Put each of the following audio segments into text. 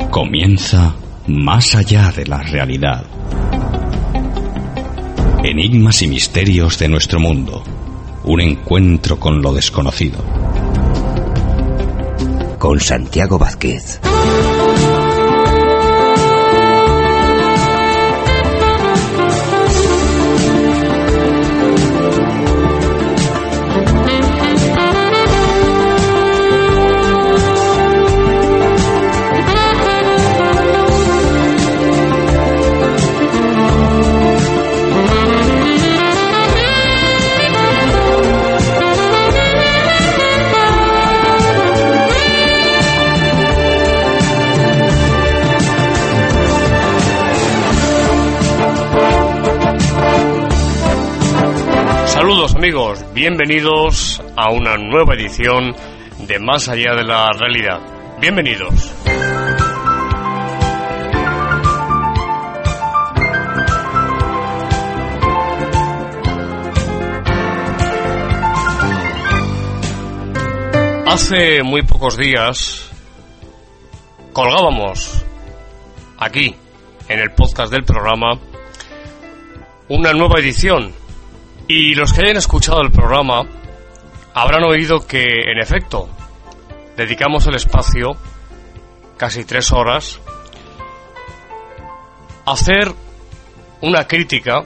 Comienza Más allá de la realidad. Enigmas y misterios de nuestro mundo. Un encuentro con lo desconocido. Con Santiago Vázquez. Saludos amigos, bienvenidos a una nueva edición de Más allá de la realidad. Bienvenidos. Hace muy pocos días colgábamos aquí en el podcast del programa una nueva edición. Y los que hayan escuchado el programa habrán oído que, en efecto, dedicamos el espacio, casi 3 horas, a hacer una crítica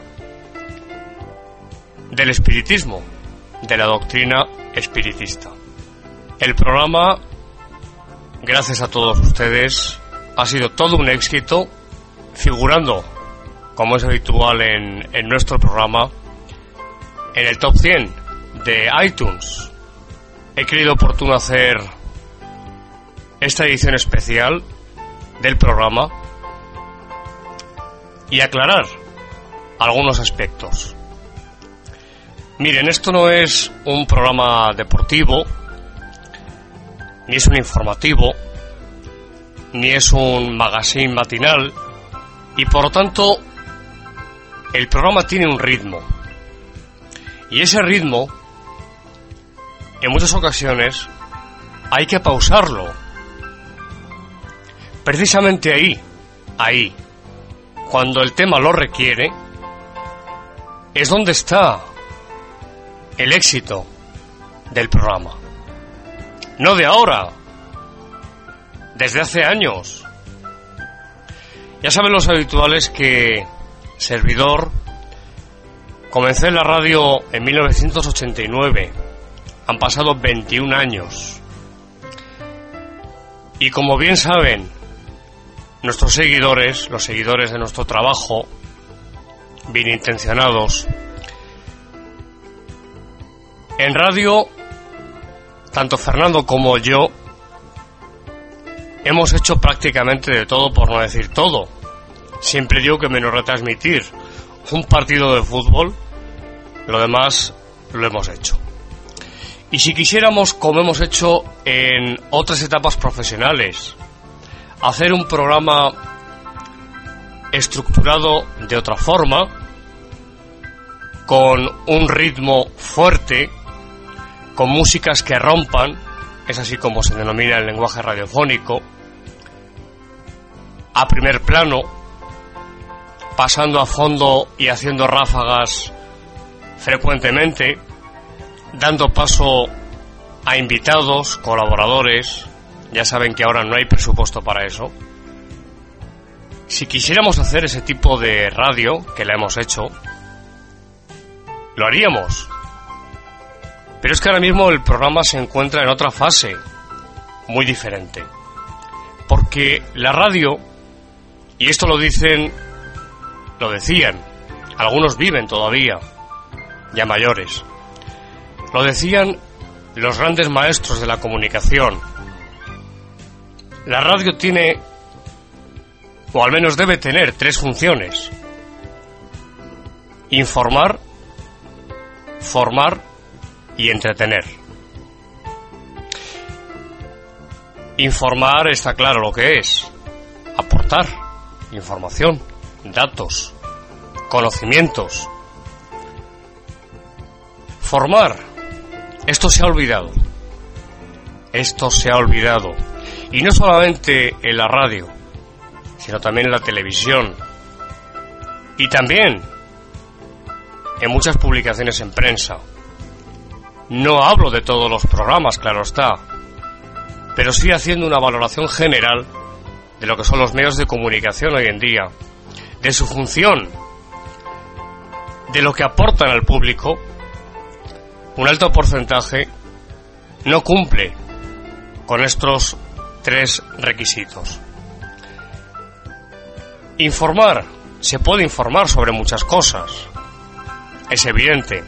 del espiritismo, de la doctrina espiritista. El programa, gracias a todos ustedes, ha sido todo un éxito, figurando, como es habitual en nuestro programa, en el top 100 de iTunes. He creído oportuno hacer esta edición especial del programa y aclarar algunos aspectos. Miren, esto no es un programa deportivo, ni es un informativo, ni es un magazine matinal, y por lo tanto el programa tiene un ritmo. Y ese ritmo, en muchas ocasiones, hay que pausarlo. Precisamente ahí, cuando el tema lo requiere, es donde está el éxito del programa. No de ahora, desde hace años. Ya saben los habituales que servidor comencé en la radio en 1989. Han pasado 21 años. Y como bien saben nuestros seguidores, los seguidores de nuestro trabajo, bien intencionados, en radio, tanto Fernando como yo, hemos hecho prácticamente de todo, por no decir todo. Siempre digo que menos retransmitir un partido de fútbol, lo demás lo hemos hecho. Y si quisiéramos, como hemos hecho en otras etapas profesionales, hacer un programa estructurado de otra forma, con un ritmo fuerte, con músicas que rompan, es así como se denomina el lenguaje radiofónico, a primer plano, pasando a fondo y haciendo ráfagas frecuentemente, dando paso a invitados, colaboradores. Ya saben que ahora no hay presupuesto para eso. Si quisiéramos hacer ese tipo de radio, que la hemos hecho, lo haríamos. Pero es que ahora mismo el programa se encuentra en otra fase muy diferente. Porque la radio, y esto lo decían, algunos viven todavía, ya mayores, lo decían los grandes maestros de la comunicación. La radio tiene, o al menos debe tener, 3 funciones: informar, formar y entretener. Informar está claro lo que es: aportar información, datos, conocimientos. Formar, esto se ha olvidado. Y no solamente en la radio, sino también en la televisión y también en muchas publicaciones en prensa. No hablo de todos los programas, claro está, pero sí haciendo una valoración general de lo que son los medios de comunicación hoy en día, de su función, de lo que aportan al público. Un alto porcentaje no cumple con estos 3 requisitos. Informar, se puede informar sobre muchas cosas, es evidente.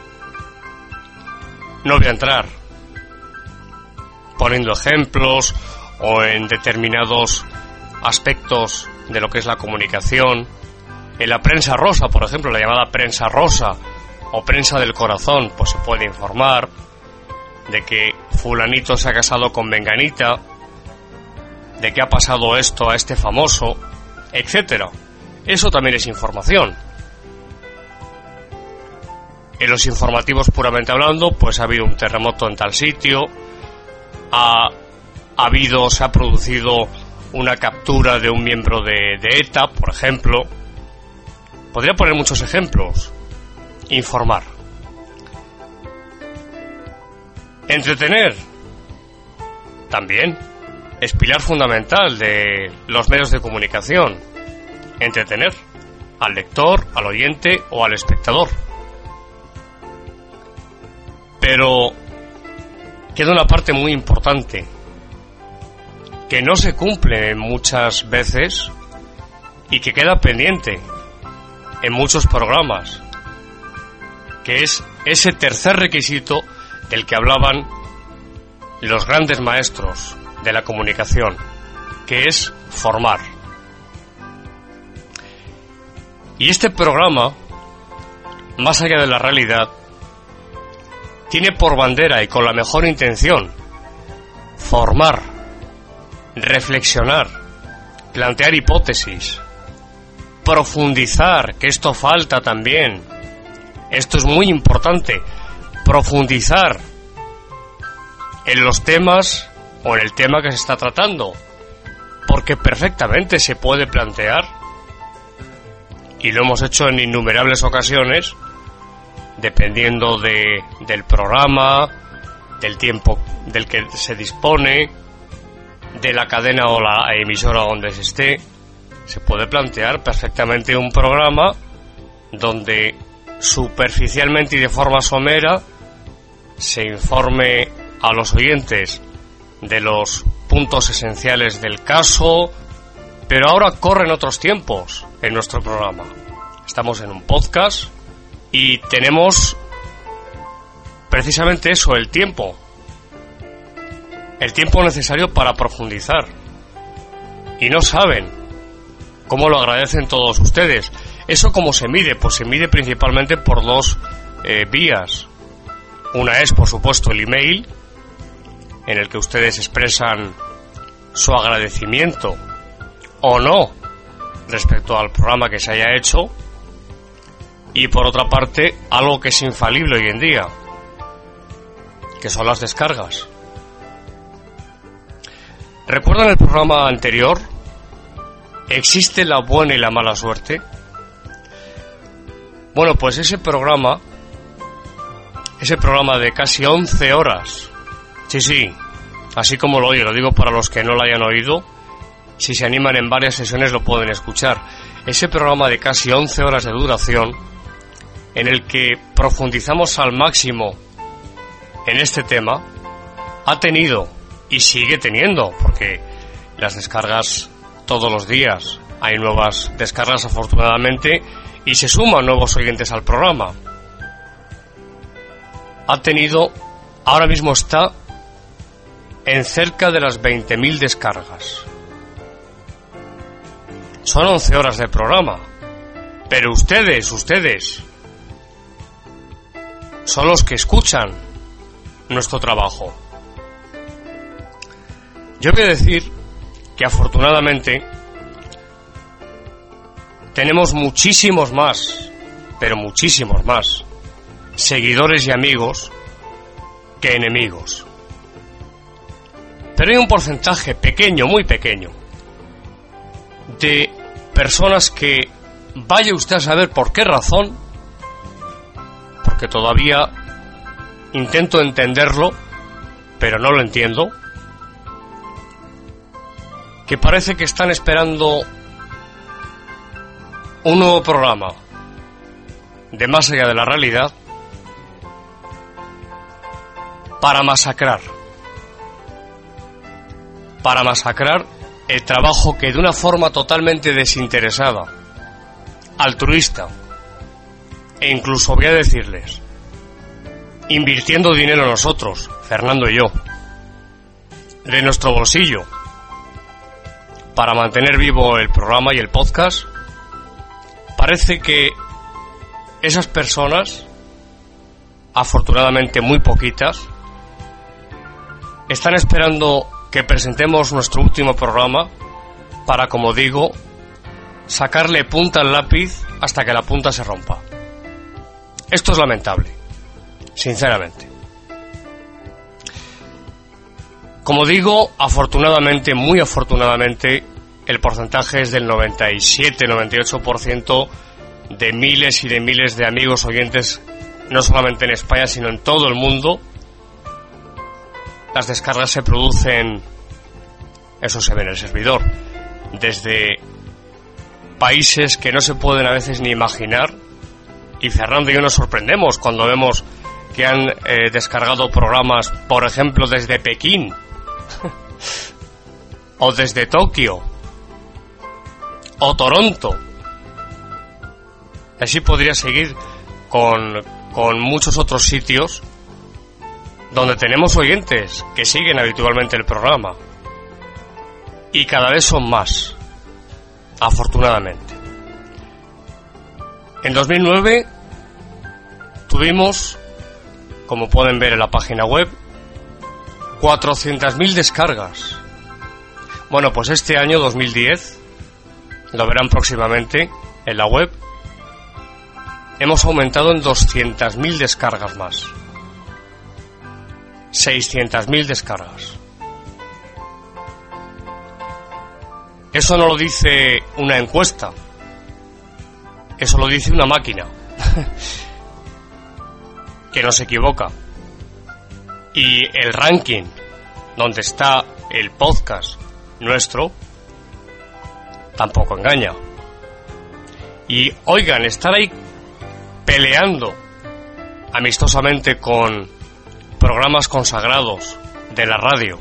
No voy a entrar poniendo ejemplos o en determinados aspectos de lo que es la comunicación. En la prensa rosa, por ejemplo, la llamada prensa rosa o prensa del corazón, pues se puede informar de que fulanito se ha casado con menganita, de que ha pasado esto a este famoso, etcétera. Eso también es información. En los informativos puramente hablando, pues ha habido un terremoto en tal sitio, se ha producido una captura de un miembro de ETA, por ejemplo. Podría poner muchos ejemplos. Informar. Entretener. También es pilar fundamental de los medios de comunicación. Entretener al lector, al oyente o al espectador. Pero queda una parte muy importante que no se cumple muchas veces y que queda pendiente en muchos programas, que es ese tercer requisito del que hablaban los grandes maestros de la comunicación, que es formar. Y este programa, más allá de la realidad, tiene por bandera y con la mejor intención formar, reflexionar, plantear hipótesis, profundizar, que esto falta también. Esto es muy importante, profundizar en los temas o en el tema que se está tratando, porque perfectamente se puede plantear, y lo hemos hecho en innumerables ocasiones, dependiendo del programa, del tiempo del que se dispone, de la cadena o la emisora donde se esté. Se puede plantear perfectamente un programa donde superficialmente y de forma somera se informe a los oyentes de los puntos esenciales del caso, pero ahora corren otros tiempos en nuestro programa. Estamos en un podcast y tenemos precisamente eso, el tiempo necesario para profundizar. Y no saben cómo lo agradecen todos ustedes. ¿Eso cómo se mide? Pues se mide principalmente por 2 vías. Una es, por supuesto, el email, en el que ustedes expresan su agradecimiento o no respecto al programa que se haya hecho. Y por otra parte, algo que es infalible hoy en día, que son las descargas. ¿Recuerdan el programa anterior? ¿Existe la buena y la mala suerte? Bueno, pues ese programa de casi 11 horas, sí, así como lo oye, lo digo para los que no lo hayan oído, si se animan en varias sesiones lo pueden escuchar. Ese programa de casi 11 horas de duración, en el que profundizamos al máximo en este tema, ha tenido y sigue teniendo, porque las descargas todos los días, hay nuevas descargas afortunadamente y se suman nuevos oyentes al programa. Ha tenido, ahora mismo está en cerca de las 20.000 descargas. Son 11 horas de programa, pero ustedes son los que escuchan nuestro trabajo. Yo voy a decir que afortunadamente tenemos muchísimos más, pero muchísimos más, seguidores y amigos que enemigos. Pero hay un porcentaje pequeño, muy pequeño, de personas que vaya usted a saber por qué razón, porque todavía intento entenderlo, pero no lo entiendo, que parece que están esperando un nuevo programa de Más allá de la realidad para masacrar el trabajo que de una forma totalmente desinteresada, altruista, e incluso voy a decirles, invirtiendo dinero nosotros, Fernando y yo, de nuestro bolsillo, para mantener vivo el programa y el podcast, parece que esas personas, afortunadamente muy poquitas, están esperando que presentemos nuestro último programa para, como digo, sacarle punta al lápiz hasta que la punta se rompa. Esto es lamentable, sinceramente. Como digo, afortunadamente, muy afortunadamente, el porcentaje es del 97-98% de miles y de miles de amigos oyentes, no solamente en España, sino en todo el mundo. Las descargas se producen, eso se ve en el servidor, desde países que no se pueden a veces ni imaginar, y Fernando y yo nos sorprendemos cuando vemos que han descargado programas, por ejemplo, desde Pekín o desde Tokio o Toronto. Así podría seguir con muchos otros sitios donde tenemos oyentes que siguen habitualmente el programa, y cada vez son más, afortunadamente. En 2009 tuvimos, como pueden ver en la página web, 400.000 descargas. Bueno, pues este año 2010, lo verán próximamente en la web, hemos aumentado en 200.000 descargas más. 600.000 descargas. Eso no lo dice una encuesta, eso lo dice una máquina que no se equivoca. Y el ranking donde está el podcast nuestro tampoco engaña. Y oigan, estar ahí peleando amistosamente con programas consagrados de la radio,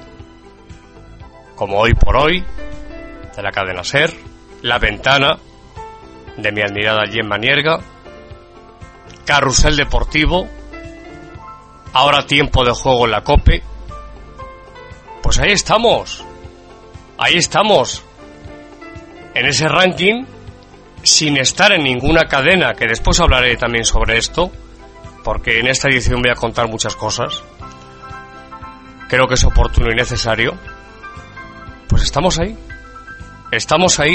como Hoy por Hoy, de la cadena SER, La Ventana, de mi admirada Gemma Nierga, Carrusel Deportivo, Ahora Tiempo de Juego en la COPE. Pues ahí estamos, en ese ranking, sin estar en ninguna cadena, que después hablaré también sobre esto, porque en esta edición voy a contar muchas cosas. Creo que es oportuno y necesario. Pues estamos ahí,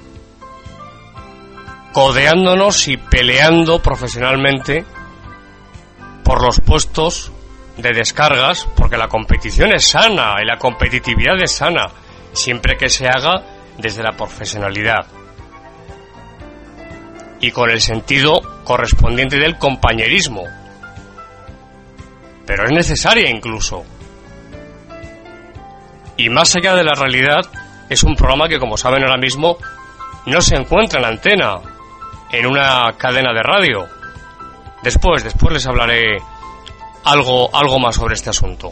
codeándonos y peleando profesionalmente por los puestos de descargas, porque la competición es sana y la competitividad es sana, siempre que se haga desde la profesionalidad y con el sentido correspondiente del compañerismo. Pero es necesaria incluso. Y Más allá de la realidad es un programa que, como saben ahora mismo, no se encuentra en la antena, en una cadena de radio. Después les hablaré algo más sobre este asunto.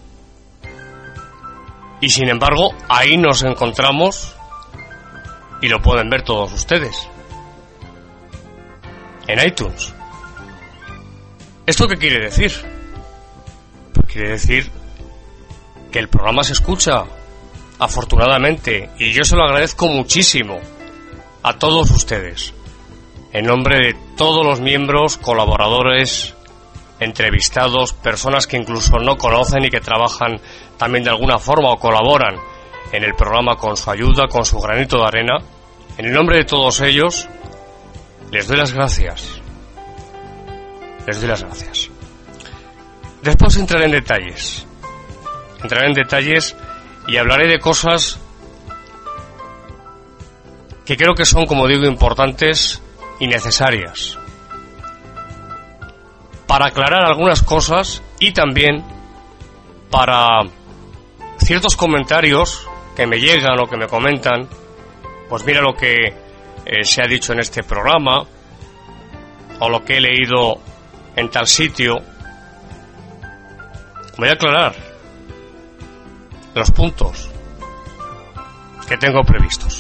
Y sin embargo, ahí nos encontramos, y lo pueden ver todos ustedes, en iTunes. ¿Esto qué quiere decir? Pues quiere decir que el programa se escucha, afortunadamente, y yo se lo agradezco muchísimo a todos ustedes, en nombre de todos los miembros, colaboradores, entrevistados, personas que incluso no conocen y que trabajan también de alguna forma o colaboran en el programa con su ayuda, con su granito de arena. En el nombre de todos ellos, les doy las gracias. Después entraré en detalles y hablaré de cosas que creo que son, como digo, importantes y necesarias para aclarar algunas cosas y también para ciertos comentarios que me llegan o que me comentan. Pues mira lo que se ha dicho en este programa, o lo que he leído en tal sitio. Voy a aclarar los puntos que tengo previstos.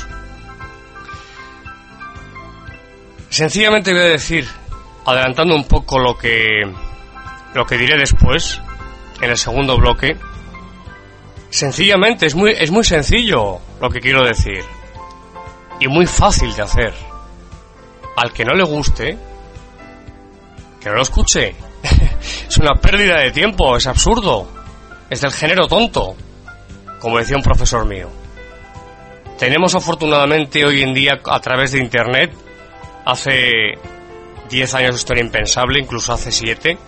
Sencillamente voy a decir, adelantando un poco lo que diré después, en el segundo bloque. Sencillamente, es muy sencillo lo que quiero decir, y muy fácil de hacer. Al que no le guste, que no lo escuche. Es una pérdida de tiempo, es absurdo, es del género tonto, como decía un profesor mío. Tenemos afortunadamente hoy en día, a través de internet, hace 10 años esto era impensable, incluso hace 7,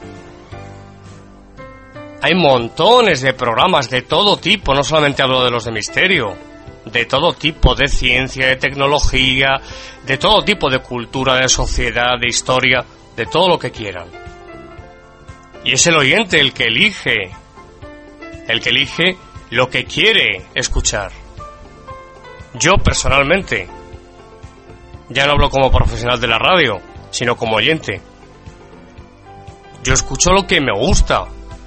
hay montones de programas de todo tipo, no solamente hablo de los de misterio, de todo tipo, de ciencia, de tecnología, de todo tipo, de cultura, de sociedad, de historia, de todo lo que quieran. Y es el oyente el que elige lo que quiere escuchar. Yo personalmente, ya no hablo como profesional de la radio, sino como oyente. Yo escucho lo que me gusta.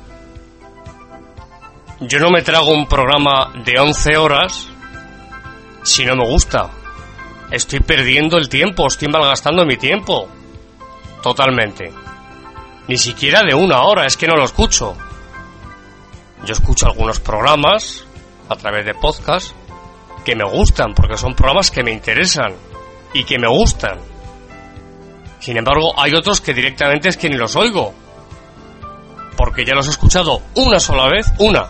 Yo no me trago un programa de 11 horas si no me gusta. Estoy perdiendo el tiempo, estoy malgastando mi tiempo. Totalmente. Ni siquiera de 1 hora, es que no lo escucho. Yo escucho algunos programas a través de podcast que me gustan, porque son programas que me interesan y que me gustan. Sin embargo, hay otros que directamente es que ni los oigo, porque ya los he escuchado una sola vez,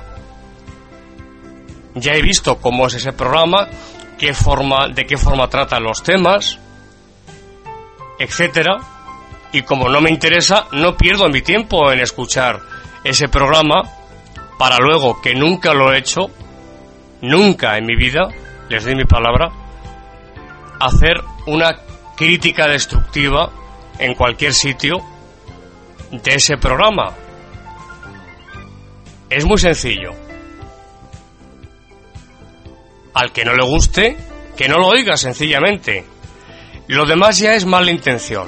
Ya he visto cómo es ese programa, de qué forma trata los temas, etcétera. Y como no me interesa, no pierdo mi tiempo en escuchar ese programa para luego, que nunca lo he hecho, nunca en mi vida, les doy mi palabra, hacer una crítica destructiva en cualquier sitio de ese programa. Es muy sencillo. Al que no le guste, que no lo oiga, sencillamente. Lo demás ya es mala intención.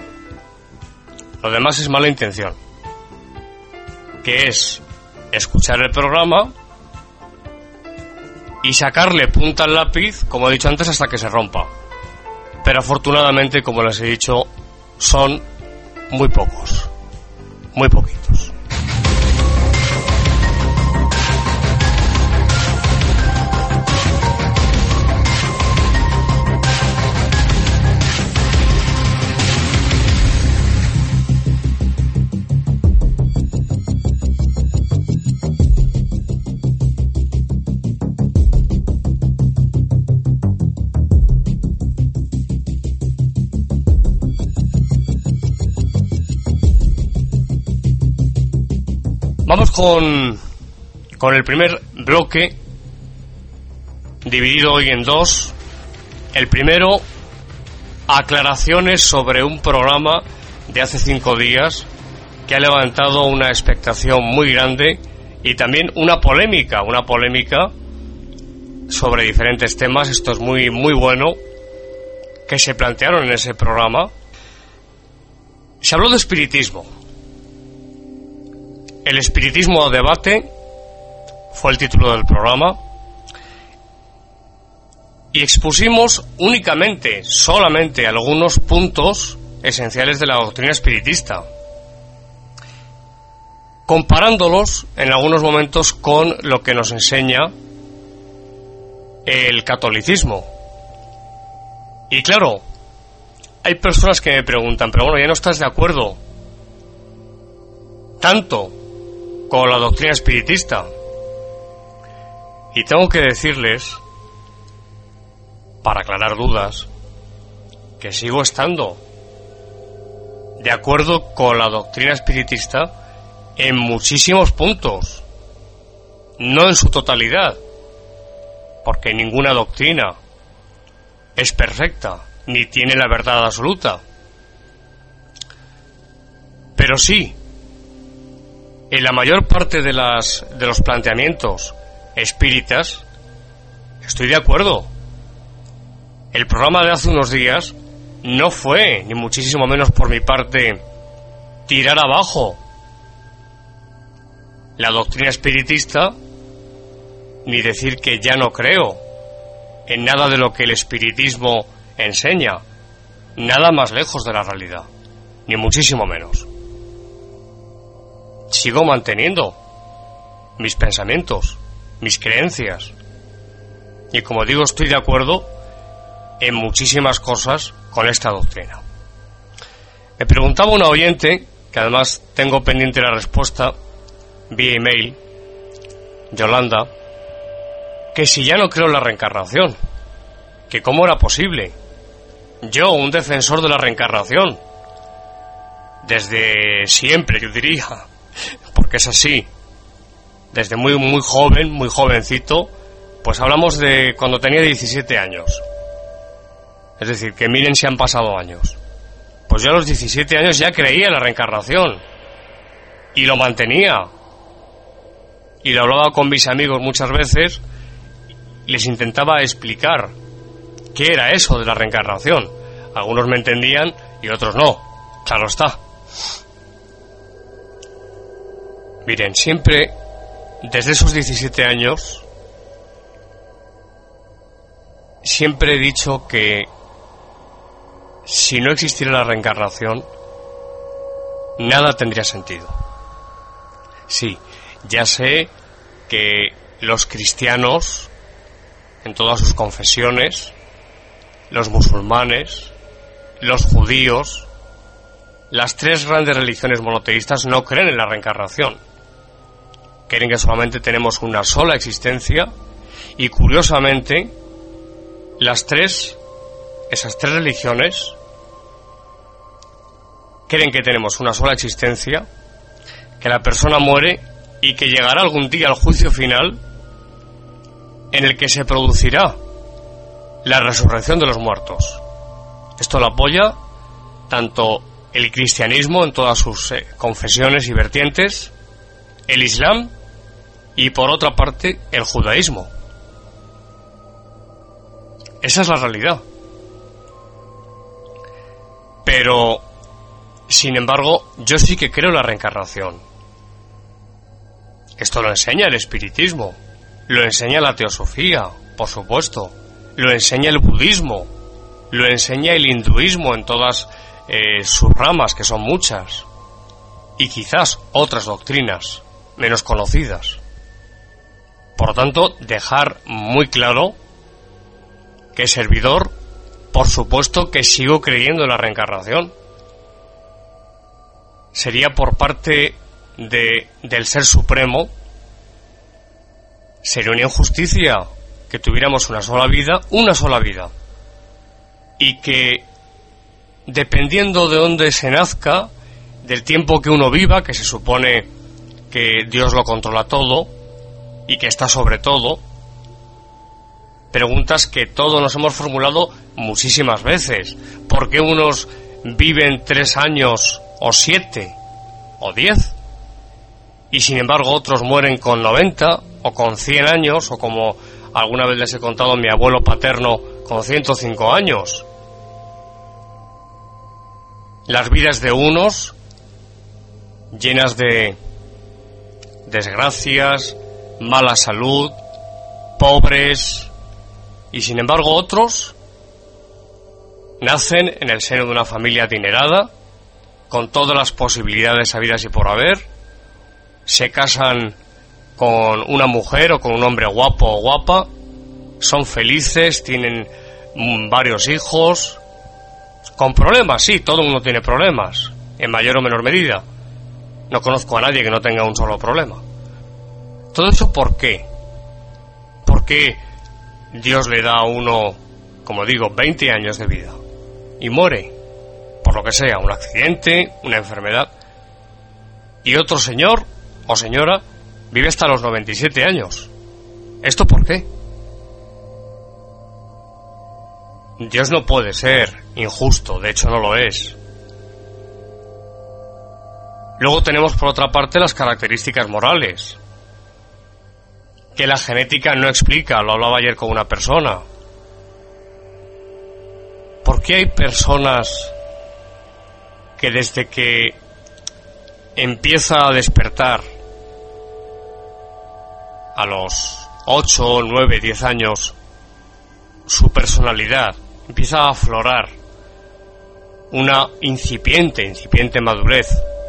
Que es escuchar el programa y sacarle punta al lápiz, como he dicho antes, hasta que se rompa. Pero afortunadamente, como les he dicho, son muy pocos. Muy poquitos. Vamos con el primer bloque, dividido hoy en 2. El primero, aclaraciones sobre un programa de hace 5 días que ha levantado una expectación muy grande y también una polémica sobre diferentes temas. Esto es muy bueno, que se plantearon en ese programa. Se habló de espiritismo. El espiritismo a debate fue el título del programa, y expusimos solamente algunos puntos esenciales de la doctrina espiritista, comparándolos en algunos momentos con lo que nos enseña el catolicismo. Y claro, hay personas que me preguntan, pero bueno, ¿ya no estás de acuerdo tanto con la doctrina espiritista? Y tengo que decirles, para aclarar dudas, que sigo estando de acuerdo con la doctrina espiritista en muchísimos puntos, no en su totalidad, porque ninguna doctrina es perfecta, ni tiene la verdad absoluta. Pero sí, en la mayor parte de los planteamientos espíritas estoy de acuerdo. El programa de hace unos días no fue, ni muchísimo menos por mi parte, tirar abajo la doctrina espiritista, ni decir que ya no creo en nada de lo que el espiritismo enseña, nada más lejos de la realidad, ni muchísimo menos. Sigo manteniendo mis pensamientos, mis creencias, y como digo, estoy de acuerdo en muchísimas cosas con esta doctrina. Me preguntaba una oyente, que además tengo pendiente la respuesta vía email, Yolanda, que si ya no creo en la reencarnación, que cómo era posible. Yo, un defensor de la reencarnación, desde siempre, yo diría, porque es así, desde muy joven, muy jovencito, pues hablamos de cuando tenía 17 años. Es decir, que miren si han pasado años. Pues yo a los 17 años ya creía en la reencarnación, y lo mantenía, y lo hablaba con mis amigos muchas veces, y les intentaba explicar qué era eso de la reencarnación. Algunos me entendían y otros no, claro está. Miren, siempre, desde esos 17 años, siempre he dicho que si no existiera la reencarnación, nada tendría sentido. Sí, ya sé que los cristianos, en todas sus confesiones, los musulmanes, los judíos, las tres grandes religiones monoteístas no creen en la reencarnación. Creen que solamente tenemos una sola existencia y, curiosamente, esas tres religiones creen que tenemos una sola existencia, que la persona muere y que llegará algún día al juicio final en el que se producirá la resurrección de los muertos. Esto lo apoya tanto el cristianismo en todas sus confesiones y vertientes, el islam y, por otra parte, el judaísmo. Esa es la realidad. Pero, sin embargo, yo sí que creo en la reencarnación. Esto lo enseña el espiritismo, lo enseña la teosofía, por supuesto, lo enseña el budismo, lo enseña el hinduismo en todas sus ramas, que son muchas, y quizás otras doctrinas menos conocidas. Por lo tanto, dejar muy claro que servidor, por supuesto que sigo creyendo en la reencarnación. Sería por parte del Ser Supremo, sería una injusticia que tuviéramos una sola vida, y que, dependiendo de dónde se nazca, del tiempo que uno viva, que se supone que Dios lo controla todo y que está sobre todo, preguntas que todos nos hemos formulado muchísimas veces. ¿Por qué unos viven 3 años o 7 o 10 y sin embargo otros mueren con 90 o con 100 años, o como alguna vez les he contado, mi abuelo paterno con 105 años? Las vidas de unos llenas de desgracias, mala salud, pobres, y sin embargo otros nacen en el seno de una familia adinerada, con todas las posibilidades habidas y por haber, se casan con una mujer o con un hombre guapo o guapa, son felices, tienen varios hijos, con problemas, sí, todo el mundo tiene problemas, en mayor o menor medida. No conozco a nadie que no tenga un solo problema. ¿Todo eso por qué? ¿Por qué Dios le da a uno, como digo, 20 años de vida y muere, por lo que sea, un accidente, una enfermedad, y otro señor o señora vive hasta los 97 años? ¿Esto por qué? Dios no puede ser injusto, de hecho no lo es. Luego tenemos por otra parte las características morales, que la genética no explica. Lo hablaba ayer con una persona. ¿Por qué hay personas que desde que empieza a despertar a los 8, 9, 10 años, su personalidad empieza a aflorar una incipiente madurez,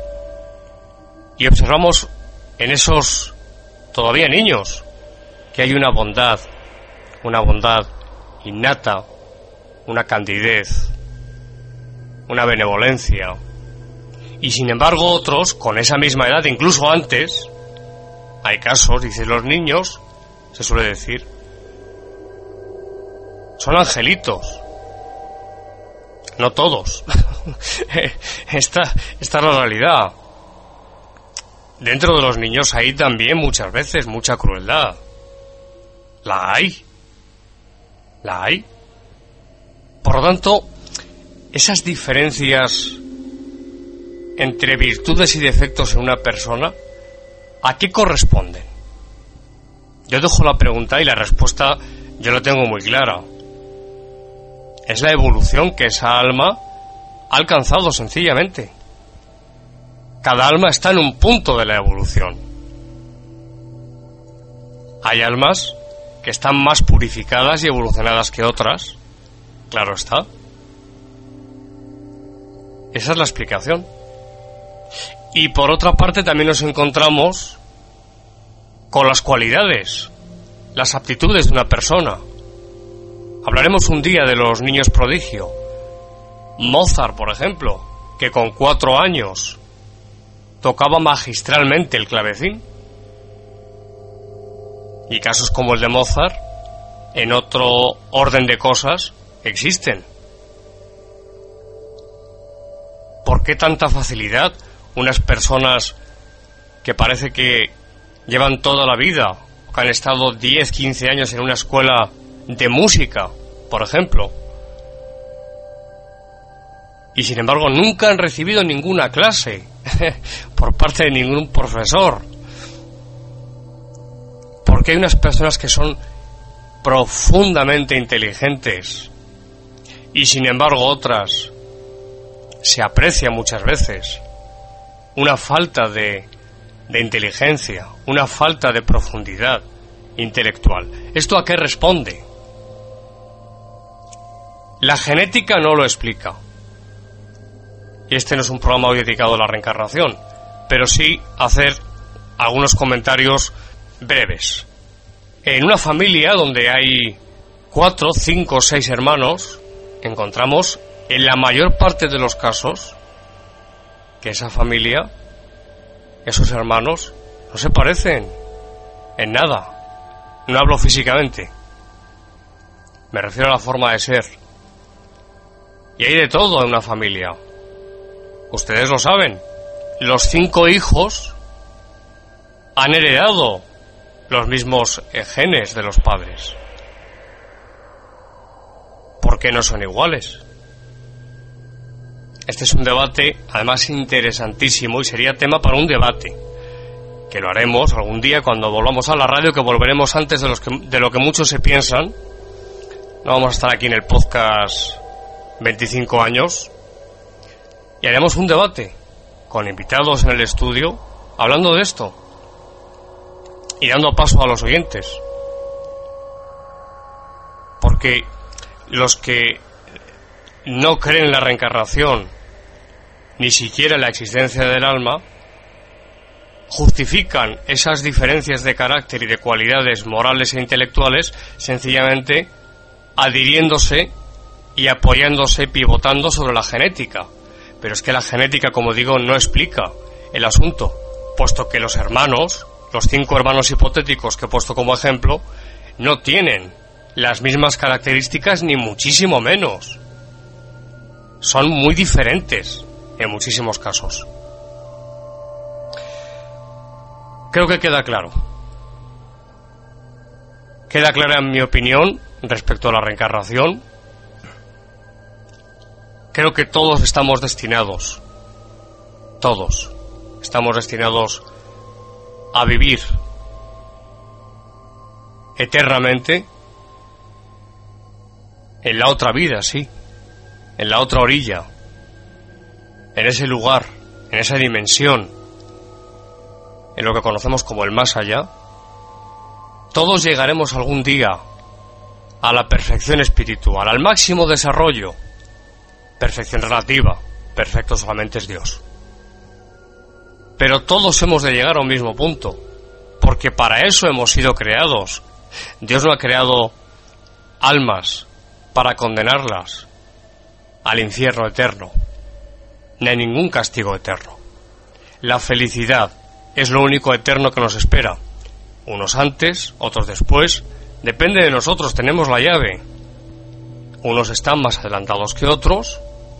y observamos en esos todavía niños que hay una bondad innata, una candidez, una benevolencia, y sin embargo otros con esa misma edad, incluso antes, hay casos, dicen los niños, se suele decir, son angelitos. No todos. Esta es la realidad. Dentro de los niños hay también muchas veces mucha crueldad. La hay. Por lo tanto, esas diferencias entre virtudes y defectos en una persona, ¿a qué corresponden? Yo dejo la pregunta y la respuesta yo la tengo muy clara. Es la evolución que esa alma ha alcanzado sencillamente. Cada alma está en un punto de la evolución. Hay almas que están más purificadas y evolucionadas que otras. Claro está. Esa es la explicación. Y por otra parte también nos encontramos con las cualidades, las aptitudes de una persona. Hablaremos un día de los niños prodigio. Mozart, por ejemplo, que con 4 años tocaba magistralmente el clavecín. Y casos como el de Mozart, en otro orden de cosas, existen. ¿Por qué tanta facilidad unas personas que parece que llevan toda la vida, que han estado 10, 15 años en una escuela de música, por ejemplo, y sin embargo nunca han recibido ninguna clase por parte de ningún profesor? Porque hay unas personas que son profundamente inteligentes y sin embargo otras se aprecia muchas veces una falta de inteligencia, una falta de profundidad intelectual. ¿Esto a qué responde? La genética no lo explica. Y este no es un programa hoy dedicado a la reencarnación, pero sí hacer algunos comentarios breves. En una familia donde hay 4, 5, 6 hermanos, encontramos en la mayor parte de los casos que esa familia, esos hermanos, no se parecen en nada. No hablo físicamente, me refiero a la forma de ser. Y hay de todo en una familia. Ustedes lo saben, los 5 hijos han heredado los mismos genes de los padres. ¿Por qué no son iguales? Este es un debate, además, interesantísimo, y sería tema para un debate, que lo haremos algún día cuando volvamos a la radio, que volveremos antes de lo que muchos se piensan. No vamos a estar aquí en el podcast 25 años, y haremos un debate con invitados en el estudio hablando de esto y dando paso a los oyentes, porque los que no creen en la reencarnación ni siquiera en la existencia del alma justifican esas diferencias de carácter y de cualidades morales e intelectuales sencillamente adhiriéndose y apoyándose, pivotando sobre la genética. Pero es que la genética, como digo, no explica el asunto, puesto que los hermanos, los 5 hermanos hipotéticos que he puesto como ejemplo, no tienen las mismas características ni muchísimo menos. Son muy diferentes en muchísimos casos. Creo que queda claro. Queda clara en mi opinión respecto a la reencarnación. creo que todos estamos destinados a vivir eternamente en la otra vida, sí, en la otra orilla, en ese lugar, en esa dimensión, en lo que conocemos como el más allá. Todos llegaremos algún día a la perfección espiritual, al máximo desarrollo. Perfección relativa, perfecto solamente es Dios. Pero todos hemos de llegar a un mismo punto, porque para eso hemos sido creados. Dios no ha creado almas para condenarlas al infierno eterno, ni a ningún castigo eterno. La felicidad es lo único eterno que nos espera. Unos antes, otros después, depende de nosotros, tenemos la llave. Unos están más adelantados que otros.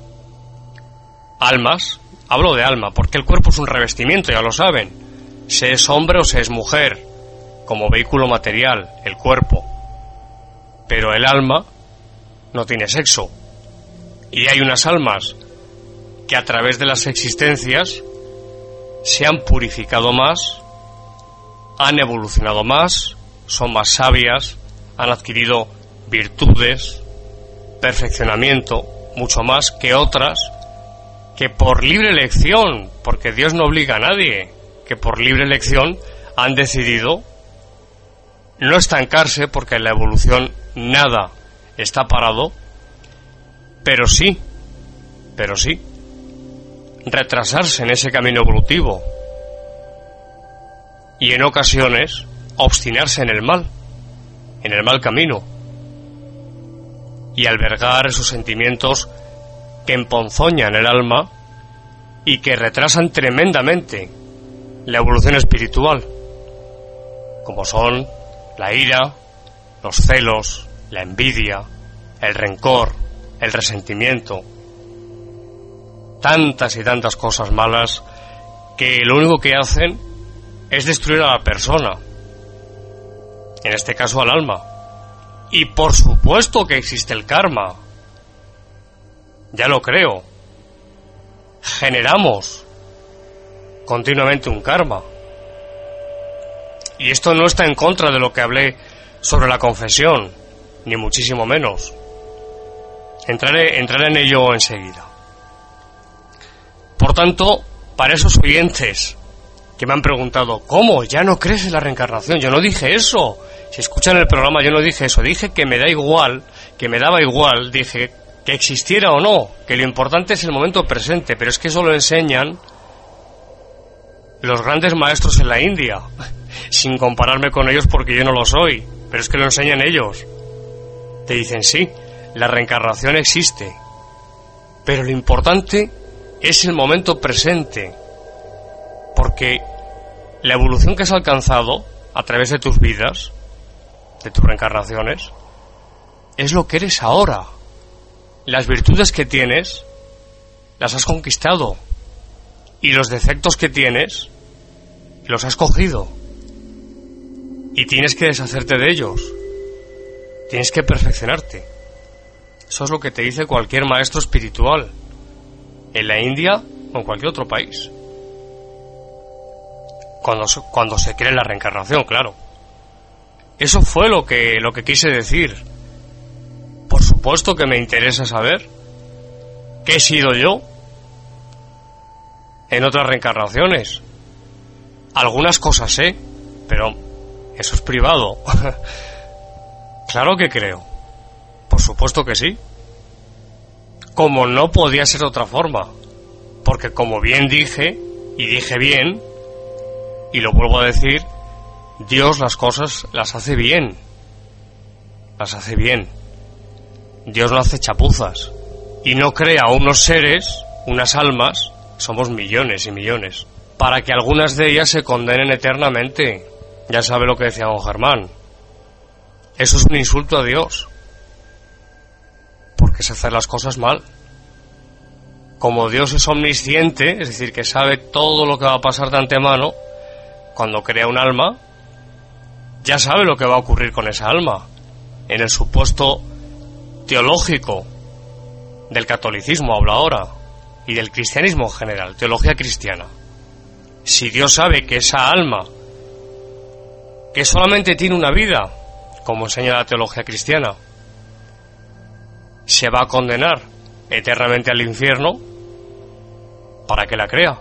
Almas, hablo de alma, porque el cuerpo es un revestimiento, ya lo saben. Se es hombre o se es mujer, como vehículo material, el cuerpo. Pero el alma no tiene sexo. Y hay unas almas que a través de las existencias se han purificado más, han evolucionado más, son más sabias, han adquirido virtudes, perfeccionamiento, mucho más que otras que por libre elección, porque Dios no obliga a nadie, que por libre elección han decidido no estancarse, porque en la evolución nada está parado, pero sí retrasarse en ese camino evolutivo y en ocasiones obstinarse en el mal camino, y albergar esos sentimientos que emponzoñan el alma y que retrasan tremendamente la evolución espiritual, como son la ira, los celos, la envidia, el rencor, el resentimiento, tantas y tantas cosas malas que lo único que hacen es destruir a la persona, en este caso al alma. Y por supuesto que existe el karma, ya lo creo, generamos continuamente un karma, y esto no está en contra de lo que hablé sobre la confesión, ni muchísimo menos. Entraré en ello enseguida. Por tanto, para esos oyentes que me han preguntado, ¿cómo? ¿Ya no crees en la reencarnación? Yo no dije eso. Si escuchan el programa, yo no dije eso. Dije que me da igual, que me daba igual, dije que existiera o no, que lo importante es el momento presente, pero es que eso lo enseñan los grandes maestros en la India, sin compararme con ellos porque yo no lo soy, pero es que lo enseñan ellos. Te dicen, sí, la reencarnación existe, pero lo importante es el momento presente, porque la evolución que has alcanzado a través de tus vidas, de tus reencarnaciones, es lo que eres ahora. Las virtudes que tienes las has conquistado, y los defectos que tienes los has cogido, y tienes que deshacerte de ellos, tienes que perfeccionarte. Eso es lo que te dice cualquier maestro espiritual, en la India o en cualquier otro país, cuando se cree en la reencarnación, claro. Eso fue lo que quise decir. Por supuesto que me interesa saber qué he sido yo en otras reencarnaciones. Algunas cosas sé, pero eso es privado. Claro que creo. Por supuesto que sí. Como no podía ser de otra forma. Porque como bien dije, y dije bien, y lo vuelvo a decir, Dios las cosas las hace bien. Las hace bien. Dios no hace chapuzas. Y no crea unos seres, unas almas, somos millones y millones, para que algunas de ellas se condenen eternamente. Ya sabe lo que decía don Germán. Eso es un insulto a Dios, porque es hacer las cosas mal. Como Dios es omnisciente, es decir, que sabe todo lo que va a pasar de antemano, cuando crea un alma, ya sabe lo que va a ocurrir con esa alma. En el supuesto teológico del catolicismo hablo ahora, y del cristianismo en general, teología cristiana. Si Dios sabe que esa alma, que solamente tiene una vida, como enseña la teología cristiana, se va a condenar eternamente al infierno, ¿para qué la crea?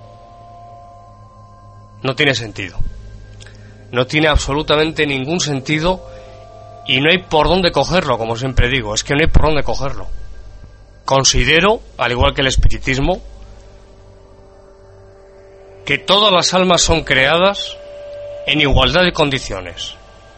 No tiene sentido. No tiene absolutamente ningún sentido y no hay por dónde cogerlo, como siempre digo, es que no hay por dónde cogerlo. Considero, al igual que el espiritismo, que todas las almas son creadas en igualdad de condiciones.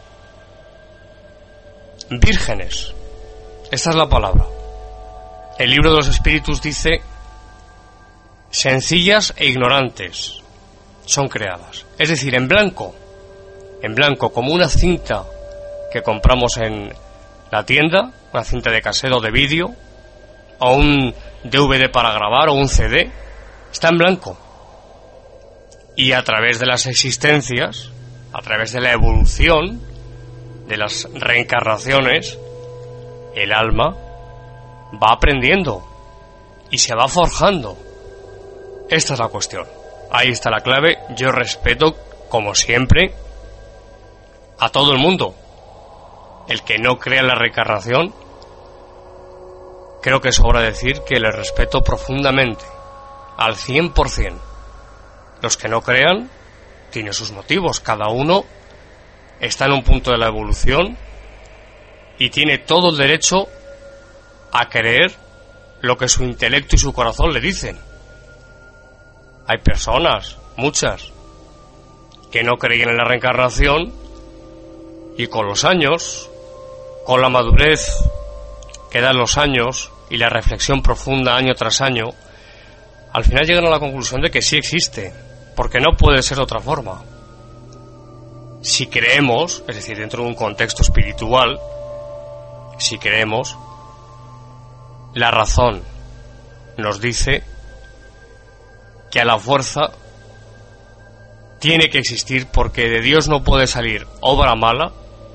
Vírgenes, esta es la palabra. El libro de los espíritus dice sencillas e ignorantes son creadas, es decir, en blanco, como una cinta que compramos en la tienda, una cinta de casero de vídeo, o un DVD para grabar, o un CD, está en blanco. Y a través de las existencias, a través de la evolución, de las reencarnaciones, el alma va aprendiendo y se va forjando. Esta es la cuestión. Ahí está la clave. Yo respeto, como siempre, a todo el mundo. El que no crea en la reencarnación, creo que sobra decir que le respeto profundamente, al 100%. Los que no crean tienen sus motivos. Cada uno está en un punto de la evolución y tiene todo el derecho a creer lo que su intelecto y su corazón le dicen. Hay personas, muchas, que no creían en la reencarnación y con los años, con la madurez que dan los años y la reflexión profunda año tras año, al final llegan a la conclusión de que sí existe, porque no puede ser de otra forma. Si creemos, es decir, dentro de un contexto espiritual, si creemos, la razón nos dice que a la fuerza tiene que existir, porque de Dios no puede salir obra mala,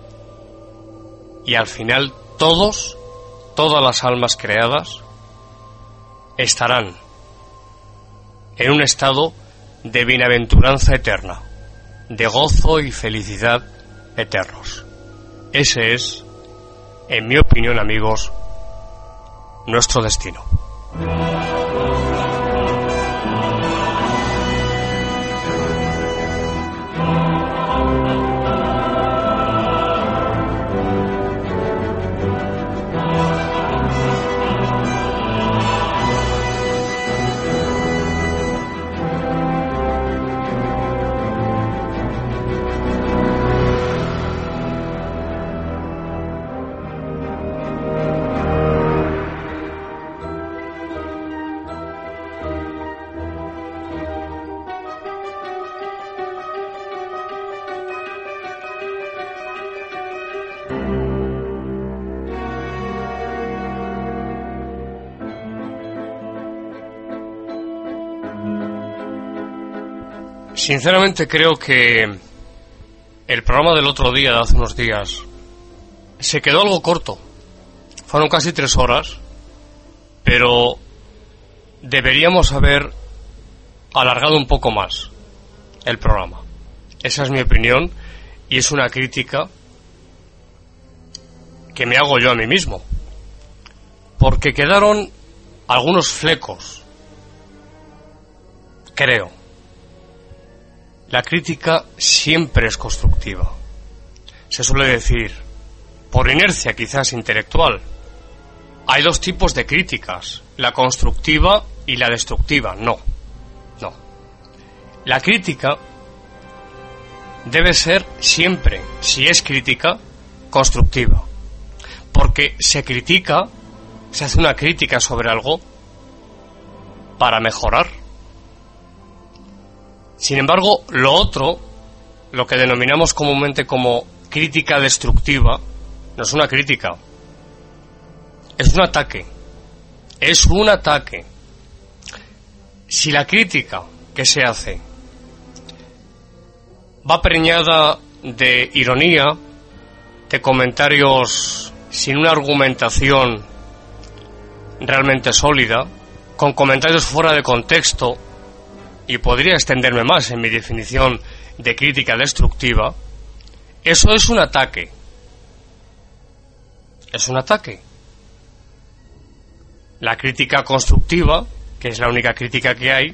y al final todas las almas creadas estarán en un estado de bienaventuranza eterna, de gozo y felicidad eternos. Ese es, en mi opinión, amigos, nuestro destino. Sinceramente creo que el programa del otro día, de hace unos días, se quedó algo corto. Fueron casi 3 horas, pero deberíamos haber alargado un poco más el programa. Esa es mi opinión y es una crítica que me hago yo a mí mismo, porque quedaron algunos flecos, creo. La crítica siempre es constructiva. Se suele decir, por inercia quizás intelectual, hay 2 tipos de críticas, la constructiva y la destructiva. No. La crítica debe ser siempre, si es crítica, constructiva. Porque se hace una crítica sobre algo para mejorar. Sin embargo, lo otro, lo que denominamos comúnmente como crítica destructiva, no es una crítica, es un ataque. Es un ataque. Si la crítica que se hace va preñada de ironía, de comentarios sin una argumentación realmente sólida, con comentarios fuera de contexto, y podría extenderme más en mi definición de crítica destructiva, eso es un ataque. Es un ataque. La crítica constructiva, que es la única crítica que hay,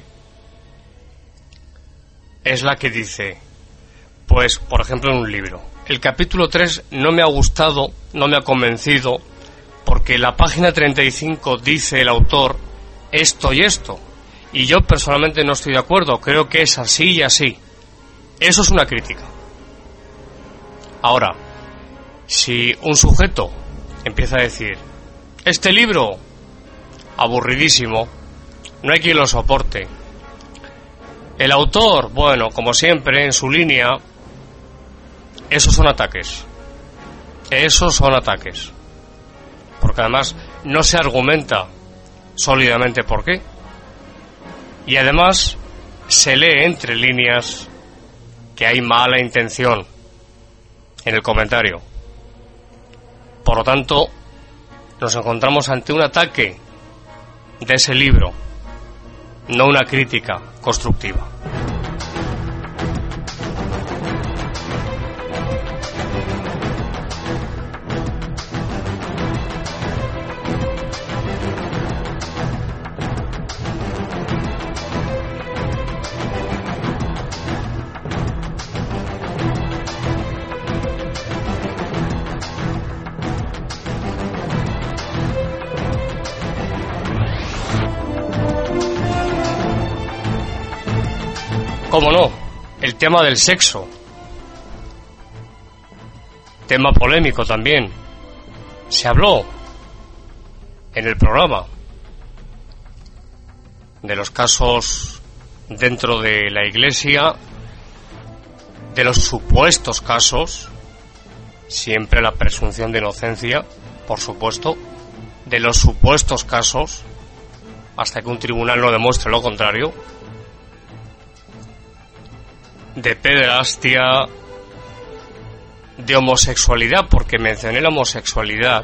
es la que dice, pues, por ejemplo, en un libro, el capítulo 3 no me ha gustado, no me ha convencido, porque la página 35 dice el autor esto y esto, y yo personalmente no estoy de acuerdo, creo que es así y así. Eso es una crítica. Ahora, si un sujeto empieza a decir, este libro, aburridísimo, no hay quien lo soporte, el autor, bueno, como siempre, en su línea, esos son ataques. Esos son ataques. Porque además no se argumenta sólidamente por qué. Y además se lee entre líneas que hay mala intención en el comentario. Por lo tanto, nos encontramos ante un ataque de ese libro, no una crítica constructiva. ¿Cómo no? El tema del sexo. Tema polémico también. Se habló en el programa de los casos dentro de la Iglesia, de los supuestos casos, siempre la presunción de inocencia, por supuesto, de los supuestos casos, hasta que un tribunal no demuestre lo contrario, de pederastia, de homosexualidad, porque mencioné la homosexualidad.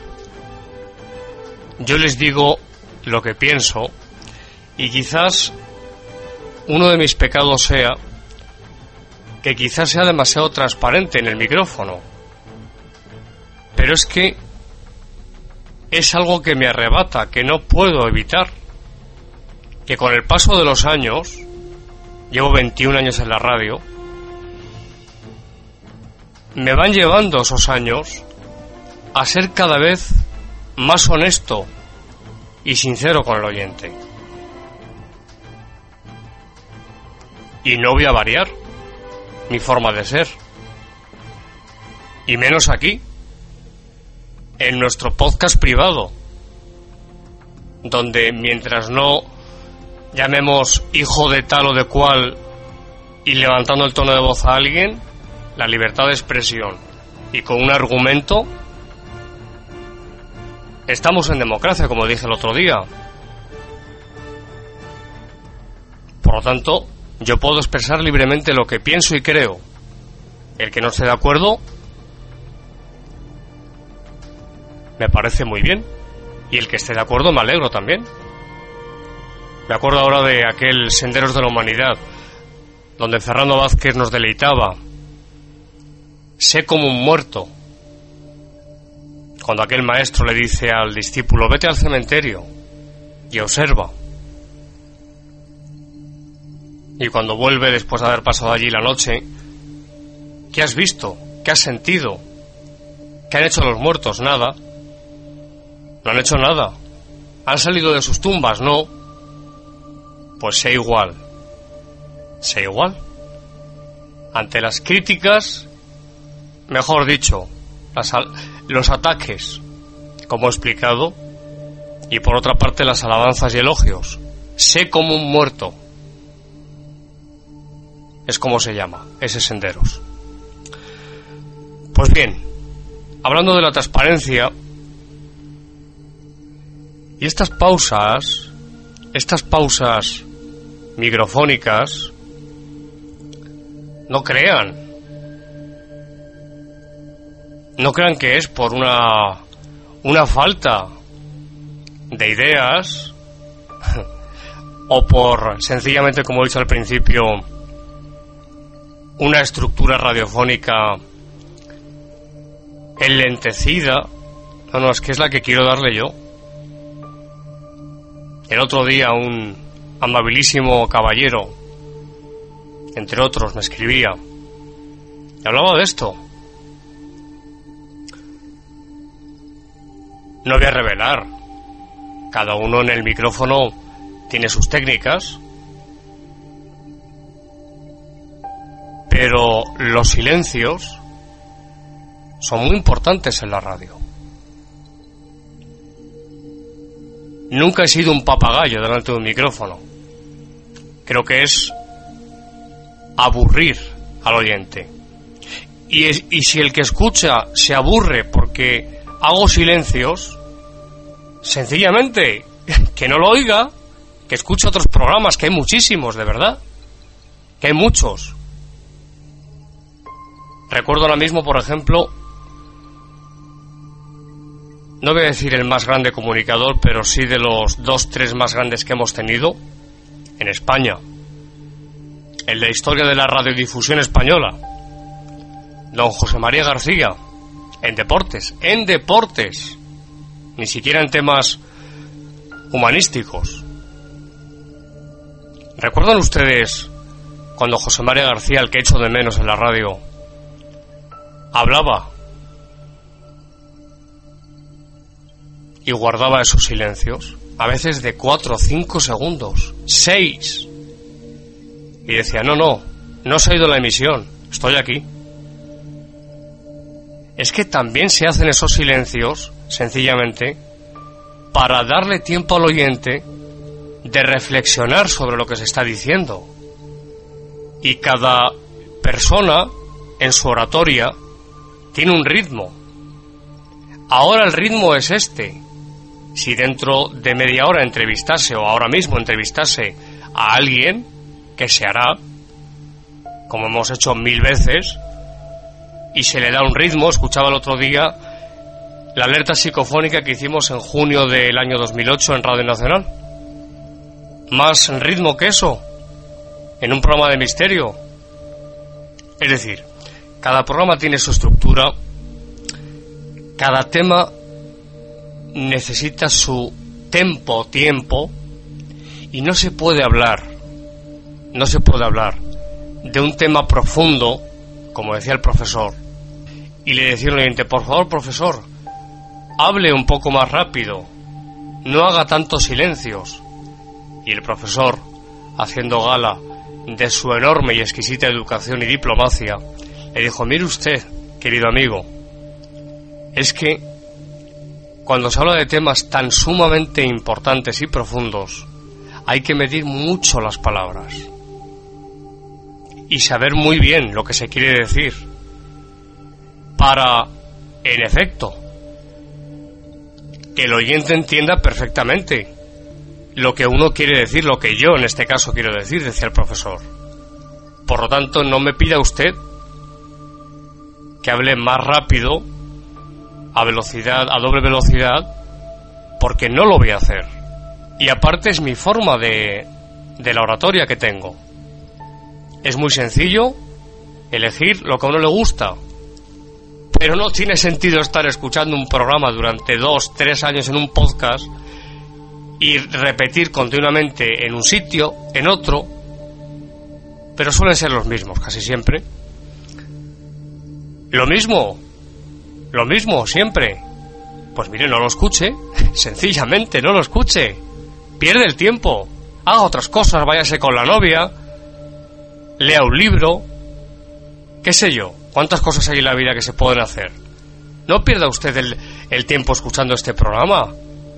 Yo les digo lo que pienso, y quizás uno de mis pecados sea que quizás sea demasiado transparente en el micrófono, pero es que es algo que me arrebata, que no puedo evitar, que con el paso de los años, llevo 21 años en la radio, me van llevando esos años a ser cada vez más honesto y sincero con el oyente. Y no voy a variar mi forma de ser. Y menos aquí, en nuestro podcast privado, donde mientras no llamemos hijo de tal o de cual y levantando el tono de voz a alguien, la libertad de expresión y con un argumento, estamos en democracia, como dije el otro día. Por lo tanto, yo puedo expresar libremente lo que pienso y creo. El que no esté de acuerdo, me parece muy bien, y el que esté de acuerdo me alegro también. Me acuerdo ahora de aquel Senderos de la Humanidad, donde Fernando Vázquez nos deleitaba. Sé como un muerto. Cuando aquel maestro le dice al discípulo, vete al cementerio y observa. Y cuando vuelve, después de haber pasado allí la noche, ¿qué has visto? ¿Qué has sentido? ¿Qué han hecho los muertos? Nada. No han hecho nada. ¿Han salido de sus tumbas? No. Pues sé igual. Sé igual. Ante las críticas, mejor dicho, los ataques, como he explicado, y por otra parte las alabanzas y elogios. Sé como un muerto. Es como se llama, ese Senderos. Pues bien, hablando de la transparencia, y estas pausas microfónicas, no crean que es por una falta de ideas, o por, sencillamente, como he dicho al principio, una estructura radiofónica enlentecida. No, es que es la que quiero darle yo. El otro día un amabilísimo caballero, entre otros, me escribía y hablaba de esto. No voy a revelar, cada uno en el micrófono tiene sus técnicas, pero los silencios son muy importantes en la radio. Nunca he sido un papagayo delante de un micrófono. Creo que es aburrir al oyente. Y si el que escucha se aburre porque hago silencios, sencillamente que no lo oiga, que escuche otros programas, que hay muchísimos, de verdad, que hay muchos. Recuerdo ahora mismo, por ejemplo, no voy a decir el más grande comunicador, pero sí de los 2-3 más grandes que hemos tenido en España, en la historia de la radiodifusión española, don José María García, en deportes, ni siquiera en temas humanísticos. ¿Recuerdan ustedes cuando José María García, el que echo de menos en la radio, hablaba y guardaba esos silencios, a veces de 4 o 5 segundos, 6, y decía, no se ha ido la emisión, estoy aquí? Es que también se hacen esos silencios, sencillamente, para darle tiempo al oyente de reflexionar sobre lo que se está diciendo. Y cada persona, en su oratoria, tiene un ritmo. Ahora el ritmo es este. Si dentro de media hora entrevistase, o ahora mismo entrevistase a alguien, que se hará, como hemos hecho 1000 veces, y se le da un ritmo. Escuchaba el otro día la alerta psicofónica que hicimos en junio del año 2008 en Radio Nacional. Más ritmo que eso en un programa de misterio. Es decir, cada programa tiene su estructura, cada tema necesita su tiempo, y no se puede hablar de un tema profundo, como decía el profesor, y le decía al oyente, por favor, profesor, hable un poco más rápido, no haga tantos silencios. Y el profesor, haciendo gala de su enorme y exquisita educación y diplomacia, le dijo, mire usted, querido amigo, es que cuando se habla de temas tan sumamente importantes y profundos, hay que medir mucho las palabras y saber muy bien lo que se quiere decir para, en efecto, que el oyente entienda perfectamente lo que uno quiere decir, lo que yo en este caso quiero decir, decía el profesor. Por lo tanto, no me pida usted que hable más rápido, a doble velocidad, porque no lo voy a hacer. Y aparte es mi forma de la oratoria que tengo. Es muy sencillo elegir lo que a uno le gusta, pero no tiene sentido estar escuchando un programa durante 2-3 años en un podcast y repetir continuamente en un sitio, en otro, pero suelen ser los mismos casi siempre. Lo mismo siempre. Pues mire, no lo escuche, sencillamente no lo escuche, pierde el tiempo, haga otras cosas, váyase con la novia, lea un libro, qué sé yo, cuántas cosas hay en la vida que se pueden hacer. No pierda usted el tiempo escuchando este programa.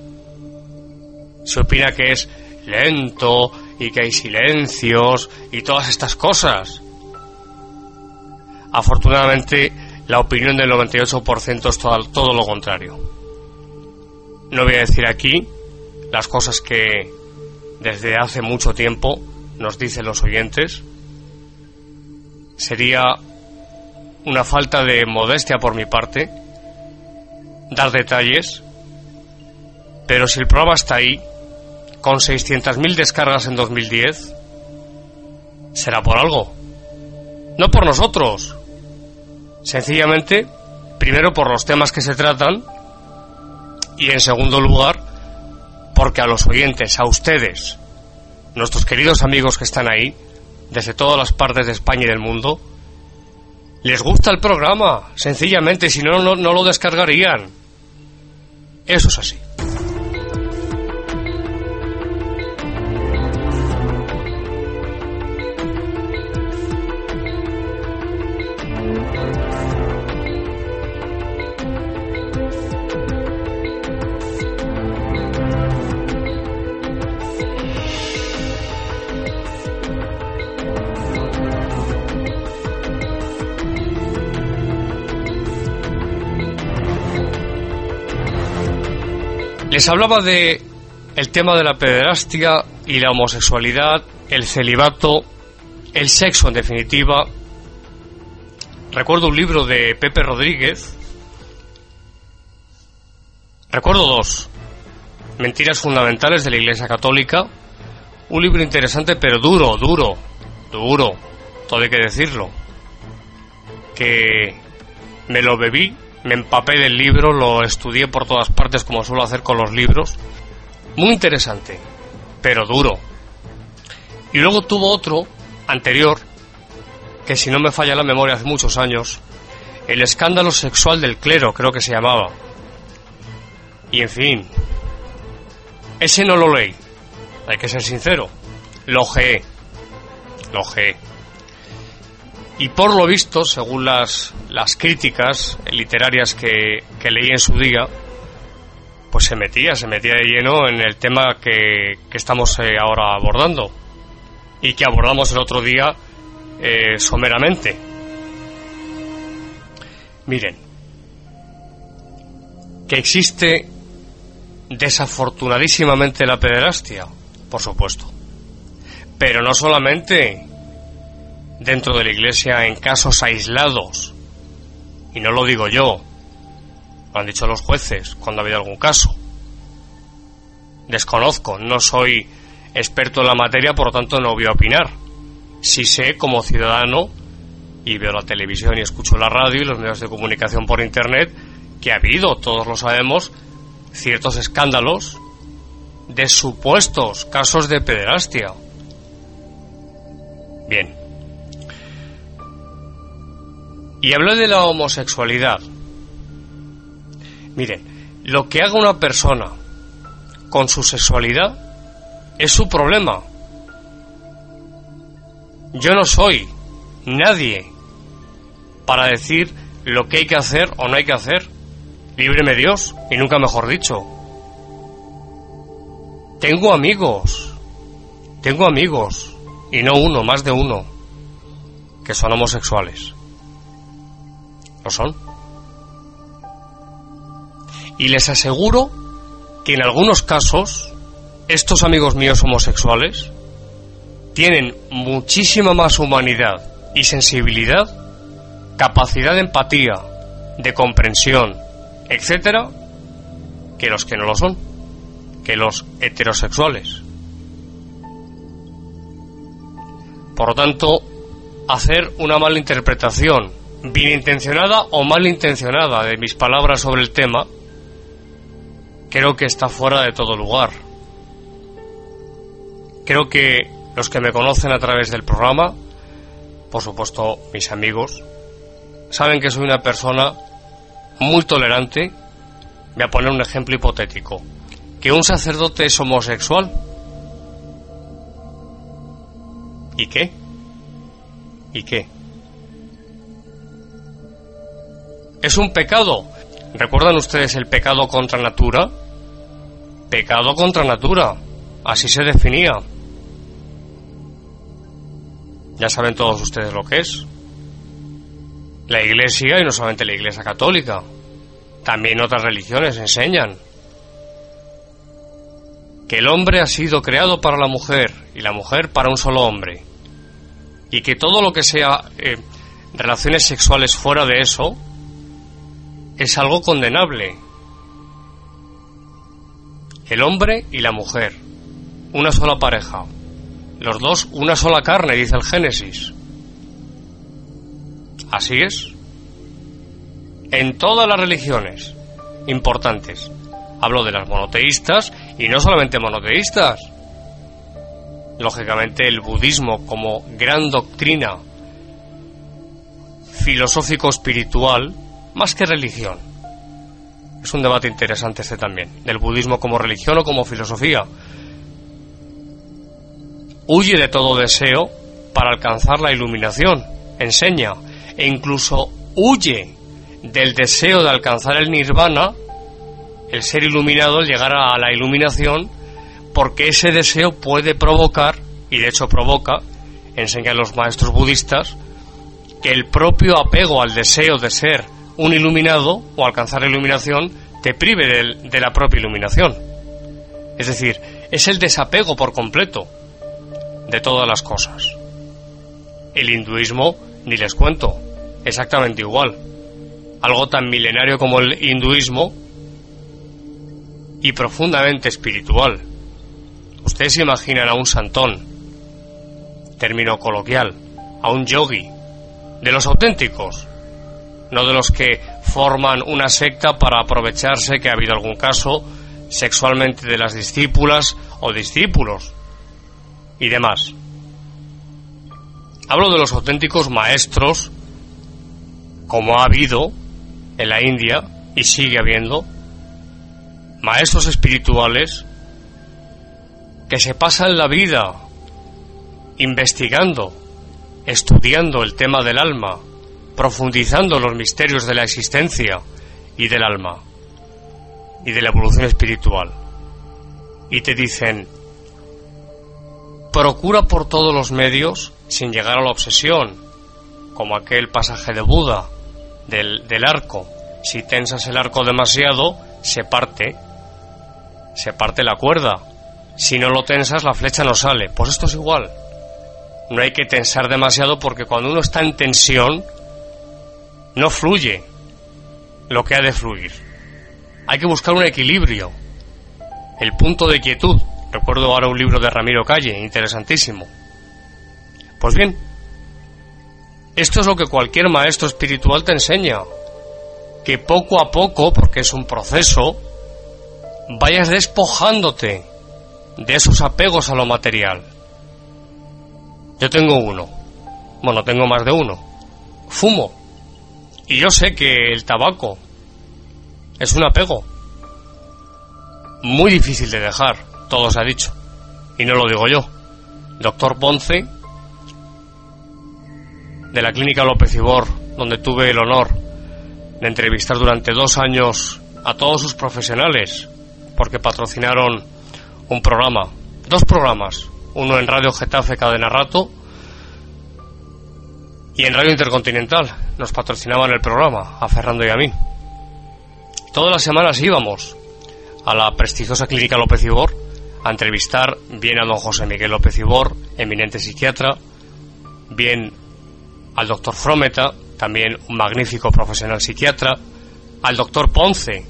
Se opina que es lento y que hay silencios y todas estas cosas. Afortunadamente, la opinión del 98% es todo lo contrario. No voy a decir aquí las cosas que desde hace mucho tiempo nos dicen los oyentes. Sería una falta de modestia por mi parte dar detalles, Pero si el programa está ahí, con 600.000 descargas en 2010, será por algo. No por nosotros. Sencillamente, primero por los temas que se tratan, y en segundo lugar, porque a los oyentes, a ustedes, nuestros queridos amigos que están ahí, desde todas las partes de España y del mundo, les gusta el programa, sencillamente, si no, no lo descargarían. Eso es así. Les hablaba de el tema de la pederastia y la homosexualidad, el celibato, el sexo en definitiva. Recuerdo un libro de Pepe Rodríguez. Recuerdo dos. Mentiras fundamentales de la Iglesia Católica. Un libro interesante pero duro. Todo hay que decirlo. Que me lo bebí. Me empapé del libro, lo estudié por todas partes como suelo hacer con los libros. Muy interesante, pero duro. Y luego tuvo otro, anterior, que si no me falla la memoria hace muchos años, El escándalo sexual del clero, creo que se llamaba. Y en fin, ese no lo leí, hay que ser sincero. Lo ojeé. Y por lo visto, según las críticas literarias que leí en su día, pues se metía de lleno en el tema que estamos ahora abordando y que abordamos el otro día someramente. Miren, que existe desafortunadísimamente la pederastia, por supuesto, pero no solamente dentro de la Iglesia en casos aislados, y no lo digo yo, lo han dicho los jueces cuando ha habido algún caso. Desconozco, no soy experto en la materia, por lo tanto no voy a opinar. Sí sé, como ciudadano, y veo la televisión y escucho la radio y los medios de comunicación por internet, que ha habido, todos lo sabemos, ciertos escándalos de supuestos casos de pederastia. Bien. Y hablé de la homosexualidad. Miren, lo que haga una persona con su sexualidad es su problema. Yo no soy nadie para decir lo que hay que hacer o no hay que hacer. Líbreme Dios, y nunca mejor dicho. Tengo amigos, y no uno, más de uno, que son homosexuales. Lo son. Y les aseguro que en algunos casos estos amigos míos homosexuales tienen muchísima más humanidad y sensibilidad, capacidad de empatía, de comprensión, etcétera, que los que no lo son, que los heterosexuales. Por lo tanto, hacer una mala interpretación, bien intencionada o mal intencionada, de mis palabras sobre el tema, creo que está fuera de todo lugar. Creo que los que me conocen a través del programa, por supuesto mis amigos, saben que soy una persona muy tolerante. Voy a poner un ejemplo hipotético. ¿Que un sacerdote es homosexual? ¿Y qué? ¿Es un pecado? ¿Recuerdan ustedes el pecado contra natura? Pecado contra natura, así se definía. Ya saben todos ustedes lo que es. La Iglesia, y no solamente la Iglesia católica, también otras religiones enseñan que el hombre ha sido creado para la mujer y la mujer para un solo hombre, y que todo lo que sea relaciones sexuales fuera de eso es algo condenable. el hombre y la mujer, una sola pareja, los dos una sola carne, dice el Génesis. Así es. En todas las religiones importantes. Hablo de las monoteístas y no solamente monoteístas. Lógicamente el budismo como gran doctrina filosófico-espiritual, más que religión. Es un debate interesante este también, del budismo como religión o como filosofía. Huye de todo deseo para alcanzar la iluminación, enseña, e incluso huye del deseo de alcanzar el nirvana, el ser iluminado, el llegar a la iluminación, porque ese deseo puede provocar, y de hecho provoca, enseñan los maestros budistas, que el propio apego al deseo de ser un iluminado o alcanzar la iluminación te prive de la propia iluminación. Es decir, es el desapego por completo de todas las cosas. El hinduismo, ni les cuento, exactamente igual. Algo tan milenario como el hinduismo y profundamente espiritual. Ustedes se imaginan a un santón, término coloquial, a un yogi, de los auténticos, no de los que forman una secta para aprovecharse, que ha habido algún caso, sexualmente de las discípulas o discípulos y demás. Hablo de los auténticos maestros, como ha habido en la India y sigue habiendo, maestros espirituales que se pasan la vida investigando, estudiando el tema del alma, profundizando los misterios de la existencia y del alma y de la evolución espiritual, y te dicen: procura por todos los medios, sin llegar a la obsesión, como aquel pasaje de Buda del arco. Si tensas el arco demasiado, se parte la cuerda. Si no lo tensas, la flecha no sale. Pues esto es igual. No hay que tensar demasiado, porque cuando uno está en tensión no fluye lo que ha de fluir. Hay que buscar un equilibrio, el punto de quietud. Recuerdo ahora un libro de Ramiro Calle, interesantísimo. Pues bien, esto es lo que cualquier maestro espiritual te enseña, que poco a poco, porque es un proceso, vayas despojándote de esos apegos a lo material. Yo tengo uno, bueno, tengo más de uno. Fumo, y yo sé que el tabaco es un apego muy difícil de dejar, todo se ha dicho, y no lo digo yo. Doctor Ponce, de la Clínica López Ibor, donde tuve el honor de entrevistar durante 2 años a todos sus profesionales, porque patrocinaron un programa, 2 programas, uno en Radio Getafe Cadena Rato y en Radio Intercontinental. Nos patrocinaban el programa, a Fernando y a mí. Todas las semanas íbamos a la prestigiosa Clínica López Ibor a entrevistar bien a don José Miguel López Ibor, eminente psiquiatra, bien al doctor Frometa, también un magnífico profesional psiquiatra, al doctor Ponce,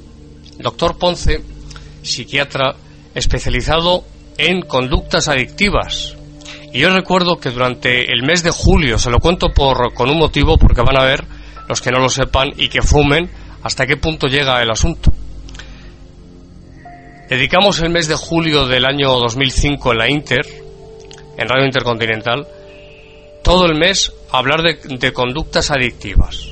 psiquiatra especializado en conductas adictivas. Y yo recuerdo que durante el mes de julio, se lo cuento con un motivo, porque van a ver los que no lo sepan y que fumen hasta qué punto llega el asunto. Dedicamos el mes de julio del año 2005 en la Inter, en Radio Intercontinental, todo el mes a hablar de conductas adictivas.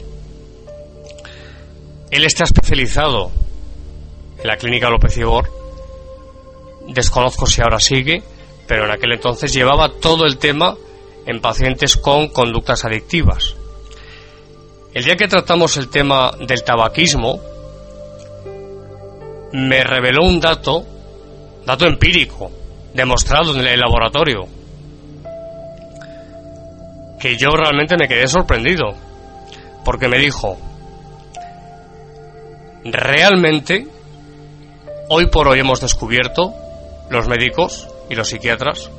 Él está especializado en la Clínica López Ibor, desconozco si ahora sigue, pero en aquel entonces llevaba todo el tema en pacientes con conductas adictivas. El día que tratamos el tema del tabaquismo, me reveló un dato empírico, demostrado en el laboratorio, que yo realmente me quedé sorprendido, porque me dijo: realmente, hoy por hoy hemos descubierto, los médicos y los psiquiatras,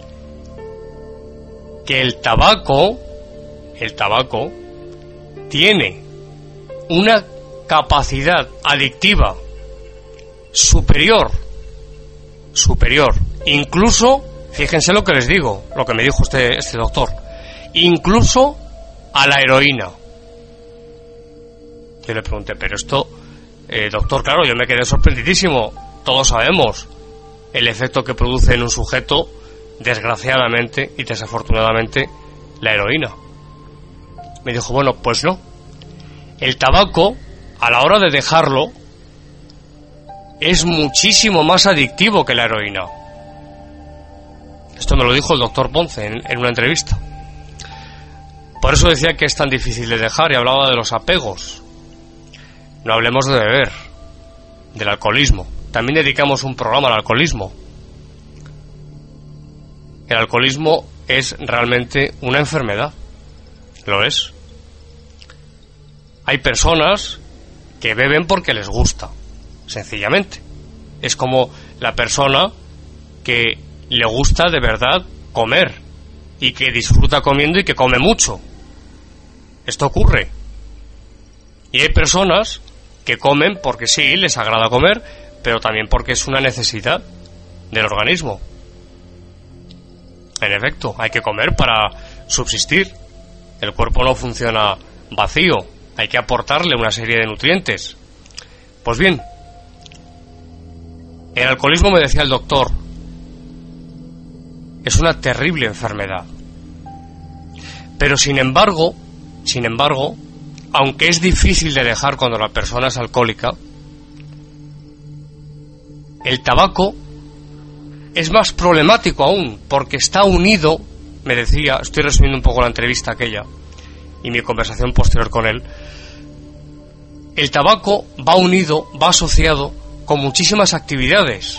que el tabaco tiene una capacidad adictiva superior superior, incluso, fíjense lo que les digo, lo que me dijo este doctor, incluso a la heroína. Yo le pregunté, pero esto, doctor, claro, yo me quedé sorprendidísimo. Todos sabemos el efecto que produce en un sujeto, desgraciadamente y desafortunadamente, la heroína. Me dijo, bueno, pues no. El tabaco, a la hora de dejarlo, es muchísimo más adictivo que la heroína. Esto me lo dijo el doctor Ponce en una entrevista. Por eso decía que es tan difícil de dejar y hablaba de los apegos. No hablemos de beber, del alcoholismo. También dedicamos un programa al alcoholismo. El alcoholismo es realmente una enfermedad. Lo es. Hay personas que beben porque les gusta, sencillamente. Es como la persona que le gusta de verdad comer y que disfruta comiendo y que come mucho. Esto ocurre. Y hay personas que comen porque sí, les agrada comer, pero también porque es una necesidad del organismo. En efecto, hay que comer para subsistir. El cuerpo no funciona vacío, hay que aportarle una serie de nutrientes. Pues bien, el alcoholismo, me decía el doctor, es una terrible enfermedad. Pero sin embargo, aunque es difícil de dejar cuando la persona es alcohólica, el tabaco es más problemático aún, porque está unido, me decía, estoy resumiendo un poco la entrevista aquella y mi conversación posterior con él, el tabaco va unido, va asociado con muchísimas actividades.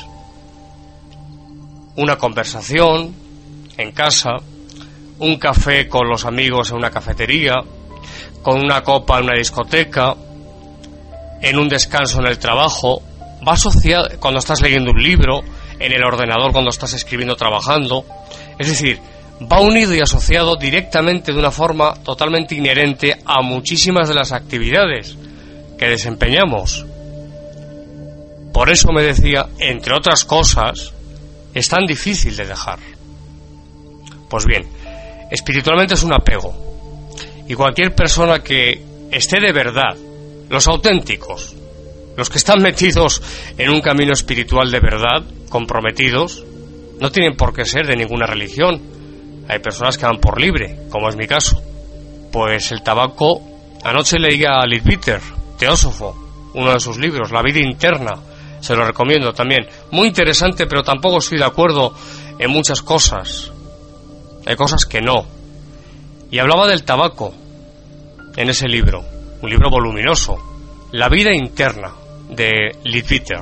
Una conversación en casa, un café con los amigos en una cafetería, con una copa en una discoteca, en un descanso en el trabajo, va asociado cuando estás leyendo un libro, en el ordenador cuando estás escribiendo, trabajando. Es decir, va unido y asociado directamente de una forma totalmente inherente a muchísimas de las actividades que desempeñamos. Por eso me decía, entre otras cosas, es tan difícil de dejar. Pues bien, espiritualmente es un apego. Y cualquier persona que esté de verdad, los auténticos, los que están metidos en un camino espiritual de verdad, comprometidos, no tienen por qué ser de ninguna religión. Hay personas que van por libre, como es mi caso. Pues el tabaco, anoche leía a Leadbeater, Teósofo, uno de sus libros, La vida interna, se lo recomiendo también. Muy interesante, pero tampoco estoy de acuerdo en muchas cosas. Hay cosas que no. Y hablaba del tabaco en ese libro, un libro voluminoso, La vida interna, de Leadbeater.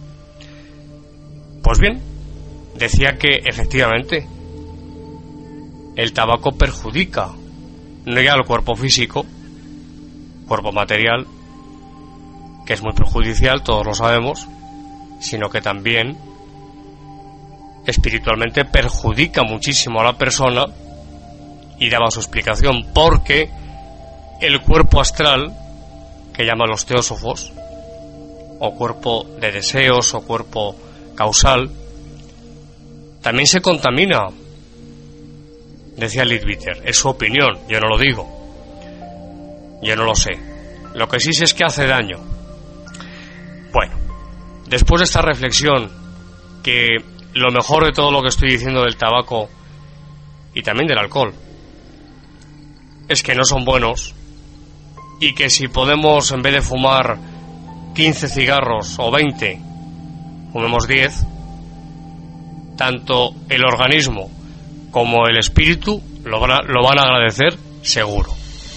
Pues bien, decía que efectivamente el tabaco perjudica no ya al cuerpo físico, cuerpo material, que es muy perjudicial, todos lo sabemos, sino que también espiritualmente perjudica muchísimo a la persona, y daba su explicación, porque el cuerpo astral, que llaman los teósofos, o cuerpo de deseos, o cuerpo causal, también se contamina, decía Leadbeater. Es su opinión, yo no lo digo, yo no lo sé. Lo que sí sé es que hace daño. Bueno, después de esta reflexión, que lo mejor de todo lo que estoy diciendo del tabaco y también del alcohol es que no son buenos, y que si podemos, en vez de fumar 15 cigarros o 20, fumemos 10, tanto el organismo como el espíritu lo van a agradecer seguro.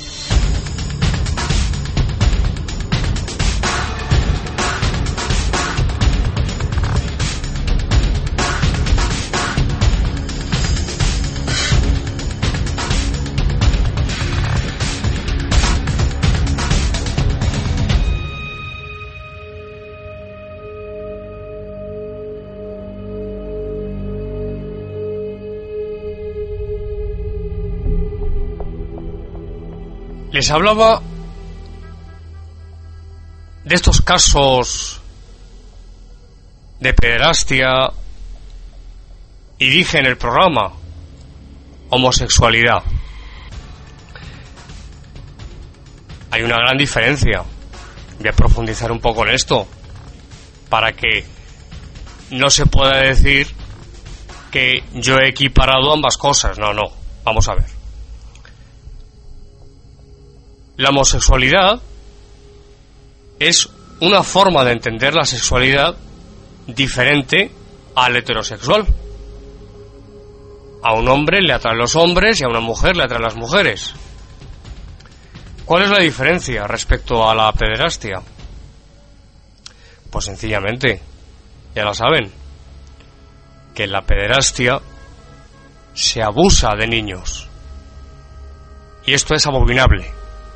Les hablaba de estos casos de pederastia y dije en el programa, homosexualidad. Hay una gran diferencia. Voy a profundizar un poco en esto para que no se pueda decir que yo he equiparado ambas cosas. No, vamos a ver. La homosexualidad es una forma de entender la sexualidad diferente al heterosexual. A un hombre le atraen los hombres y a una mujer le atraen las mujeres. ¿Cuál es la diferencia respecto a la pederastia? Pues sencillamente, ya la saben, que en la pederastia se abusa de niños. Y esto es abominable.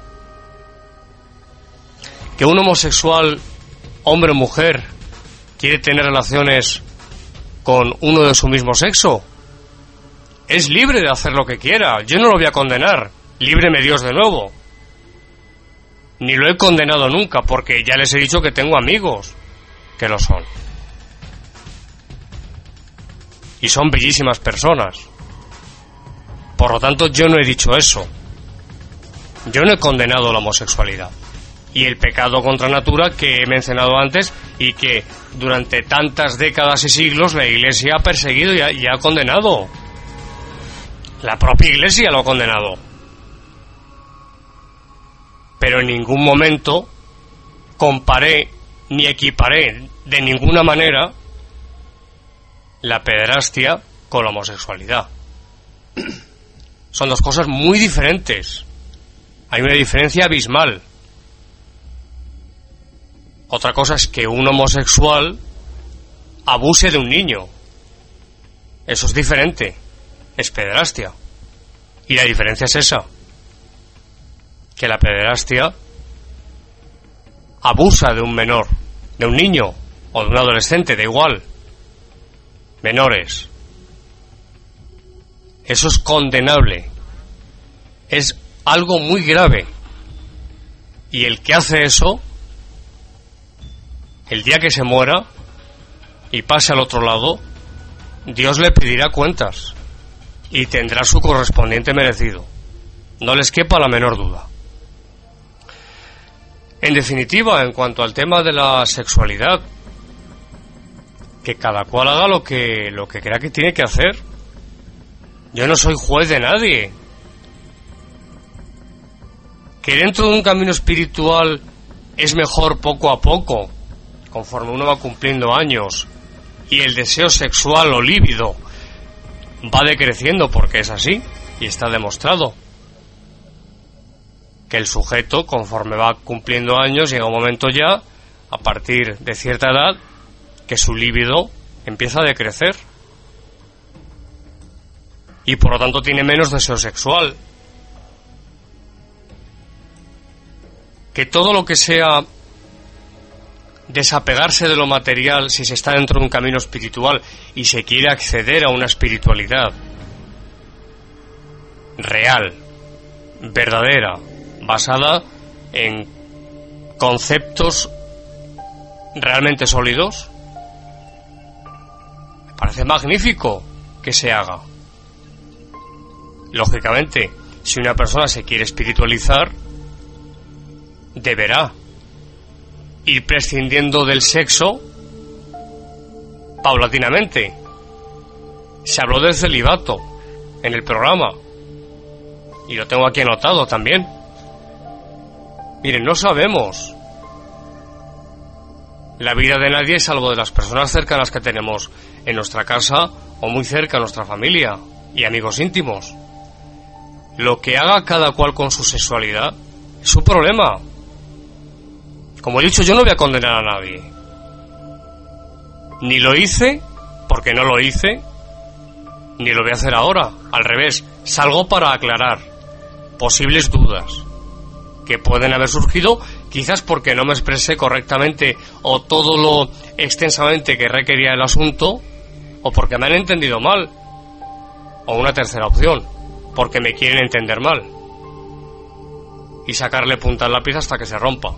Que un homosexual, hombre o mujer, quiere tener relaciones con uno de su mismo sexo, es libre de hacer lo que quiera. Yo no lo voy a condenar. Líbreme Dios de nuevo. Ni lo he condenado nunca, porque ya les he dicho que tengo amigos que lo son. Y son bellísimas personas. Por lo tanto, yo no he dicho eso. Yo no he condenado la homosexualidad. Y el pecado contra natura que he mencionado antes y que durante tantas décadas y siglos la Iglesia ha perseguido y ha condenado. La propia Iglesia lo ha condenado. Pero en ningún momento comparé ni equiparé de ninguna manera la pederastia con la homosexualidad. Son dos cosas muy diferentes. Hay una diferencia abismal. Otra cosa es que un homosexual abuse de un niño. Eso es diferente. Es pederastia. Y la diferencia es esa. Que la pederastia abusa de un menor, de un niño o de un adolescente, da igual. Menores. Eso es condenable. Es algo muy grave. Y el que hace eso, el día que se muera y pase al otro lado, Dios le pedirá cuentas y tendrá su correspondiente merecido. No les quepa la menor duda. En definitiva, en cuanto al tema de la sexualidad, que cada cual haga lo que crea que tiene que hacer. Yo no soy juez de nadie. Que dentro de un camino espiritual es mejor poco a poco, conforme uno va cumpliendo años, y el deseo sexual o líbido va decreciendo, porque es así, y está demostrado. Que el sujeto, conforme va cumpliendo años, llega un momento ya, a partir de cierta edad, que su líbido empieza a decrecer. Y por lo tanto tiene menos deseo sexual. Que todo lo que sea desapegarse de lo material, si se está dentro de un camino espiritual y se quiere acceder a una espiritualidad real, verdadera, basada en conceptos realmente sólidos, me parece magnífico que se haga. Lógicamente, si una persona se quiere espiritualizar, deberá ir prescindiendo del sexo paulatinamente. Se habló del celibato en el programa y lo tengo aquí anotado también. Miren, no sabemos la vida de nadie salvo de las personas cercanas que tenemos en nuestra casa o muy cerca de nuestra familia y amigos íntimos. Lo que haga cada cual con su sexualidad es su problema. Como he dicho, yo no voy a condenar a nadie. Ni lo hice porque no lo hice, ni lo voy a hacer ahora. Al revés, salgo para aclarar posibles dudas que pueden haber surgido, quizás porque no me expresé correctamente o todo lo extensamente que requería el asunto, o porque me han entendido mal, o una tercera opción, porque me quieren entender mal y sacarle punta al lápiz hasta que se rompa.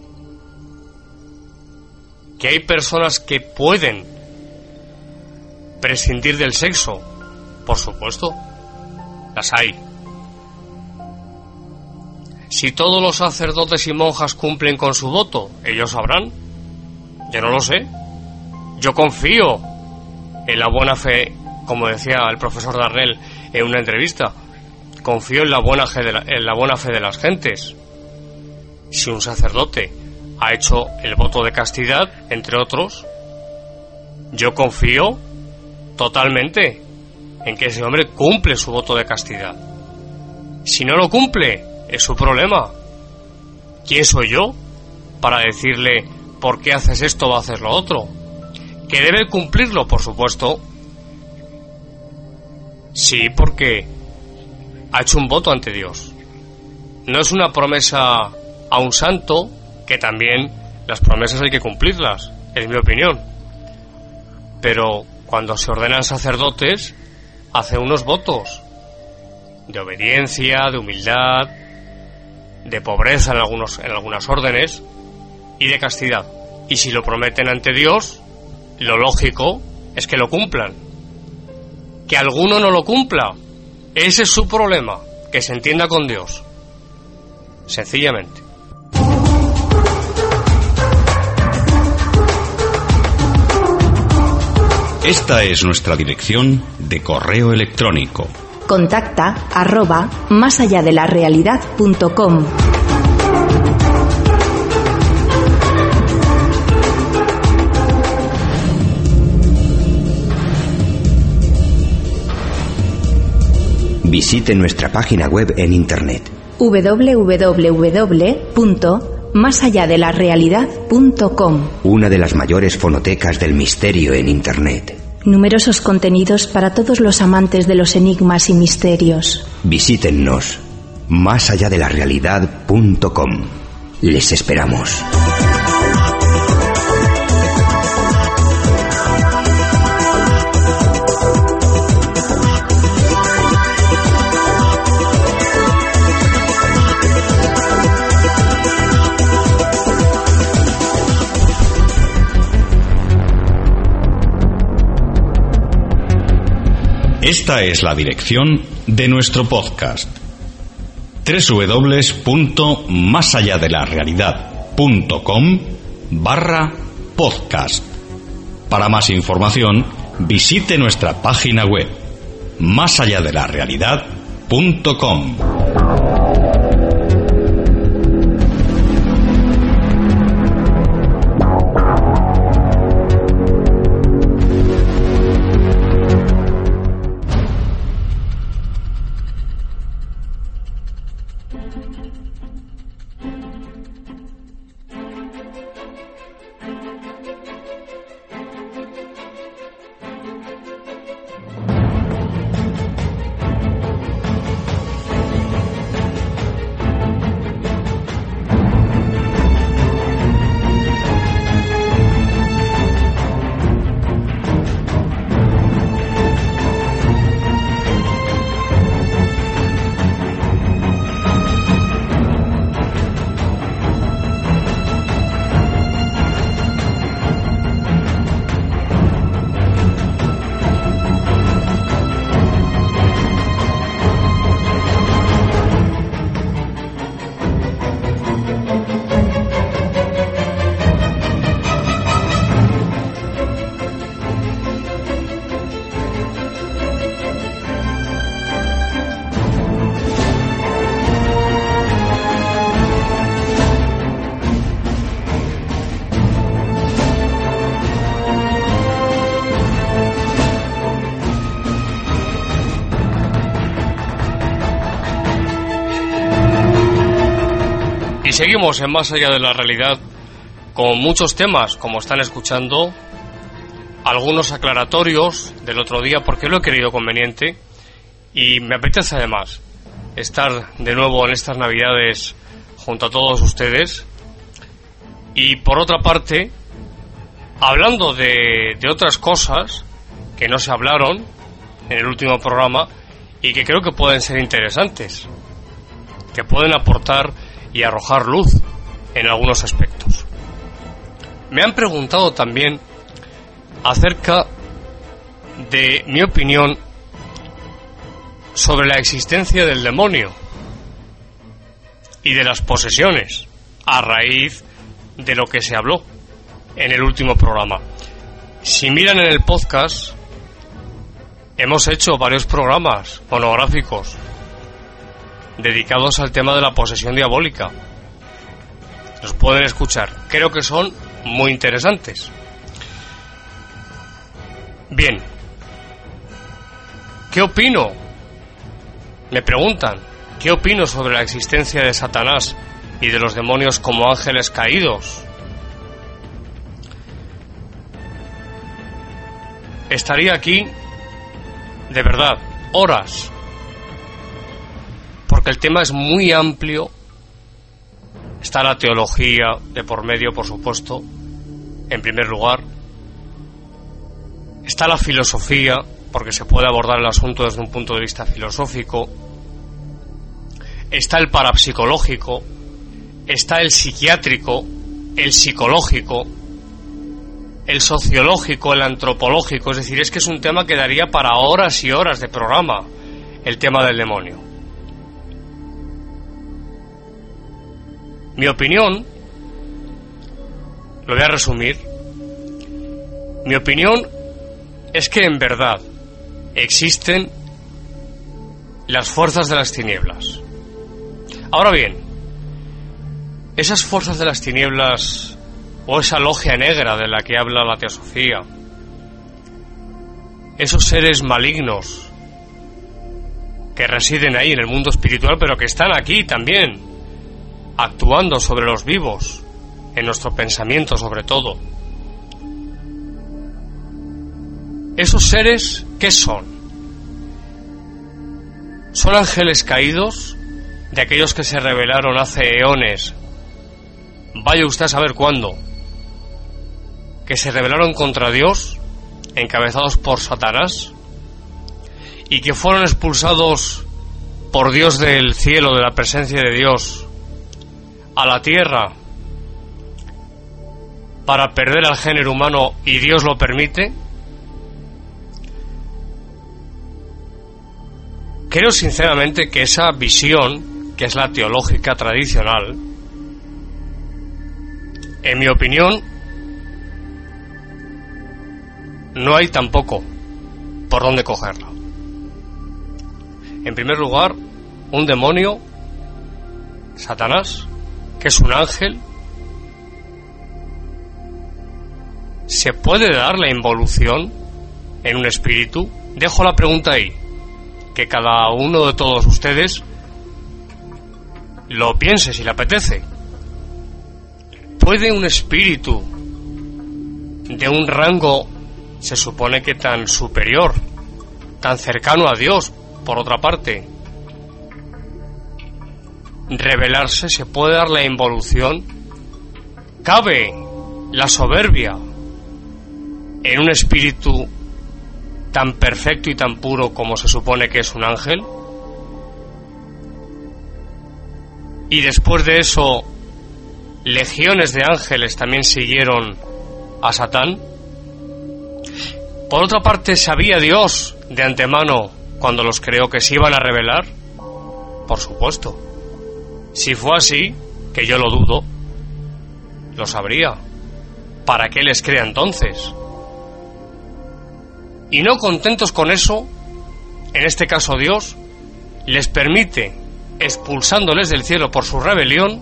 Que hay personas que pueden prescindir del sexo. Por supuesto, las hay. Si todos los sacerdotes y monjas cumplen con su voto, ellos sabrán. Yo no lo sé. Yo confío en la buena fe, como decía el profesor Darrell en una entrevista. Confío en la buena fe de las gentes. Si un sacerdote ha hecho el voto de castidad, entre otros, yo confío totalmente en que ese hombre cumple su voto de castidad. Si no lo cumple, es su problema. ¿Quién soy yo para decirle por qué haces esto o haces lo otro? ¿Que debe cumplirlo? Por supuesto. Sí, porque ha hecho un voto ante Dios. No es una promesa a un santo, que también las promesas hay que cumplirlas, es mi opinión. Pero cuando se ordenan sacerdotes, hace unos votos de obediencia, de humildad, de pobreza en algunas órdenes y de castidad. Y si lo prometen ante Dios, lo lógico es que lo cumplan. Que alguno no lo cumpla, ese es su problema, que se entienda con Dios. Sencillamente. Esta es nuestra dirección de correo electrónico. Contacta @masalladelarrealidad.com. Visite nuestra página web en internet www.masalladelarrealidad.com. una de las mayores fonotecas del misterio en internet. Numerosos contenidos para todos los amantes de los enigmas y misterios. Visítennos masalladelarrealidad.com. Les esperamos. Esta es la dirección de nuestro podcast: www.masalladelarrealidad.com/podcast. Para más información, visite nuestra página web masalladelarrealidad.com. Y seguimos en Más Allá de la Realidad con muchos temas, como están escuchando, algunos aclaratorios del otro día, porque lo he querido conveniente, y me apetece además estar de nuevo en estas Navidades junto a todos ustedes. Y por otra parte, hablando de otras cosas que no se hablaron en el último programa y que creo que pueden ser interesantes, que pueden aportar y arrojar luz en algunos aspectos. Me han preguntado también acerca de mi opinión sobre la existencia del demonio y de las posesiones a raíz de lo que se habló en el último programa. Si miran en el podcast, hemos hecho varios programas monográficos dedicados al tema de la posesión diabólica. Los pueden escuchar, creo que son muy interesantes. Bien, ¿qué opino? Me preguntan, ¿qué opino sobre la existencia de Satanás y de los demonios como ángeles caídos? Estaría aquí, de verdad, horas, porque el tema es muy amplio. Está la teología de por medio, por supuesto, en primer lugar. Está la filosofía, porque se puede abordar el asunto desde un punto de vista filosófico. Está el parapsicológico, está el psiquiátrico, el psicológico, el sociológico, el antropológico. Es decir, es que es un tema que daría para horas y horas de programa, el tema del demonio. Mi opinión, lo voy a resumir, mi opinión es que en verdad existen las fuerzas de las tinieblas. Ahora bien, esas fuerzas de las tinieblas o esa logia negra de la que habla la teosofía, esos seres malignos que residen ahí en el mundo espiritual, pero que están aquí también, actuando sobre los vivos, en nuestro pensamiento sobre todo. ¿Esos seres qué son? ¿Son ángeles caídos de aquellos que se rebelaron hace eones? Vaya usted a saber cuándo. Que se rebelaron contra Dios, encabezados por Satanás, y que fueron expulsados por Dios del cielo, de la presencia de Dios, a la tierra para perder al género humano, y Dios lo permite. Creo sinceramente que esa visión, que es la teológica tradicional, en mi opinión, no hay tampoco por dónde cogerla. En primer lugar, un demonio, Satanás, que es un ángel, ¿se puede dar la involución en un espíritu? Dejo la pregunta ahí, que cada uno de todos ustedes lo piense si le apetece. ¿Puede un espíritu de un rango, se supone que tan superior, tan cercano a Dios, por otra parte, rebelarse? ¿Se puede dar la involución? ¿Cabe la soberbia en un espíritu tan perfecto y tan puro como se supone que es un ángel? Y después de eso, legiones de ángeles también siguieron a Satán. Por otra parte, ¿sabía Dios de antemano, cuando los creó, que se iban a rebelar? Por supuesto. Si fue así, que yo lo dudo, lo sabría. ¿Para qué les crea entonces? Y no contentos con eso, en este caso Dios les permite, expulsándoles del cielo por su rebelión,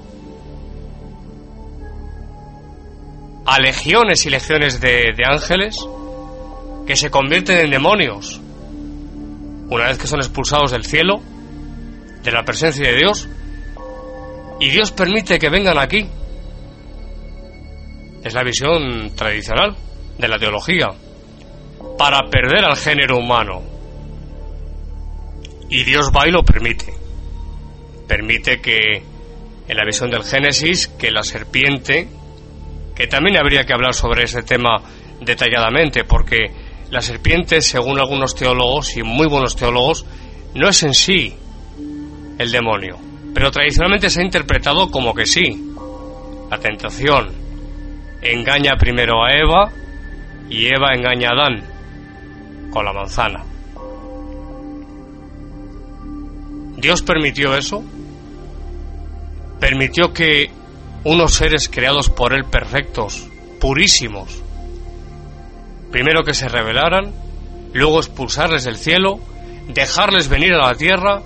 a legiones y legiones de ángeles que se convierten en demonios una vez que son expulsados del cielo, de la presencia de Dios, y Dios permite que vengan aquí. Es la visión tradicional de la teología, para perder al género humano. Y Dios va y lo permite. Permite que, en la visión del Génesis, que la serpiente, que también habría que hablar sobre ese tema detalladamente, porque la serpiente, según algunos teólogos, y muy buenos teólogos, no es en sí el demonio, pero tradicionalmente se ha interpretado como que sí. La tentación engaña primero a Eva y Eva engaña a Adán. con la manzana. Dios permitió eso, permitió que unos seres creados por Él perfectos, purísimos, primero que se rebelaran, luego expulsarles del cielo, dejarles venir a la tierra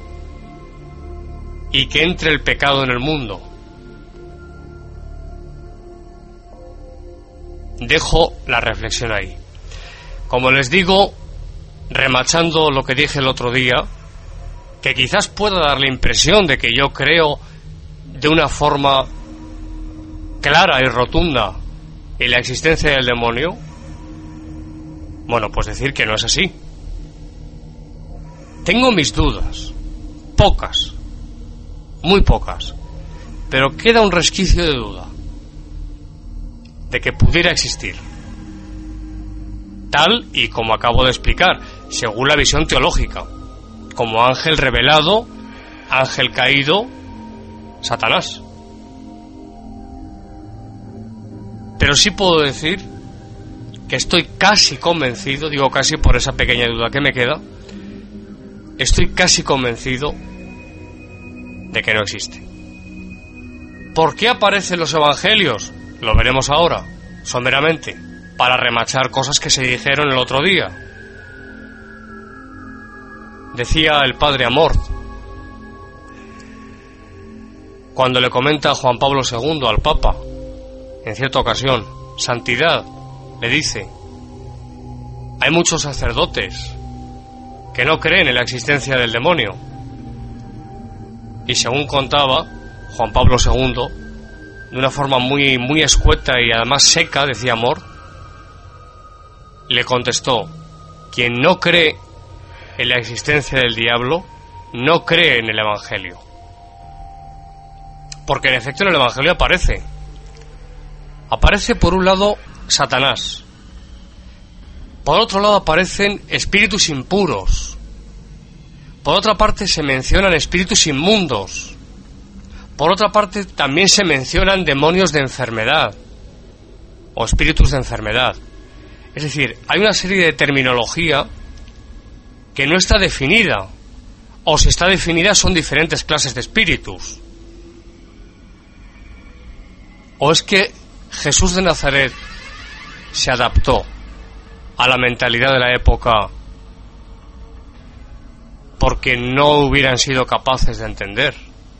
y que entre el pecado en el mundo. Dejo la reflexión ahí. Como les digo, remachando lo que dije el otro día, que quizás pueda dar la impresión de que yo creo de una forma clara y rotunda en la existencia del demonio, bueno, pues decir que no es así. Tengo mis dudas, pocas, muy pocas, pero queda un resquicio de duda de que pudiera existir, tal y como acabo de explicar, según la visión teológica, como ángel revelado, ángel caído, Satanás. Pero sí puedo decir que estoy casi convencido, digo casi por esa pequeña duda que me queda, estoy casi convencido de que no existe. ¿Por qué aparecen los evangelios? Lo veremos ahora, someramente, para remachar cosas que se dijeron el otro día. Decía el padre Amort, cuando le comenta a Juan Pablo II, al Papa, en cierta ocasión, santidad, le dice, hay muchos sacerdotes que no creen en la existencia del demonio. Y según contaba Juan Pablo II, de una forma muy escueta y además seca, decía Amor, le contestó, quien no cree en la existencia del diablo, no cree en el Evangelio. Porque en efecto en el Evangelio aparece por un lado Satanás, por otro lado aparecen espíritus impuros, por otra parte se mencionan espíritus inmundos, por otra parte también se mencionan demonios de enfermedad o espíritus de enfermedad. Es decir, hay una serie de terminología que no está definida, o si está definida son diferentes clases de espíritus. ¿O es que Jesús de Nazaret se adaptó a la mentalidad de la época porque no hubieran sido capaces de entender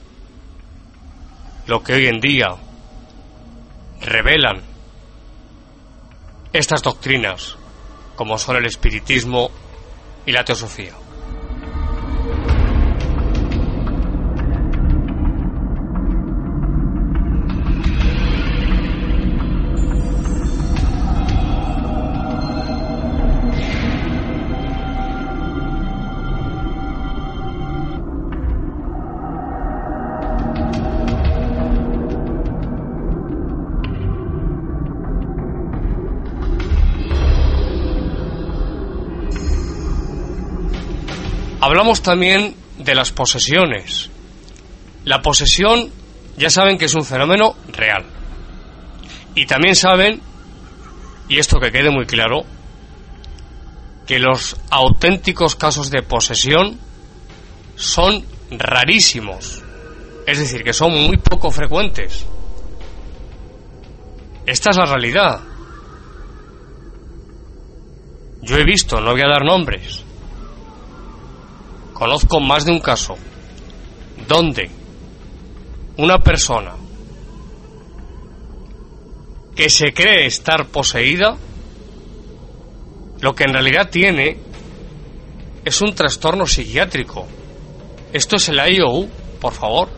lo que hoy en día revelan estas doctrinas, como son el espiritismo y la teosofía? Hablamos también de las posesiones. La posesión, ya saben que es un fenómeno real. Y también saben, y esto que quede muy claro, que los auténticos casos de posesión son rarísimos. Es decir, que son muy poco frecuentes. Esta es la realidad. Yo he visto, no voy a dar nombres, conozco más de un caso donde una persona que se cree estar poseída, lo que en realidad tiene es un trastorno psiquiátrico. Esto es el IOU, por favor.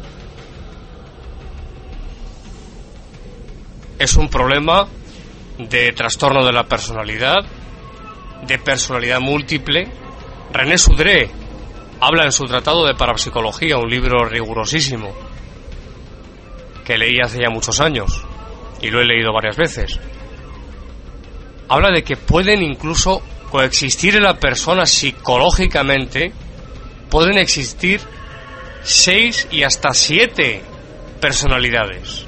Es un problema de trastorno de la personalidad, de personalidad múltiple. René Sudré habla en su tratado de parapsicología, un libro rigurosísimo que leí hace ya muchos años y lo he leído varias veces. Habla de que pueden incluso coexistir en la persona psicológicamente, pueden existir 6 y hasta 7 personalidades.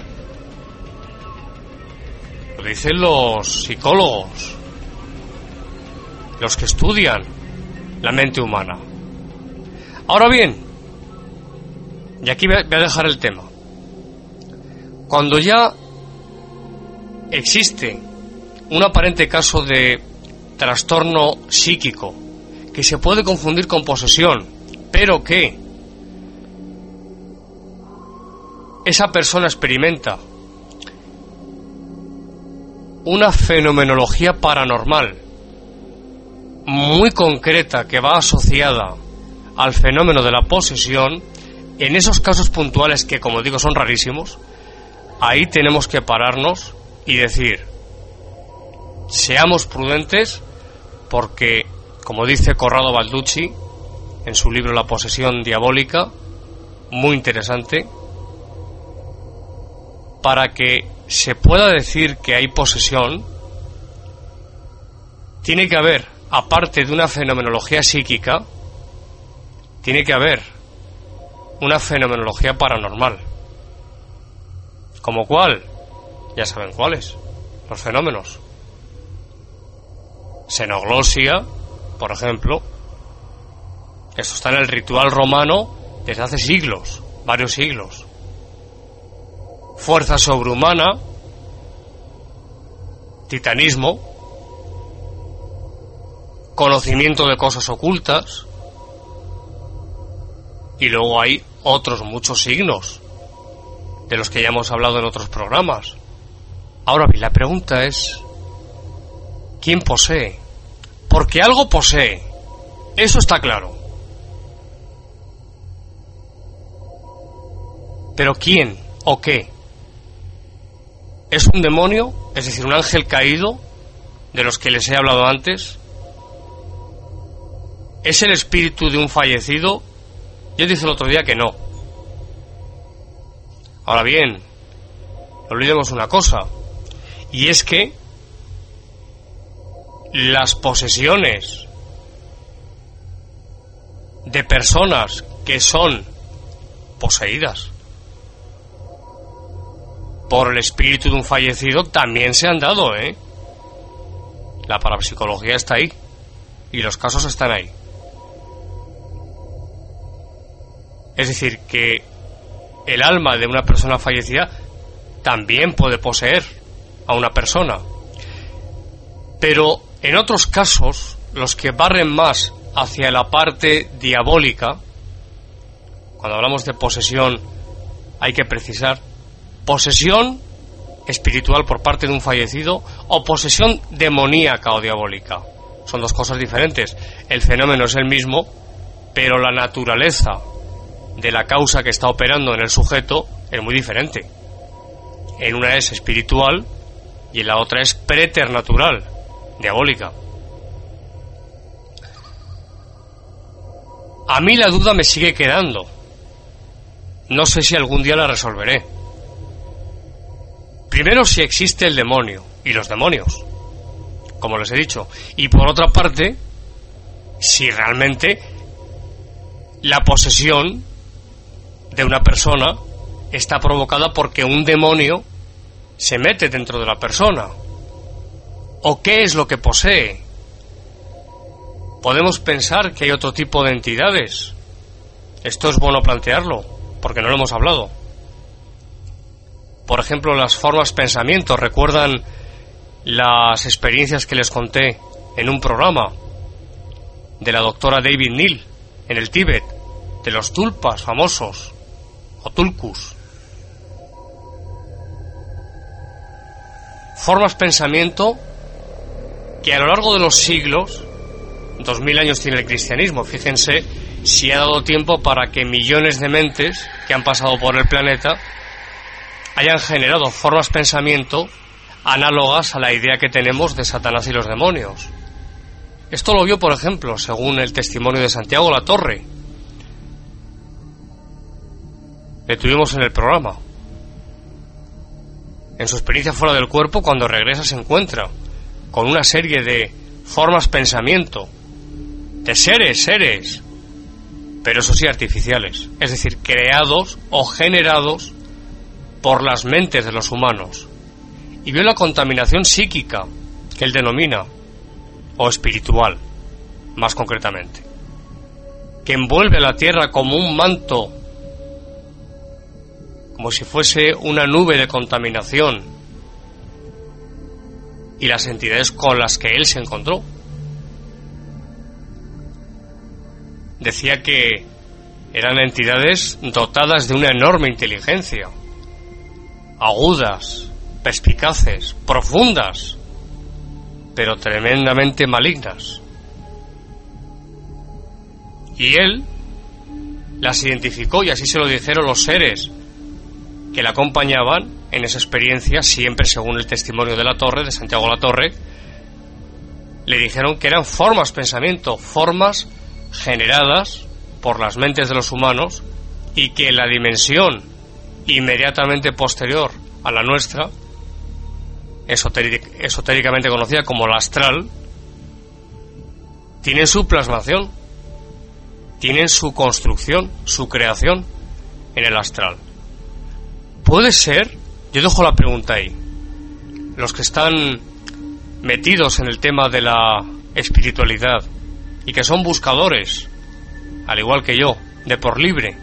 Lo dicen los psicólogos. los que estudian la mente humana. Ahora bien, y aquí voy a dejar el tema, cuando ya existe un aparente caso de trastorno psíquico que se puede confundir con posesión, pero que esa persona experimenta una fenomenología paranormal muy concreta que va asociada al fenómeno de la posesión, en esos casos puntuales que, como digo, son rarísimos, ahí tenemos que pararnos y decir, seamos prudentes, porque, como dice Corrado Balducci en su libro La posesión diabólica, muy interesante, para que se pueda decir que hay posesión, tiene que haber, aparte de una fenomenología psíquica, tiene que haber una fenomenología paranormal. ¿Como cuál? Ya saben cuáles, los fenómenos. Xenoglosia, por ejemplo. Esto está en el ritual romano desde hace siglos, varios siglos. Fuerza sobrehumana, titanismo, conocimiento de cosas ocultas, y luego hay otros muchos signos de los que ya hemos hablado en otros programas. Ahora bien, la pregunta es, ¿quién posee? Porque algo posee, eso está claro. Pero ¿quién o qué? ¿Es un demonio? Es decir, un ángel caído de los que les he hablado antes. ¿Es el espíritu de un fallecido? Yo dije el otro día que no. Ahora bien, no olvidemos una cosa, y es que las posesiones de personas que son poseídas por el espíritu de un fallecido también se han dado, La parapsicología está ahí y los casos están ahí. Es decir, que el alma de una persona fallecida también puede poseer a una persona. Pero en otros casos, los que barren más hacia la parte diabólica, cuando hablamos de posesión hay que precisar, posesión espiritual por parte de un fallecido o posesión demoníaca o diabólica. Son dos cosas diferentes. El fenómeno es el mismo, pero la naturaleza de la causa que está operando en el sujeto es muy diferente. En una es espiritual y en la otra es preternatural, diabólica. A mí la duda me sigue quedando. No sé si algún día la resolveré. Primero, si existe el demonio y los demonios, como les he dicho. Y por otra parte, si realmente la posesión de una persona está provocada porque un demonio se mete dentro de la persona. ¿O qué es lo que posee? Podemos pensar que hay otro tipo de entidades. Esto es bueno plantearlo, porque no lo hemos hablado. Por ejemplo, las formas pensamiento. ¿Recuerdan las experiencias que les conté en un programa de la doctora David Neal en el Tíbet, de los tulpas famosos, o tulkus? Formas pensamiento que a lo largo de los siglos, 2000 años tiene el cristianismo, fíjense si ha dado tiempo para que millones de mentes que han pasado por el planeta hayan generado formas pensamiento análogas a la idea que tenemos de Satanás y los demonios. Esto lo vio, por ejemplo, según el testimonio de Santiago Latorre. Le tuvimos en el programa. En su experiencia fuera del cuerpo, cuando regresa se encuentra con una serie de formas pensamiento, de seres, pero eso sí artificiales, es decir, creados o generados por las mentes de los humanos. Y vio la contaminación psíquica, que él denomina, o espiritual. más concretamente, que envuelve a la Tierra como un manto, como si fuese una nube de contaminación, y las entidades con las que él se encontró. Decía que eran entidades dotadas de una enorme inteligencia, agudas, perspicaces, profundas, pero tremendamente malignas. Y él las identificó, y así se lo dijeron los seres que le acompañaban en esa experiencia, siempre según el testimonio de la Torre, de Santiago la Torre. Le dijeron que eran formas pensamiento, formas generadas por las mentes de los humanos, y que la dimensión inmediatamente posterior a la nuestra, esotéricamente conocida como la astral, tienen su plasmación, tienen su construcción, su creación en el astral. Puede ser, yo dejo la pregunta ahí, los que están metidos en el tema de la espiritualidad y que son buscadores, al igual que yo, de por libre,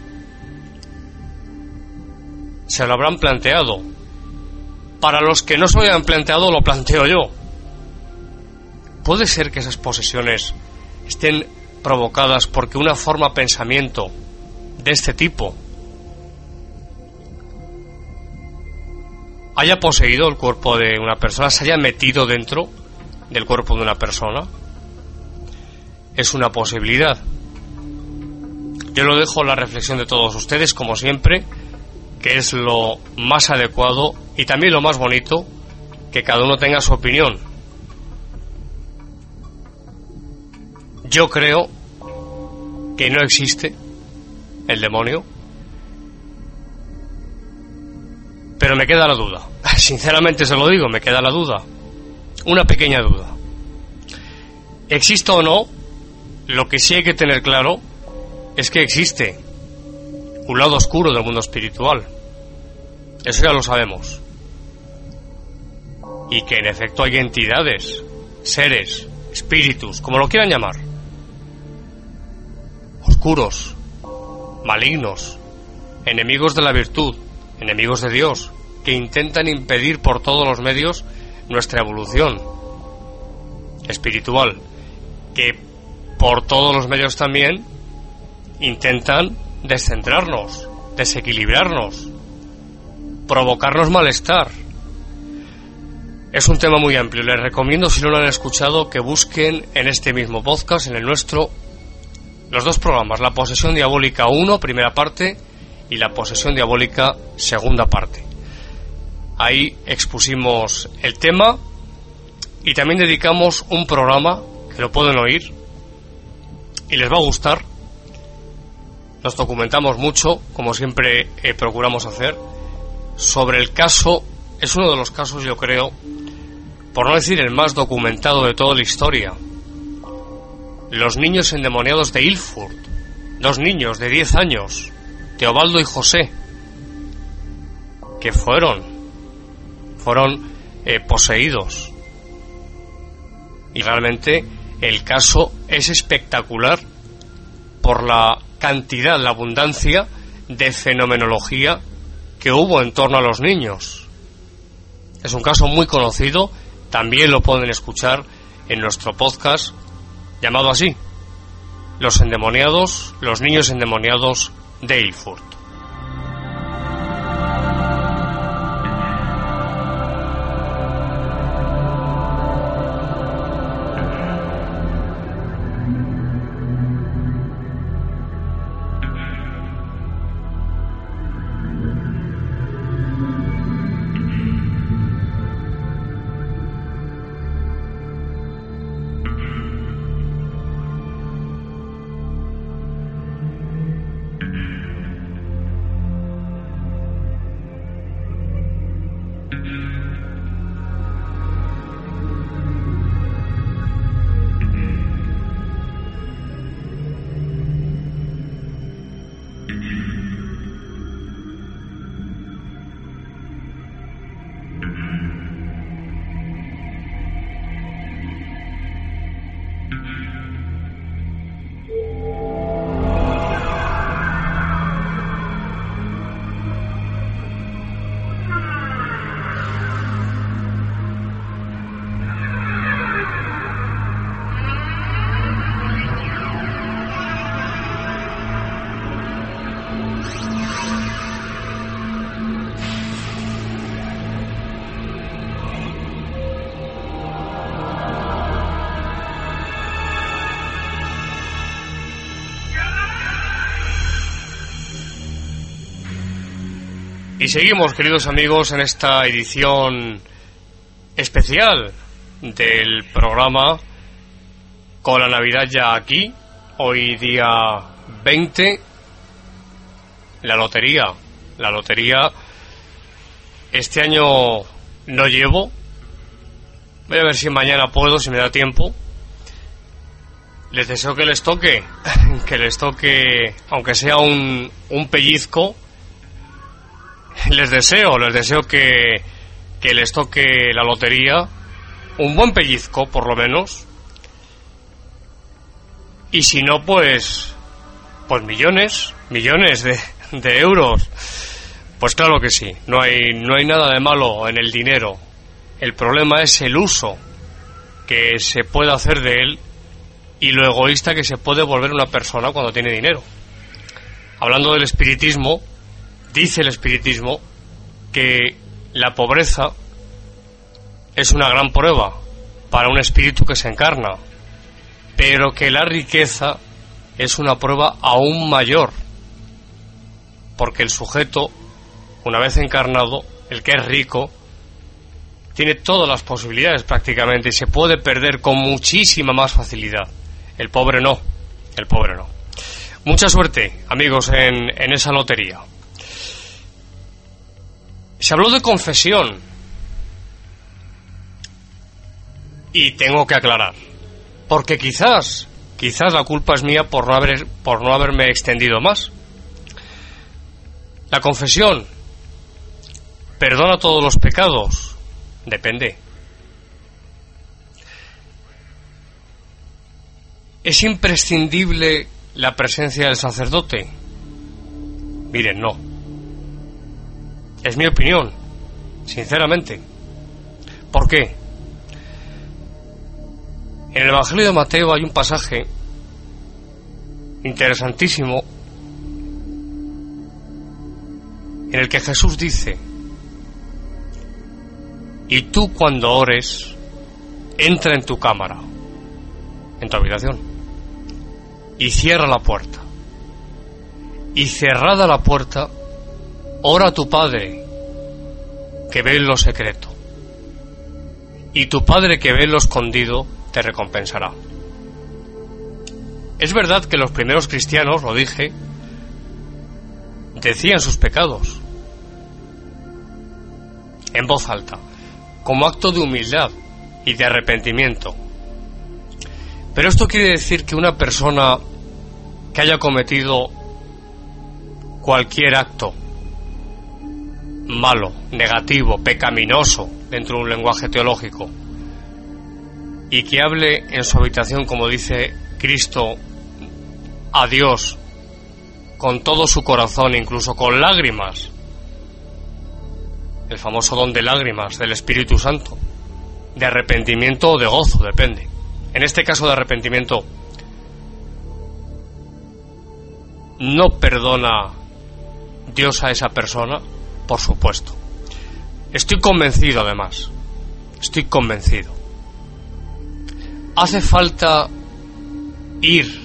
se lo habrán planteado. Para los que no se lo hayan planteado, lo planteo yo. ¿Puede ser que esas posesiones estén provocadas porque una forma pensamiento de este tipo haya poseído el cuerpo de una persona, se haya metido dentro del cuerpo de una persona? Es una posibilidad. Yo lo dejo a la reflexión de todos ustedes, como siempre, que es lo más adecuado y también lo más bonito, que cada uno tenga su opinión. Yo creo que no existe el demonio, pero me queda la duda. Sinceramente se lo digo, me queda la duda. Una pequeña duda. ¿Existe o no? Lo que sí hay que tener claro es que existe un lado oscuro del mundo espiritual. Eso ya lo sabemos. Y que en efecto hay entidades, seres, espíritus, como lo quieran llamar, oscuros, malignos, enemigos de la virtud, enemigos de Dios, que intentan impedir por todos los medios nuestra evolución espiritual, que por todos los medios también intentan descentrarnos, desequilibrarnos, provocarnos malestar. Es un tema muy amplio. Les recomiendo, si no lo han escuchado, que busquen en este mismo podcast, en el nuestro, los dos programas: La Posesión Diabólica 1, primera parte, y La Posesión Diabólica, segunda parte. Ahí expusimos el tema y también dedicamos un programa que lo pueden oír y les va a gustar. Nos documentamos mucho, como siempre procuramos hacer, sobre el caso. Es uno de los casos, yo creo, por no decir el más documentado de toda la historia: los niños endemoniados de Ilfurt. Dos niños de 10 años, Teobaldo y José, que fueron poseídos. Y realmente el caso es espectacular por la cantidad, la abundancia de fenomenología que hubo en torno a los niños. Es un caso muy conocido, también lo pueden escuchar en nuestro podcast llamado así: Los endemoniados, los niños endemoniados de Ilfurt. Y seguimos, queridos amigos, en esta edición especial del programa con la Navidad ya aquí, hoy día 20, la lotería. Este año no llevo, voy a ver si mañana puedo, si me da tiempo. Les deseo que les toque, aunque sea un pellizco. Les deseo que les toque la lotería, un buen pellizco por lo menos, y si no pues millones de euros. Pues claro que sí, no hay nada de malo en el dinero. El problema es el uso que se puede hacer de él y lo egoísta que se puede volver una persona cuando tiene dinero. Hablando del espiritismo, dice el espiritismo que la pobreza es una gran prueba para un espíritu que se encarna, pero que la riqueza es una prueba aún mayor, porque el sujeto, una vez encarnado, el que es rico, tiene todas las posibilidades prácticamente y se puede perder con muchísima más facilidad. El pobre no. Mucha suerte, amigos, en esa lotería. Se habló de confesión y tengo que aclarar, porque quizás la culpa es mía por no haberme extendido más. La confesión perdona todos los pecados, depende. ¿Es imprescindible la presencia del sacerdote? Miren, no. Es mi opinión, sinceramente. ¿Por qué? En el Evangelio de Mateo hay un pasaje interesantísimo en el que Jesús dice: y tú cuando ores, entra en tu cámara, en tu habitación, y cierra la puerta. Y cerrada la puerta, ora a tu Padre que ve en lo secreto, y tu Padre que ve en lo escondido te recompensará. Es verdad que los primeros cristianos, lo dije, decían sus pecados en voz alta, como acto de humildad y de arrepentimiento. Pero esto quiere decir que una persona que haya cometido cualquier acto malo, negativo, pecaminoso, dentro de un lenguaje teológico, y que hable en su habitación, como dice Cristo, a Dios con todo su corazón, incluso con lágrimas, el famoso don de lágrimas del Espíritu Santo, de arrepentimiento o de gozo, depende. En este caso de arrepentimiento, ¿no perdona Dios a esa persona? Por supuesto. Estoy convencido, además. Estoy convencido. ¿Hace falta ir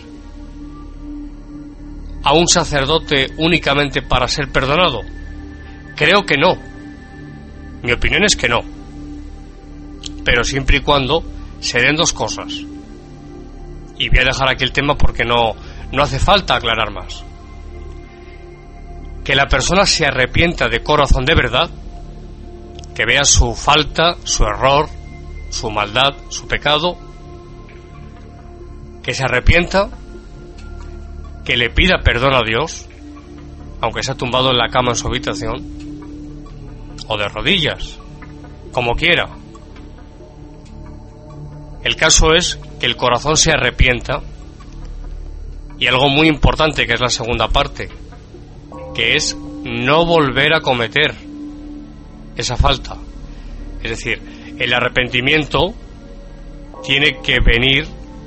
a un sacerdote únicamente para ser perdonado? Creo que no. Mi opinión es que no. Pero siempre y cuando se den dos cosas. Y voy a dejar aquí el tema porque no hace falta aclarar más. Que la persona se arrepienta de corazón de verdad, que vea su falta, su error, su maldad, su pecado, que se arrepienta, que le pida perdón a Dios, aunque sea tumbado en la cama en su habitación, o de rodillas, como quiera. El caso es que el corazón se arrepienta, y algo muy importante, que es la segunda parte, que es no volver a cometer esa falta. Es decir, el arrepentimiento tiene que venir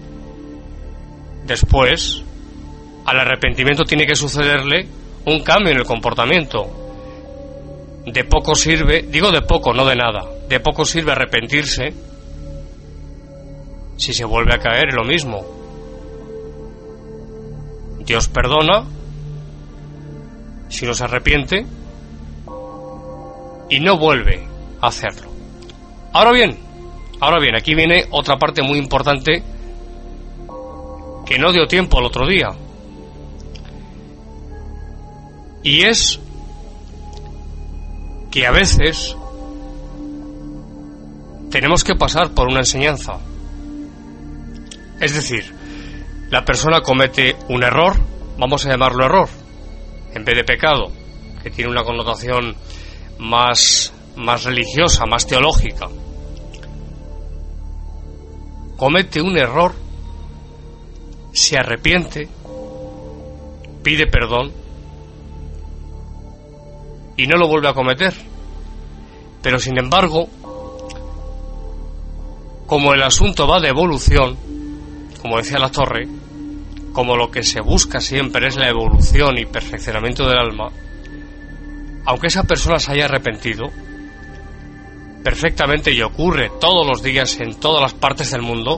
después. Al arrepentimiento tiene que sucederle un cambio en el comportamiento. De poco sirve, digo de poco, no de nada, de poco sirve arrepentirse si se vuelve a caer en lo mismo. Dios perdona si no se arrepiente, y no vuelve a hacerlo. Ahora bien, aquí viene otra parte muy importante que no dio tiempo el otro día, y es que a veces tenemos que pasar por una enseñanza. Es decir, la persona comete un error, vamos a llamarlo error, en vez de pecado, que tiene una connotación más religiosa, más teológica. Comete un error, se arrepiente, pide perdón y no lo vuelve a cometer. Pero sin embargo, como el asunto va de evolución, como decía La Torre, como lo que se busca siempre es la evolución y perfeccionamiento del alma, aunque esa persona se haya arrepentido, perfectamente, y ocurre todos los días en todas las partes del mundo,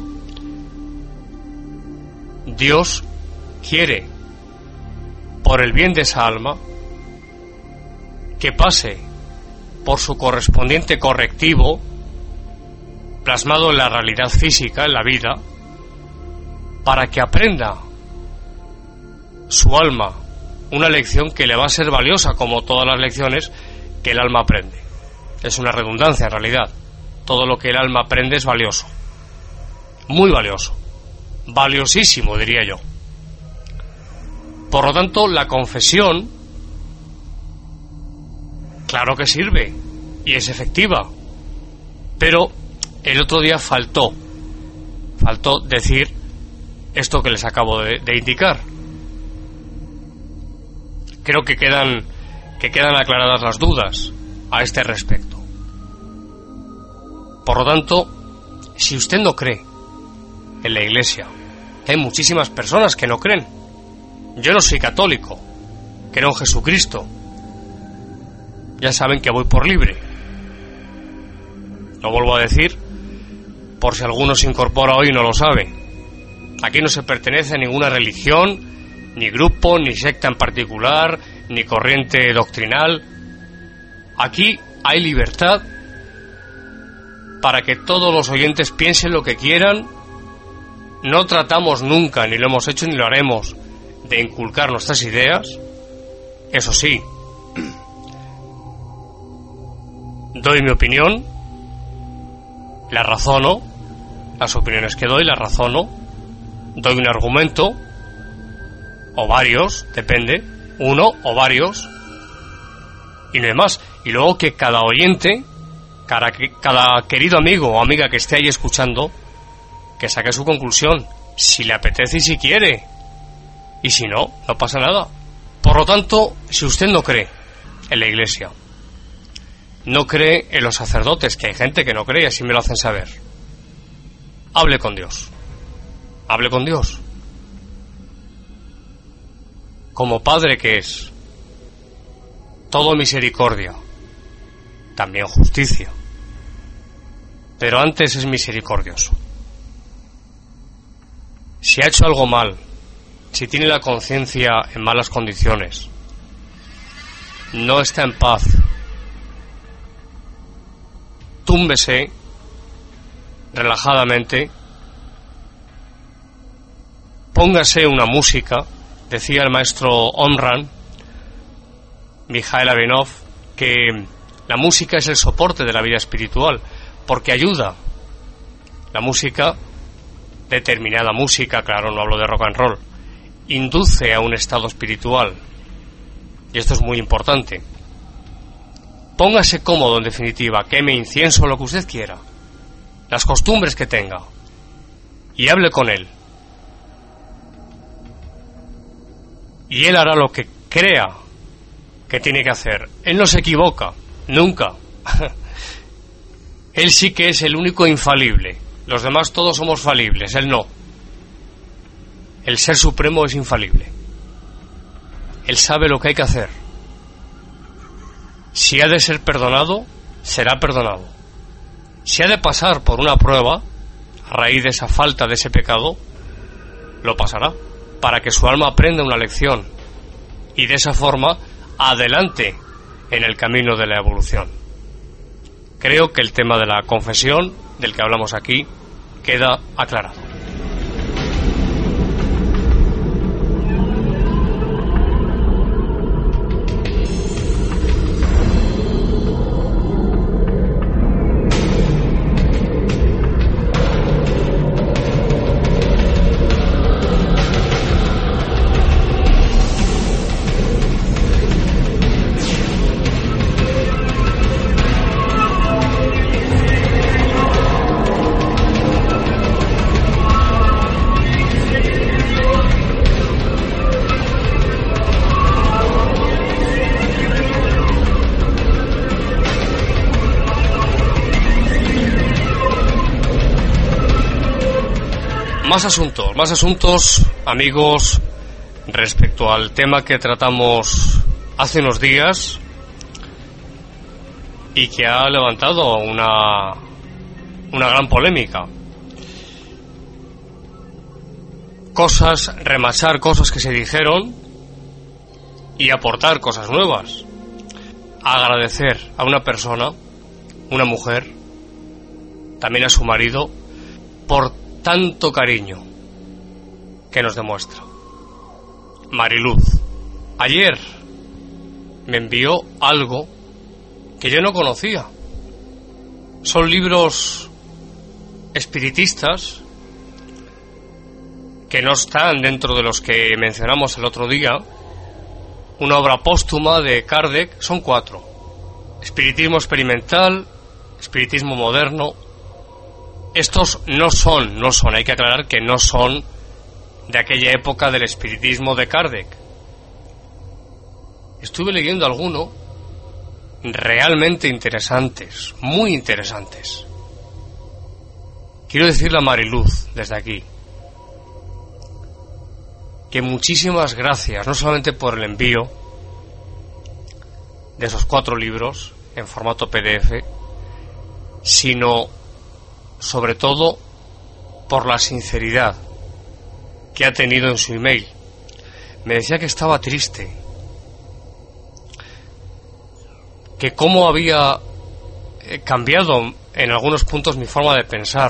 Dios quiere, por el bien de esa alma, que pase por su correspondiente correctivo plasmado en la realidad física, en la vida, para que aprenda su alma una lección que le va a ser valiosa, como todas las lecciones que el alma aprende. Es una redundancia en realidad. Todo lo que el alma aprende es valioso, muy valioso, valiosísimo diría yo. Por lo tanto, la confesión, claro que sirve y es efectiva, pero el otro día faltó decir esto que les acabo de indicar. Creo que quedan aclaradas las dudas a este respecto. Por lo tanto, si usted no cree en la Iglesia, hay muchísimas personas que no creen. Yo no soy católico, creo en Jesucristo. Ya saben que voy por libre. Lo vuelvo a decir, por si alguno se incorpora hoy y no lo sabe. Aquí no se pertenece a ninguna religión, ni grupo, ni secta en particular, ni corriente doctrinal. Aquí hay libertad para que todos los oyentes piensen lo que quieran. No tratamos nunca, ni lo hemos hecho ni lo haremos, de inculcar nuestras ideas. Eso sí, doy mi opinión, la razono, las opiniones que doy las razono, doy un argumento, o varios, depende, uno o varios, y no hay más. Y luego que cada oyente, cada querido amigo o amiga que esté ahí escuchando, que saque su conclusión, si le apetece y si quiere, y si no, no pasa nada. Por lo tanto, si usted no cree en la Iglesia, no cree en los sacerdotes, que hay gente que no cree y así me lo hacen saber, hable con Dios, hable con Dios, como Padre que es, todo misericordia, también justicia, pero antes es misericordioso. Si ha hecho algo mal, si tiene la conciencia en malas condiciones, no está en paz, túmbese relajadamente, póngase una música. Decía el maestro Omran, Mikhail Avinov, que la música es el soporte de la vida espiritual, porque ayuda. La música, determinada música, claro, no hablo de rock and roll, induce a un estado espiritual, y esto es muy importante. Póngase cómodo, en definitiva, queme incienso, lo que usted quiera, las costumbres que tenga, y hable con él. Y él hará lo que crea que tiene que hacer. Él no se equivoca, nunca. Él sí que es el único infalible. Los demás todos somos falibles, él no. El Ser Supremo es infalible. Él sabe lo que hay que hacer. Si ha de ser perdonado, será perdonado. Si ha de pasar por una prueba, a raíz de esa falta, de ese pecado, lo pasará, para que su alma aprenda una lección y de esa forma adelante en el camino de la evolución. creo que el tema de la confesión, del que hablamos aquí, queda aclarado. Más asuntos, amigos, respecto al tema que tratamos hace unos días y que ha levantado una gran polémica. Remachar cosas que se dijeron y aportar cosas nuevas. Agradecer a una persona, una mujer, también a su marido, por tanto cariño que nos demuestra. Mariluz, ayer me envió algo que yo no conocía. Son libros espiritistas que no están dentro de los que mencionamos el otro día. Una obra póstuma de Kardec, son 4: espiritismo experimental, espiritismo moderno. Estos no son, hay que aclarar que no son de aquella época del espiritismo de Kardec. Estuve leyendo algunos realmente interesantes, muy interesantes. Quiero decirle a Mariluz desde aquí que muchísimas gracias, no solamente por el envío de esos 4 libros en formato PDF, sino sobre todo por la sinceridad que ha tenido en su email. Me decía que estaba triste, que cómo había cambiado en algunos puntos mi forma de pensar.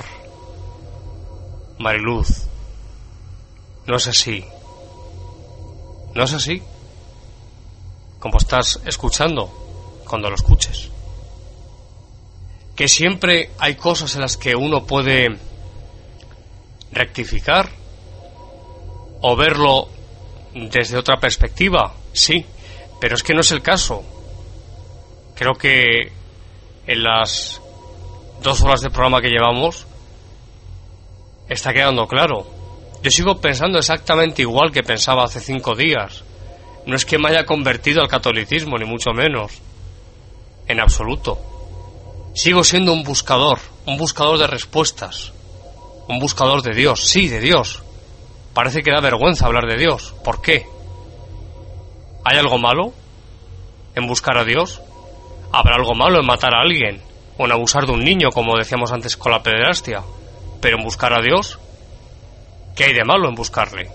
Mariluz, no es así. No es así. Como estás escuchando, cuando lo escuches. Que siempre hay cosas en las que uno puede rectificar o verlo desde otra perspectiva, sí, pero es que no es el caso. Creo que en las 2 horas de programa que llevamos está quedando claro. Yo sigo pensando exactamente igual que pensaba hace 5 días. No es que me haya convertido al catolicismo, ni mucho menos, en absoluto. Sigo siendo un buscador de respuestas, un buscador de Dios, sí, de Dios. Parece que da vergüenza hablar de Dios. ¿Por qué? ¿Hay algo malo en buscar a Dios? ¿Habrá algo malo en matar a alguien o en abusar de un niño, como decíamos antes con la pederastia? Pero en buscar a Dios, ¿qué hay de malo en buscarle?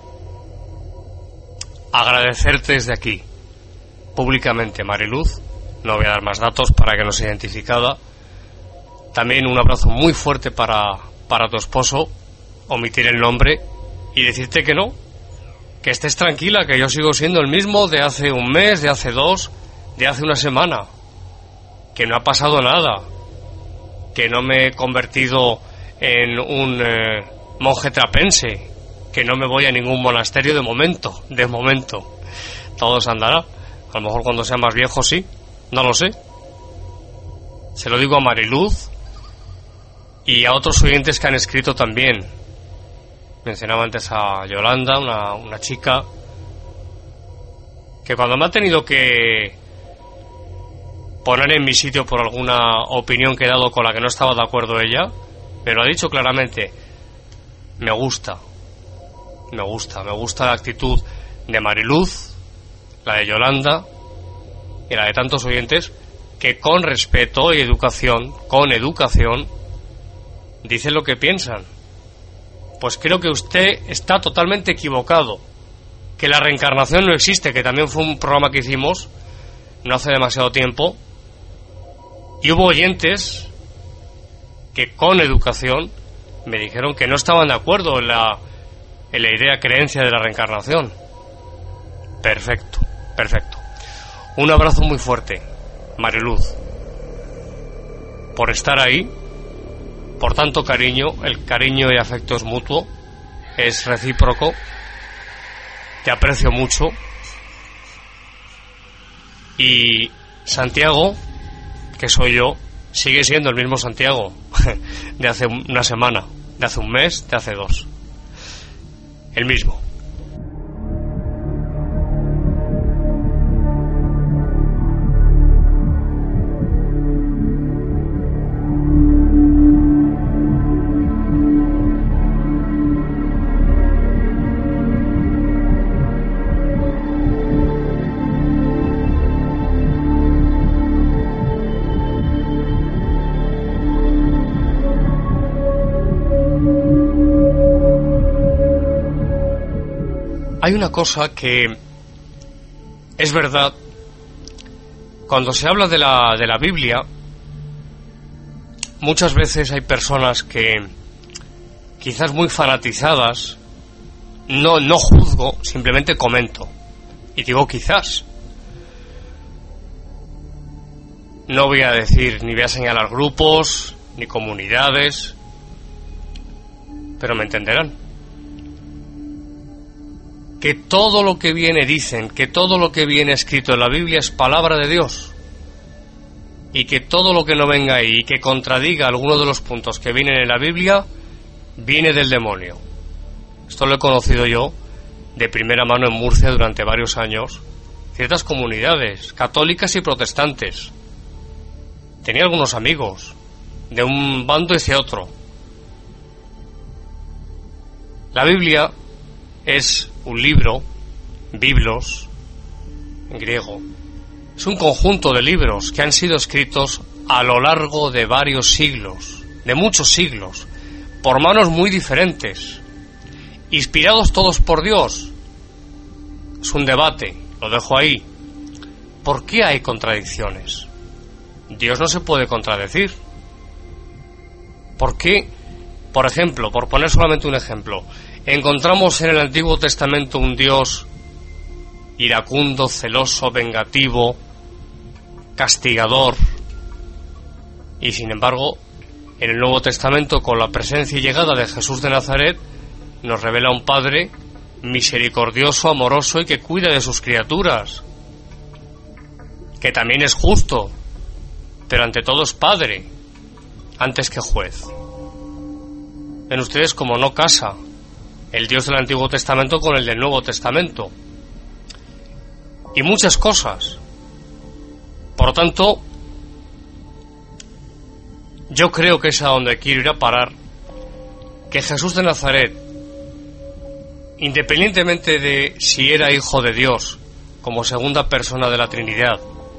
Agradecerte desde aquí, públicamente, Mariluz. No voy a dar más datos para que no sea identificada. También un abrazo muy fuerte para tu esposo. Omitir el nombre y decirte que no, que estés tranquila, que yo sigo siendo el mismo de hace un mes, de hace 2, de hace una semana, que no ha pasado nada, que no me he convertido en un monje trapense, que no me voy a ningún monasterio de momento. Todo se andará. A lo mejor cuando sea más viejo sí, no lo sé. Se lo digo a Mariluz y a otros oyentes que han escrito también. Mencionaba antes a Yolanda, una chica que cuando me ha tenido que poner en mi sitio por alguna opinión que he dado con la que no estaba de acuerdo ella, me lo ha dicho claramente. Me gusta la actitud de Mariluz, la de Yolanda y la de tantos oyentes que con respeto y educación, dicen lo que piensan. Pues creo que usted está totalmente equivocado, que la reencarnación no existe, que también fue un programa que hicimos no hace demasiado tiempo Y hubo oyentes que con educación me dijeron que no estaban de acuerdo en la idea, creencia de la reencarnación. Perfecto, perfecto. Un abrazo muy fuerte, Mariluz, por estar ahí, por tanto cariño. El cariño y afecto es mutuo, es recíproco. Te aprecio mucho. Y Santiago, que soy yo, sigue siendo el mismo Santiago de hace una semana, de hace un mes, de hace 2. El mismo. Hay una cosa que es verdad. Cuando se habla de la Biblia, muchas veces hay personas que, quizás muy fanatizadas, no juzgo, simplemente comento. Y digo quizás. No voy a decir, ni voy a señalar grupos, ni comunidades, pero me entenderán. Que todo lo que viene, dicen, que todo lo que viene escrito en la Biblia es palabra de Dios, y que todo lo que no venga ahí y que contradiga alguno de los puntos que vienen en la Biblia viene del demonio. Esto lo he conocido yo de primera mano en Murcia durante varios años. Ciertas comunidades católicas y protestantes. Tenía algunos amigos de un bando hacia otro. La Biblia es un libro, biblos, en griego. Es un conjunto de libros que han sido escritos a lo largo de varios siglos, de muchos siglos, por manos muy diferentes, inspirados todos por Dios. Es un debate, lo dejo ahí. ¿Por qué hay contradicciones? Dios no se puede contradecir. ¿Por qué? Por ejemplo, por poner solamente un ejemplo, encontramos en el Antiguo Testamento un Dios iracundo, celoso, vengativo, castigador, y sin embargo, en el Nuevo Testamento, con la presencia y llegada de Jesús de Nazaret, nos revela un Padre misericordioso, amoroso y que cuida de sus criaturas, que también es justo, pero ante todo es Padre, antes que juez. Ven ustedes como no casa el Dios del Antiguo Testamento con el del Nuevo Testamento. Y muchas cosas. Por lo tanto, yo creo que es a donde quiero ir a parar, que Jesús de Nazaret, independientemente de si era hijo de Dios, como segunda persona de la Trinidad,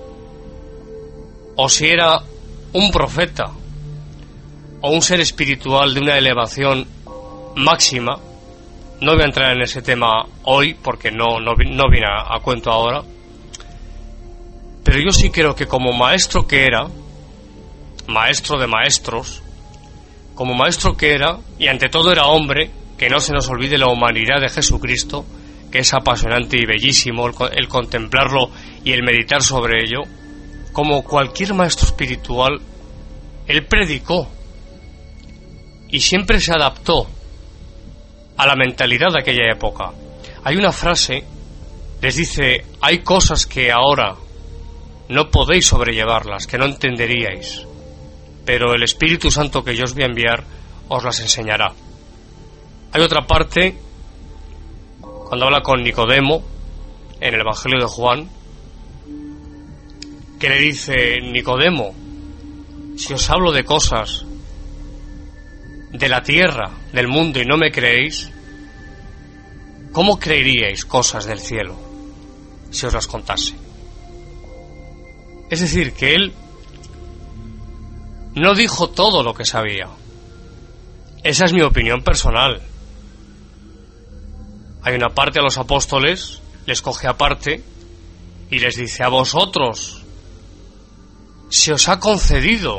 o si era un profeta, o un ser espiritual de una elevación máxima, no voy a entrar en ese tema hoy porque no viene a cuento ahora, pero yo sí creo que como maestro que era, maestro de maestros, como maestro que era, y ante todo era hombre, que no se nos olvide la humanidad de Jesucristo, que es apasionante y bellísimo el contemplarlo y el meditar sobre ello, como cualquier maestro espiritual, él predicó y siempre se adaptó a la mentalidad de aquella época. Hay una frase, les dice, hay cosas que ahora no podéis sobrellevarlas, que no entenderíais, pero el Espíritu Santo que yo os voy a enviar os las enseñará. Hay otra parte, cuando habla con Nicodemo, en el Evangelio de Juan, que le dice, Nicodemo, si os hablo de cosas de la tierra, del mundo, y no me creéis, ¿cómo creeríais cosas del cielo si os las contase? Es decir, que él no dijo todo lo que sabía. Esa es mi opinión personal. Hay una parte a los apóstoles, les coge aparte y les dice, a vosotros se os ha concedido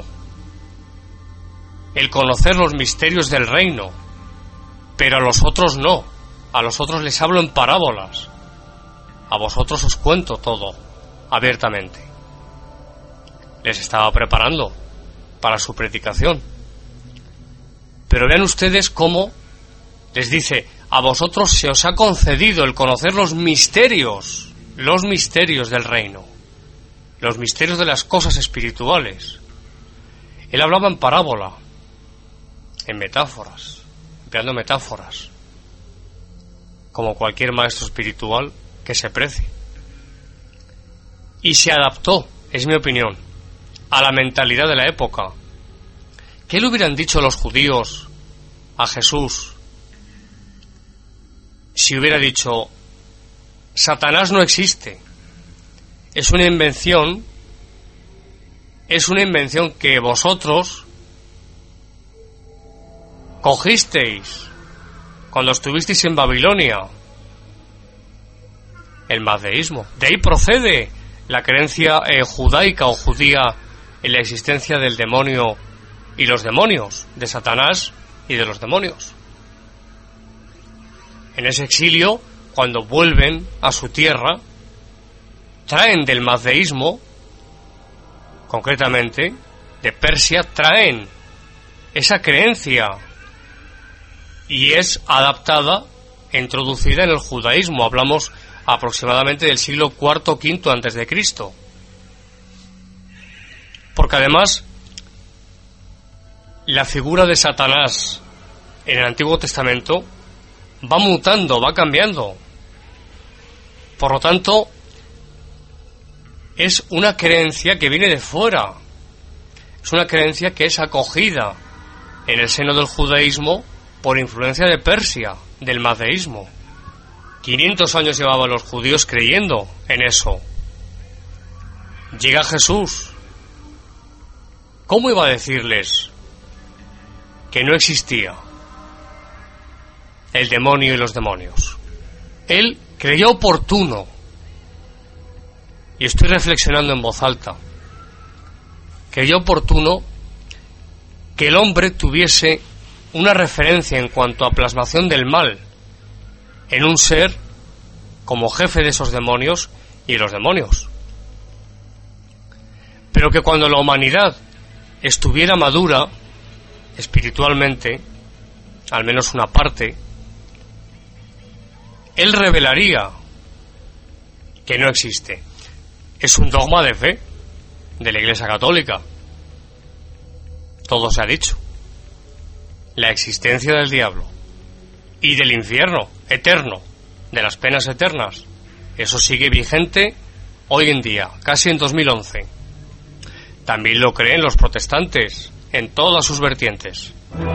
el conocer los misterios del reino, pero a los otros no. A los otros les hablo en parábolas. A vosotros os cuento todo abiertamente. Les estaba preparando para su predicación. Pero vean ustedes cómo les dice: a vosotros se os ha concedido el conocer los misterios del reino, los misterios de las cosas espirituales. Él hablaba en parábola, en metáforas, empleando metáforas, como cualquier maestro espiritual que se precie. Y se adaptó, es mi opinión, a la mentalidad de la época. ¿Qué le hubieran dicho los judíos a Jesús si hubiera dicho: Satanás no existe, es una invención que vosotros cogisteis cuando estuvisteis en Babilonia? El mazdeísmo. De ahí procede la creencia judaica o judía en la existencia del demonio y los demonios, de Satanás y de los demonios. En ese exilio, cuando vuelven a su tierra, traen del mazdeísmo, concretamente de Persia, traen esa creencia y es adaptada e introducida en el judaísmo. Hablamos aproximadamente del siglo IV V antes de Cristo. Porque además la figura de Satanás en el Antiguo Testamento va mutando, va cambiando. Por lo tanto, es una creencia que viene de fuera. Es una creencia que es acogida en el seno del judaísmo por influencia de Persia, del mazdeísmo. 500 años llevaban los judíos creyendo en eso. Llega Jesús. ¿Cómo iba a decirles que no existía el demonio y los demonios? Él creyó oportuno, y estoy reflexionando en voz alta, creyó oportuno que el hombre tuviese una referencia en cuanto a plasmación del mal en un ser como jefe de esos demonios y los demonios. Pero que cuando la humanidad estuviera madura espiritualmente, al menos una parte, él revelaría que no existe. Es un dogma de fe de la Iglesia Católica. Todo se ha dicho. La existencia del diablo y del infierno eterno, de las penas eternas, eso sigue vigente hoy en día, casi en 2011. También lo creen los protestantes en todas sus vertientes.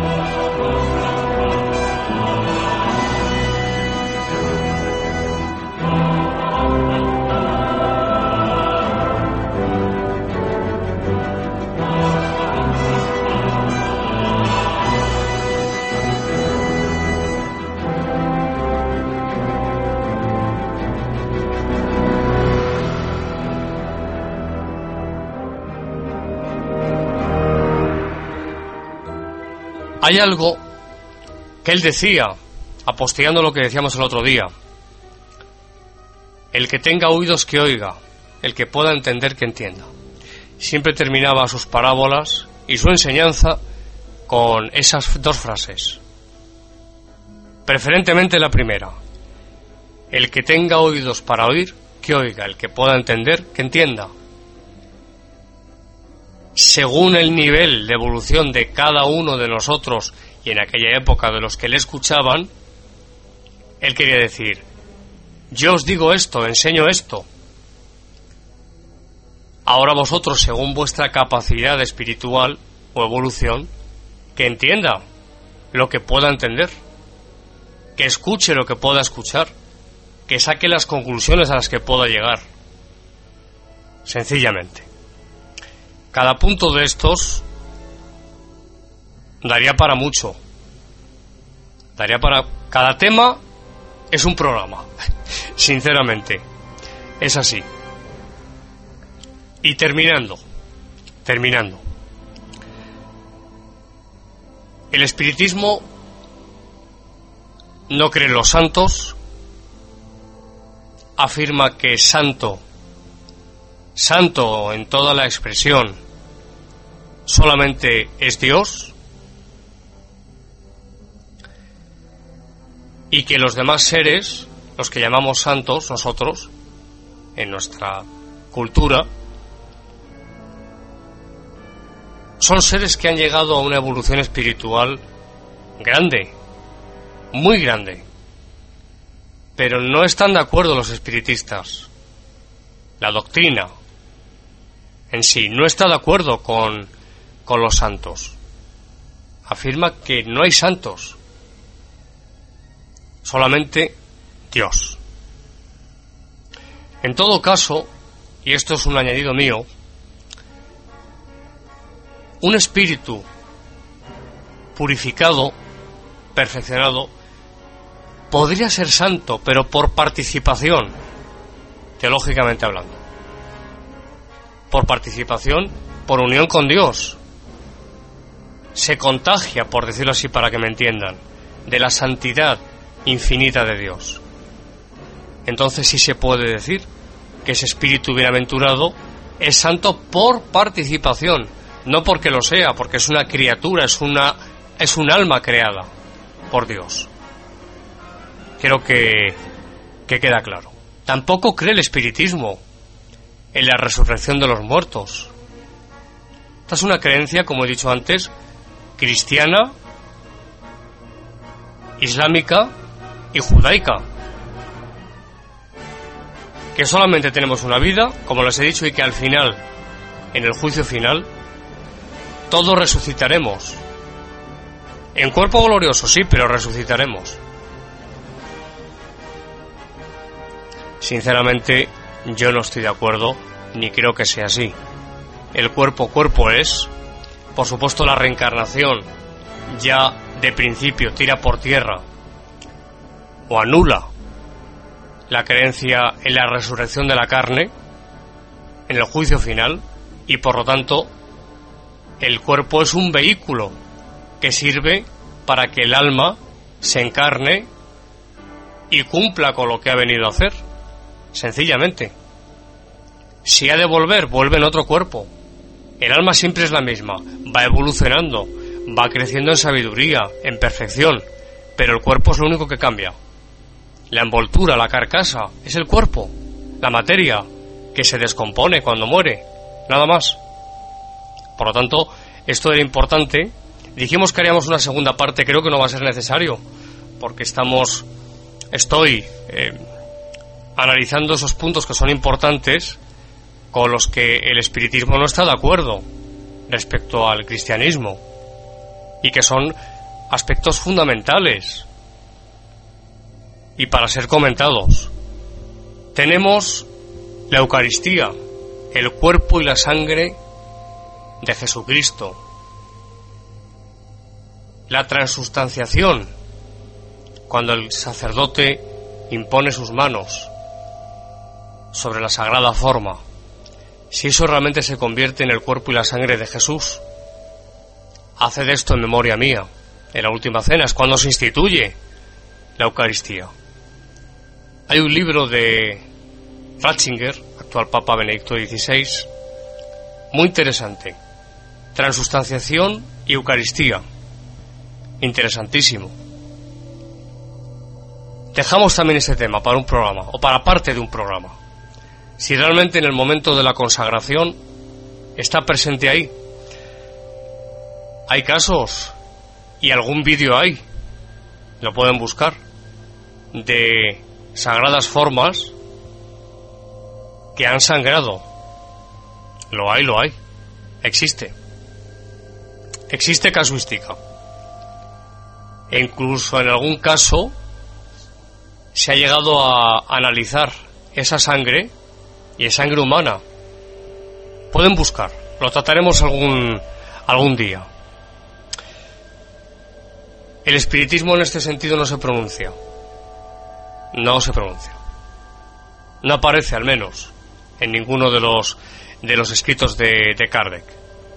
Hay algo que él decía, apostillando lo que decíamos el otro día: el que tenga oídos que oiga, el que pueda entender que entienda. Siempre terminaba sus parábolas y su enseñanza con esas dos frases. Preferentemente la primera: el que tenga oídos para oír, que oiga; el que pueda entender, que entienda. Según el nivel de evolución de cada uno de nosotros y en aquella época de los que le escuchaban, él quería decir: yo os digo esto, enseño esto. Ahora vosotros, según vuestra capacidad espiritual o evolución, que entienda lo que pueda entender, que escuche lo que pueda escuchar, que saque las conclusiones a las que pueda llegar. Sencillamente. Cada punto de estos daría para mucho. Cada tema es un programa. Sinceramente. Es así. Y terminando, terminando. El espiritismo no cree en los santos, afirma que santo en toda la expresión, solamente es Dios, y que los demás seres, los que llamamos santos nosotros, en nuestra cultura, son seres que han llegado a una evolución espiritual grande, muy grande, pero no están de acuerdo los espiritistas. La doctrina en sí no está de acuerdo con los santos. Afirma que no hay santos, solamente Dios. En todo caso, y esto es un añadido mío, un espíritu purificado, perfeccionado, podría ser santo, pero por participación, teológicamente hablando. Por participación, por unión con Dios. Se contagia, por decirlo así para que me entiendan, de la santidad infinita de Dios. Entonces sí se puede decir que ese espíritu bienaventurado es santo por participación, no porque lo sea, porque es una criatura, es un alma creada por Dios. Creo que queda claro. Tampoco cree el espiritismo en la resurrección de los muertos. Esta es una creencia, como he dicho antes, cristiana, islámica y judaica. Que solamente tenemos una vida, como les he dicho, y que al final, en el juicio final, todos resucitaremos. En cuerpo glorioso, sí, pero resucitaremos. Sinceramente, yo no estoy de acuerdo, ni creo que sea así. El cuerpo es. Por supuesto, la reencarnación ya de principio tira por tierra o anula la creencia en la resurrección de la carne en el juicio final, y por lo tanto el cuerpo es un vehículo que sirve para que el alma se encarne y cumpla con lo que ha venido a hacer, sencillamente. Si ha de volver, vuelve en otro cuerpo. El alma siempre es la misma, va evolucionando, va creciendo en sabiduría, en perfección, pero el cuerpo es lo único que cambia. La envoltura, la carcasa, es el cuerpo, la materia, que se descompone cuando muere, nada más. Por lo tanto, esto era importante. Dijimos que haríamos una segunda parte, creo que no va a ser necesario, porque estoy analizando esos puntos que son importantes, con los que el espiritismo no está de acuerdo respecto al cristianismo, y que son aspectos fundamentales y para ser comentados. Tenemos la Eucaristía, el cuerpo y la sangre de Jesucristo, la transustanciación, cuando el sacerdote impone sus manos sobre la sagrada forma, si eso realmente se convierte en el cuerpo y la sangre de Jesús. Haced esto en memoria mía. En la última cena es cuando se instituye la Eucaristía. Hay un libro de Ratzinger, actual Papa Benedicto XVI, muy interesante. Transustanciación y Eucaristía. Interesantísimo. Dejamos también este tema para un programa, o para parte de un programa. Si realmente en el momento de la consagración está presente ahí. Hay casos, y algún vídeo hay, lo pueden buscar, de sagradas formas que han sangrado. Lo hay, existe casuística. E incluso en algún caso se ha llegado a analizar esa sangre, y es sangre humana. Pueden buscar, lo trataremos algún día. El espiritismo en este sentido no se pronuncia. No aparece, al menos, en ninguno de los escritos de Kardec.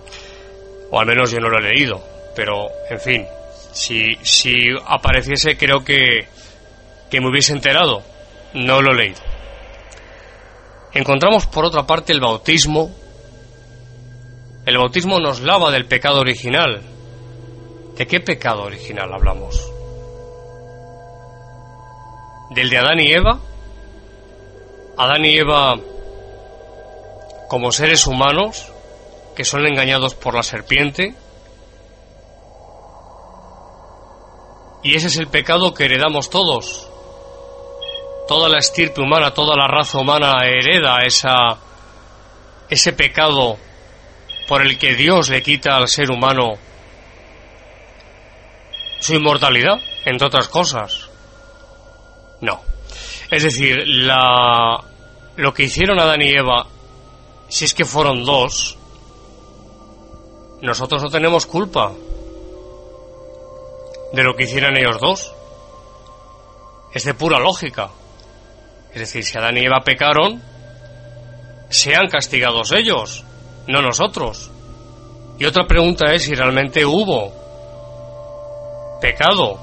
o al menos yo no lo he leído, pero en fin, si apareciese creo que me hubiese enterado. No lo he leído. Encontramos por otra parte el bautismo. El bautismo nos lava del pecado original. ¿De qué pecado original hablamos? ¿Del de Adán y Eva? Adán y Eva, como seres humanos que son engañados por la serpiente, y ese es el pecado que heredamos todos. Toda la estirpe humana, toda la raza humana hereda ese pecado por el que Dios le quita al ser humano su inmortalidad, entre otras cosas. No. Es decir, lo que hicieron Adán y Eva, si es que fueron dos, nosotros no tenemos culpa de lo que hicieran ellos dos. Es de pura lógica. Es decir, si Adán y Eva pecaron, sean castigados ellos, no nosotros. Y otra pregunta es si realmente hubo pecado,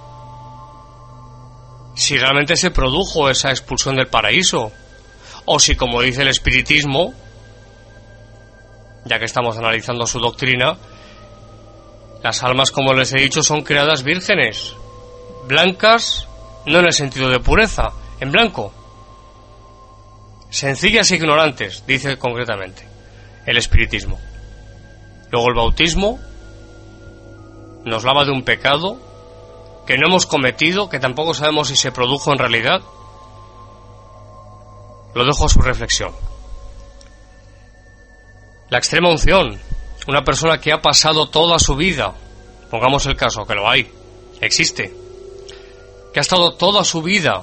si realmente se produjo esa expulsión del paraíso, o si, como dice el espiritismo, ya que estamos analizando su doctrina, las almas, como les he dicho, son creadas vírgenes, blancas, no en el sentido de pureza, en blanco, sencillas e ignorantes, dice concretamente el espiritismo. Luego el bautismo nos lava de un pecado que no hemos cometido, que tampoco sabemos si se produjo en realidad. Lo dejo a su reflexión. La extrema unción, una persona que ha pasado toda su vida, pongamos el caso, que lo hay, existe, que ha estado toda su vida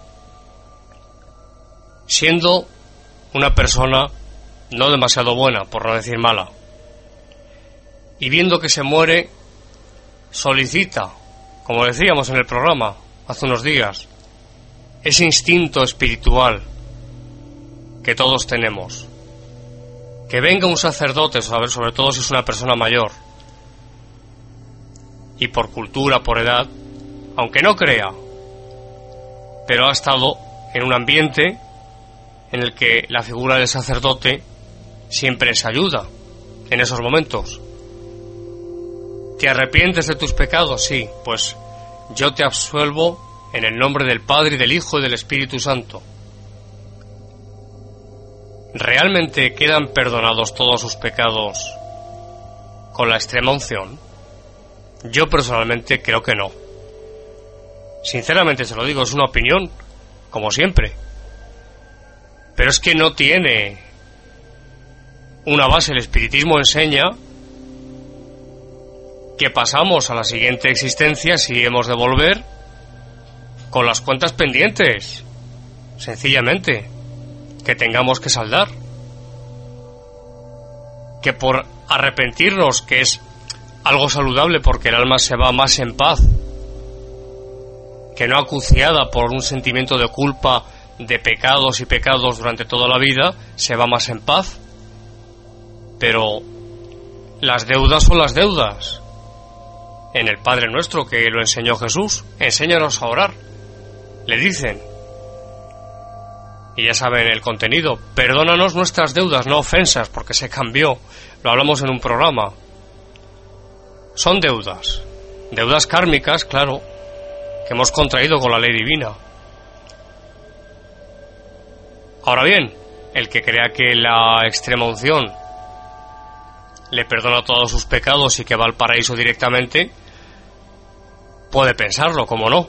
siendo una persona no demasiado buena, por no decir mala, y viendo que se muere, solicita, como decíamos en el programa hace unos días, ese instinto espiritual que todos tenemos, que venga un sacerdote, sobre todo si es una persona mayor, y por cultura, por edad, aunque no crea, pero ha estado en un ambiente en el que la figura del sacerdote siempre es ayuda en esos momentos. ¿Te arrepientes de tus pecados? Sí, pues yo te absuelvo en el nombre del Padre, y del Hijo y del Espíritu Santo. ¿Realmente quedan perdonados todos sus pecados con la extrema unción? Yo personalmente creo que no. Sinceramente se lo digo, es una opinión, como siempre. Pero es que no tiene una base. El espiritismo enseña que pasamos a la siguiente existencia si hemos de volver con las cuentas pendientes, sencillamente, que tengamos que saldar, que por arrepentirnos, que es algo saludable porque el alma se va más en paz, que no acuciada por un sentimiento de culpa, de pecados y pecados durante toda la vida, se va más en paz. Pero las deudas son las deudas. En el Padre Nuestro, que lo enseñó Jesús, enséñanos a orar, le dicen, y ya saben el contenido, perdónanos nuestras deudas, no ofensas, porque se cambió, lo hablamos en un programa. Son deudas kármicas, claro, que hemos contraído con la ley divina. Ahora bien, el que crea que la extrema unción le perdona todos sus pecados y que va al paraíso directamente, puede pensarlo, ¿cómo no?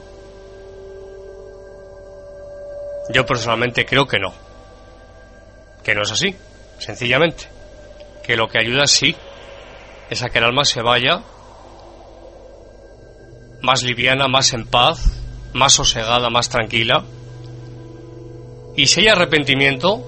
Yo personalmente creo que no es así, sencillamente, que lo que ayuda sí es a que el alma se vaya más liviana, más en paz, más sosegada, más tranquila. Y si hay arrepentimiento,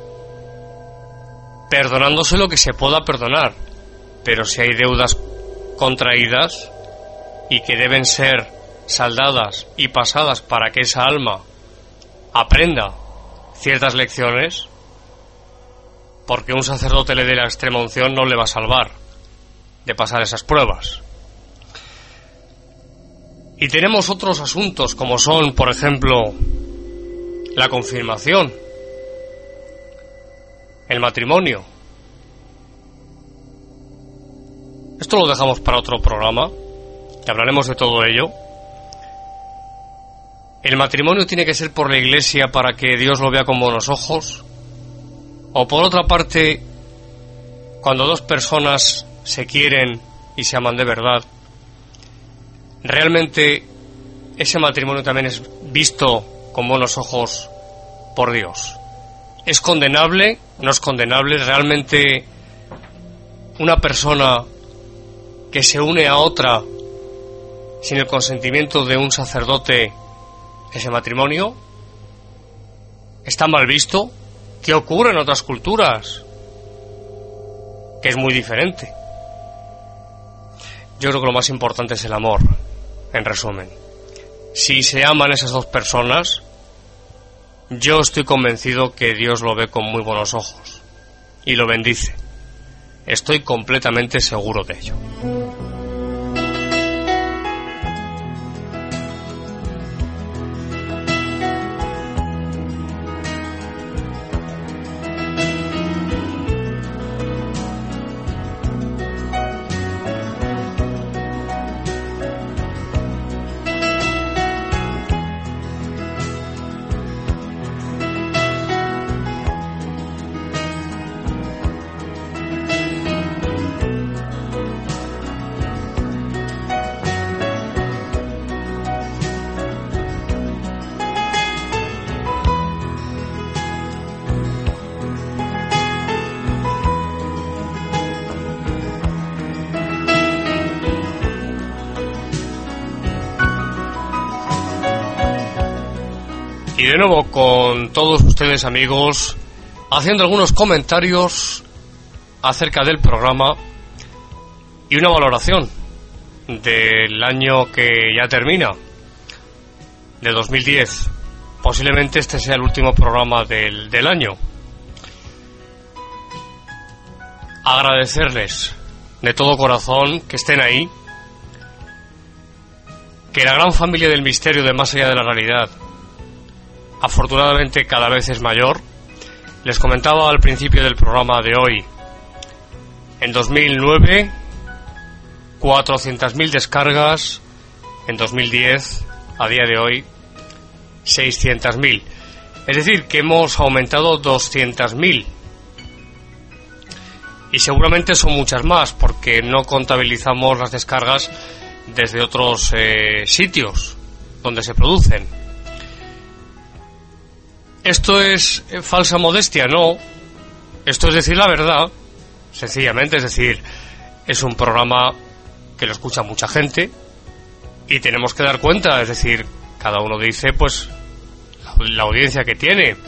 perdonándose lo que se pueda perdonar. Pero si hay deudas contraídas y que deben ser saldadas y pasadas para que esa alma aprenda ciertas lecciones, porque un sacerdote le dé la extrema unción no le va a salvar. de pasar esas pruebas. Y tenemos otros asuntos como son, por ejemplo, la confirmación, el matrimonio. Esto lo dejamos para otro programa, que hablaremos de todo ello. ¿El matrimonio tiene que ser por la Iglesia para que Dios lo vea con buenos ojos? ¿O por otra parte, cuando dos personas se quieren y se aman de verdad, realmente ese matrimonio también es visto con buenos ojos por Dios? ¿Es condenable? ¿No es condenable? ¿Realmente una persona que se une a otra sin el consentimiento de un sacerdote, ese matrimonio está mal visto? ¿Qué ocurre en otras culturas? Que es muy diferente. Yo creo que lo más importante es el amor, en resumen. Si se aman esas dos personas, yo estoy convencido que Dios lo ve con muy buenos ojos y lo bendice. Estoy completamente seguro de ello. Y de nuevo con todos ustedes, amigos, haciendo algunos comentarios acerca del programa y una valoración del año que ya termina, de 2010. Posiblemente este sea el último programa del año. Agradecerles de todo corazón que estén ahí, que la gran familia del misterio de Más Allá de la Realidad afortunadamente cada vez es mayor. Les comentaba al principio del programa de hoy, en 2009 400.000 descargas, en 2010 a día de hoy 600.000, es decir que hemos aumentado 200.000 y seguramente son muchas más porque no contabilizamos las descargas desde otros sitios donde se producen. ¿Esto es falsa modestia? No. Esto es decir la verdad, sencillamente. Es decir, es un programa que lo escucha mucha gente y tenemos que dar cuenta. Es decir, cada uno dice pues la audiencia que tiene.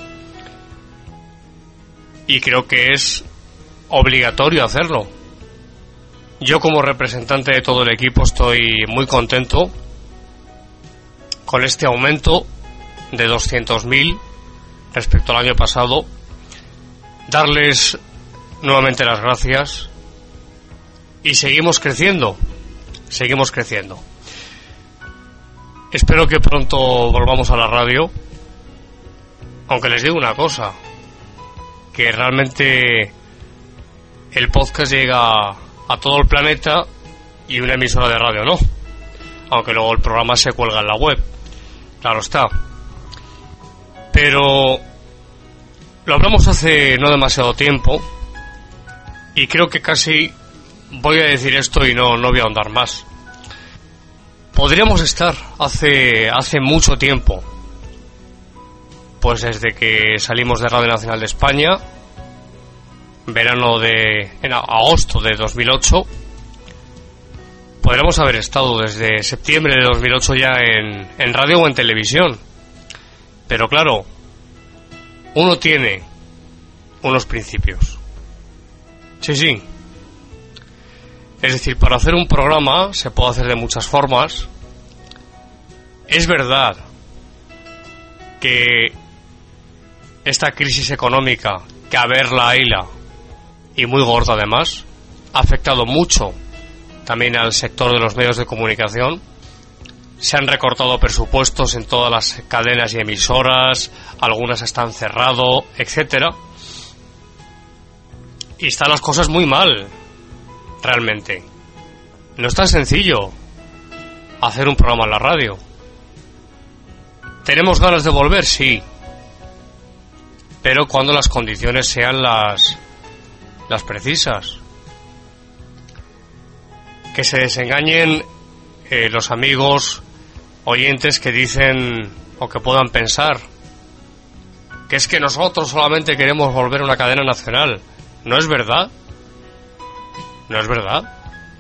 Y creo que es obligatorio hacerlo. Yo como representante de todo el equipo estoy muy contento con este aumento de 200.000 respecto al año pasado. Darles nuevamente las gracias y seguimos creciendo. Espero que pronto volvamos a la radio, aunque les digo una cosa, que realmente el podcast llega a todo el planeta y una emisora de radio no, aunque luego el programa se cuelga en la web, claro está. Pero lo hablamos hace no demasiado tiempo y creo que casi voy a decir esto y no voy a ahondar más. Podríamos estar hace mucho tiempo, pues desde que salimos de Radio Nacional de España, en agosto de 2008, podríamos haber estado desde septiembre de 2008 ya en radio o en televisión. Pero claro, uno tiene unos principios. Sí. Es decir, para hacer un programa se puede hacer de muchas formas. Es verdad que esta crisis económica, que a verla, y muy gorda además, ha afectado mucho también al sector de los medios de comunicación. Se han recortado presupuestos en todas las cadenas y emisoras, algunas están cerrado, etcétera. Y están las cosas muy mal, realmente. No es tan sencillo hacer un programa en la radio. ¿Tenemos ganas de volver? Sí. Pero cuando las condiciones sean las precisas. Que se desengañen los amigos oyentes que dicen o que puedan pensar que es que nosotros solamente queremos volver a una cadena nacional. No es verdad. No es verdad.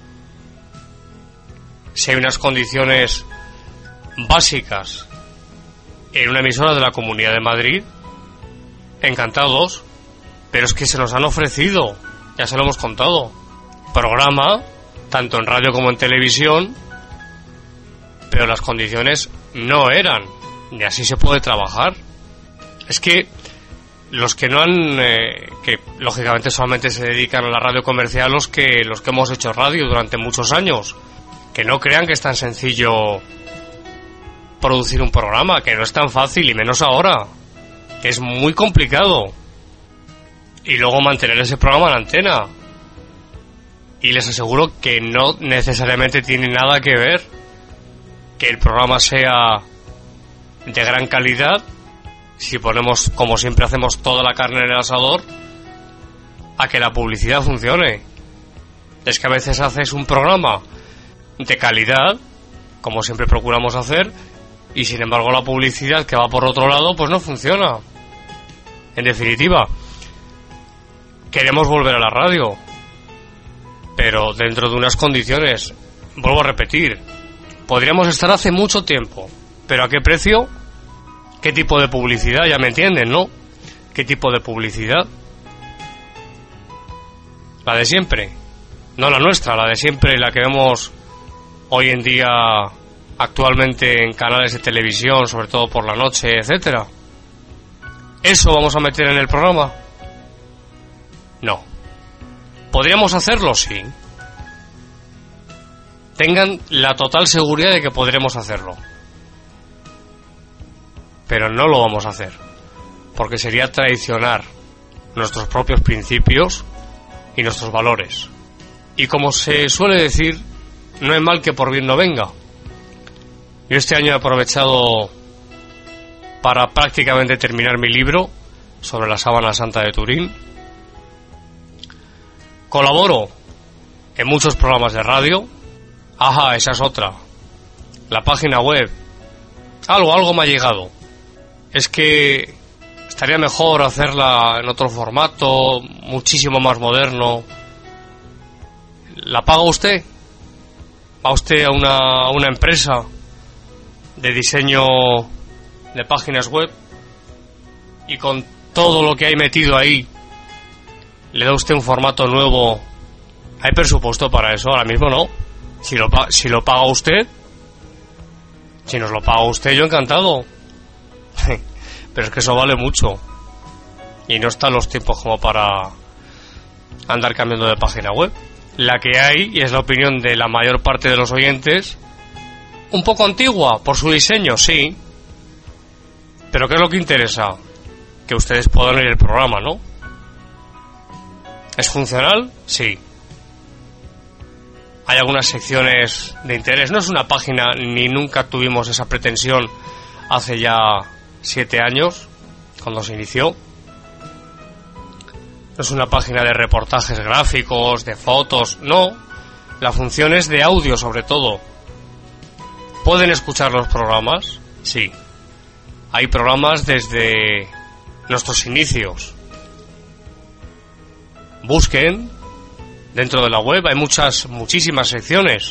Si hay unas condiciones básicas en una emisora de la Comunidad de Madrid, encantados, pero es que se nos han ofrecido, ya se lo hemos contado, programa, tanto en radio como en televisión, pero las condiciones no eran, y así se puede trabajar. Es que los que no han, que lógicamente solamente se dedican a la radio comercial, los que hemos hecho radio durante muchos años, que no crean que es tan sencillo producir un programa, que no es tan fácil, y menos ahora, que es muy complicado. Y luego mantener ese programa en antena. Y les aseguro que no necesariamente tiene nada que ver que el programa sea de gran calidad si ponemos, como siempre hacemos, toda la carne en el asador, a que la publicidad funcione. Es que a veces haces un programa de calidad, como siempre procuramos hacer, y sin embargo la publicidad que va por otro lado pues no funciona. En definitiva, queremos volver a la radio, pero dentro de unas condiciones. Vuelvo a repetir, podríamos estar hace mucho tiempo, pero ¿a qué precio? ¿Qué tipo de publicidad? Ya me entienden, ¿no? ¿Qué tipo de publicidad? La de siempre, no la nuestra, la de siempre, la que vemos hoy en día actualmente en canales de televisión, sobre todo por la noche, etcétera. ¿Eso vamos a meter en el programa? No. ¿Podríamos hacerlo? Sí. Tengan la total seguridad de que podremos hacerlo. Pero no lo vamos a hacer, porque sería traicionar nuestros propios principios y nuestros valores. Y como se suele decir, no hay mal que por bien no venga. Yo este año he aprovechado para prácticamente terminar mi libro sobre la Sábana Santa de Turín. Colaboro en muchos programas de radio. Ajá, esa es otra. La página web. Algo me ha llegado. Es que estaría mejor hacerla en otro formato, muchísimo más moderno. ¿La paga usted? ¿Va usted a una empresa de diseño de páginas web y con todo lo que hay metido ahí le da usted un formato nuevo? ¿Hay presupuesto para eso? Ahora mismo no. Si lo paga usted, si nos lo paga usted, yo encantado. Pero es que eso vale mucho y no están los tiempos como para andar cambiando de página web. La que hay, y es la opinión de la mayor parte de los oyentes, un poco antigua por su diseño, sí, pero ¿qué es lo que interesa? Que ustedes puedan leer el programa, ¿no? ¿Es funcional? Sí. Hay algunas secciones de interés. No es una página, ni nunca tuvimos esa pretensión hace ya 7 años, cuando se inició. No es una página de reportajes gráficos, de fotos, no. La función es de audio, sobre todo. ¿Pueden escuchar los programas? Sí. Hay programas desde nuestros inicios. Busquen dentro de la web, hay muchísimas secciones.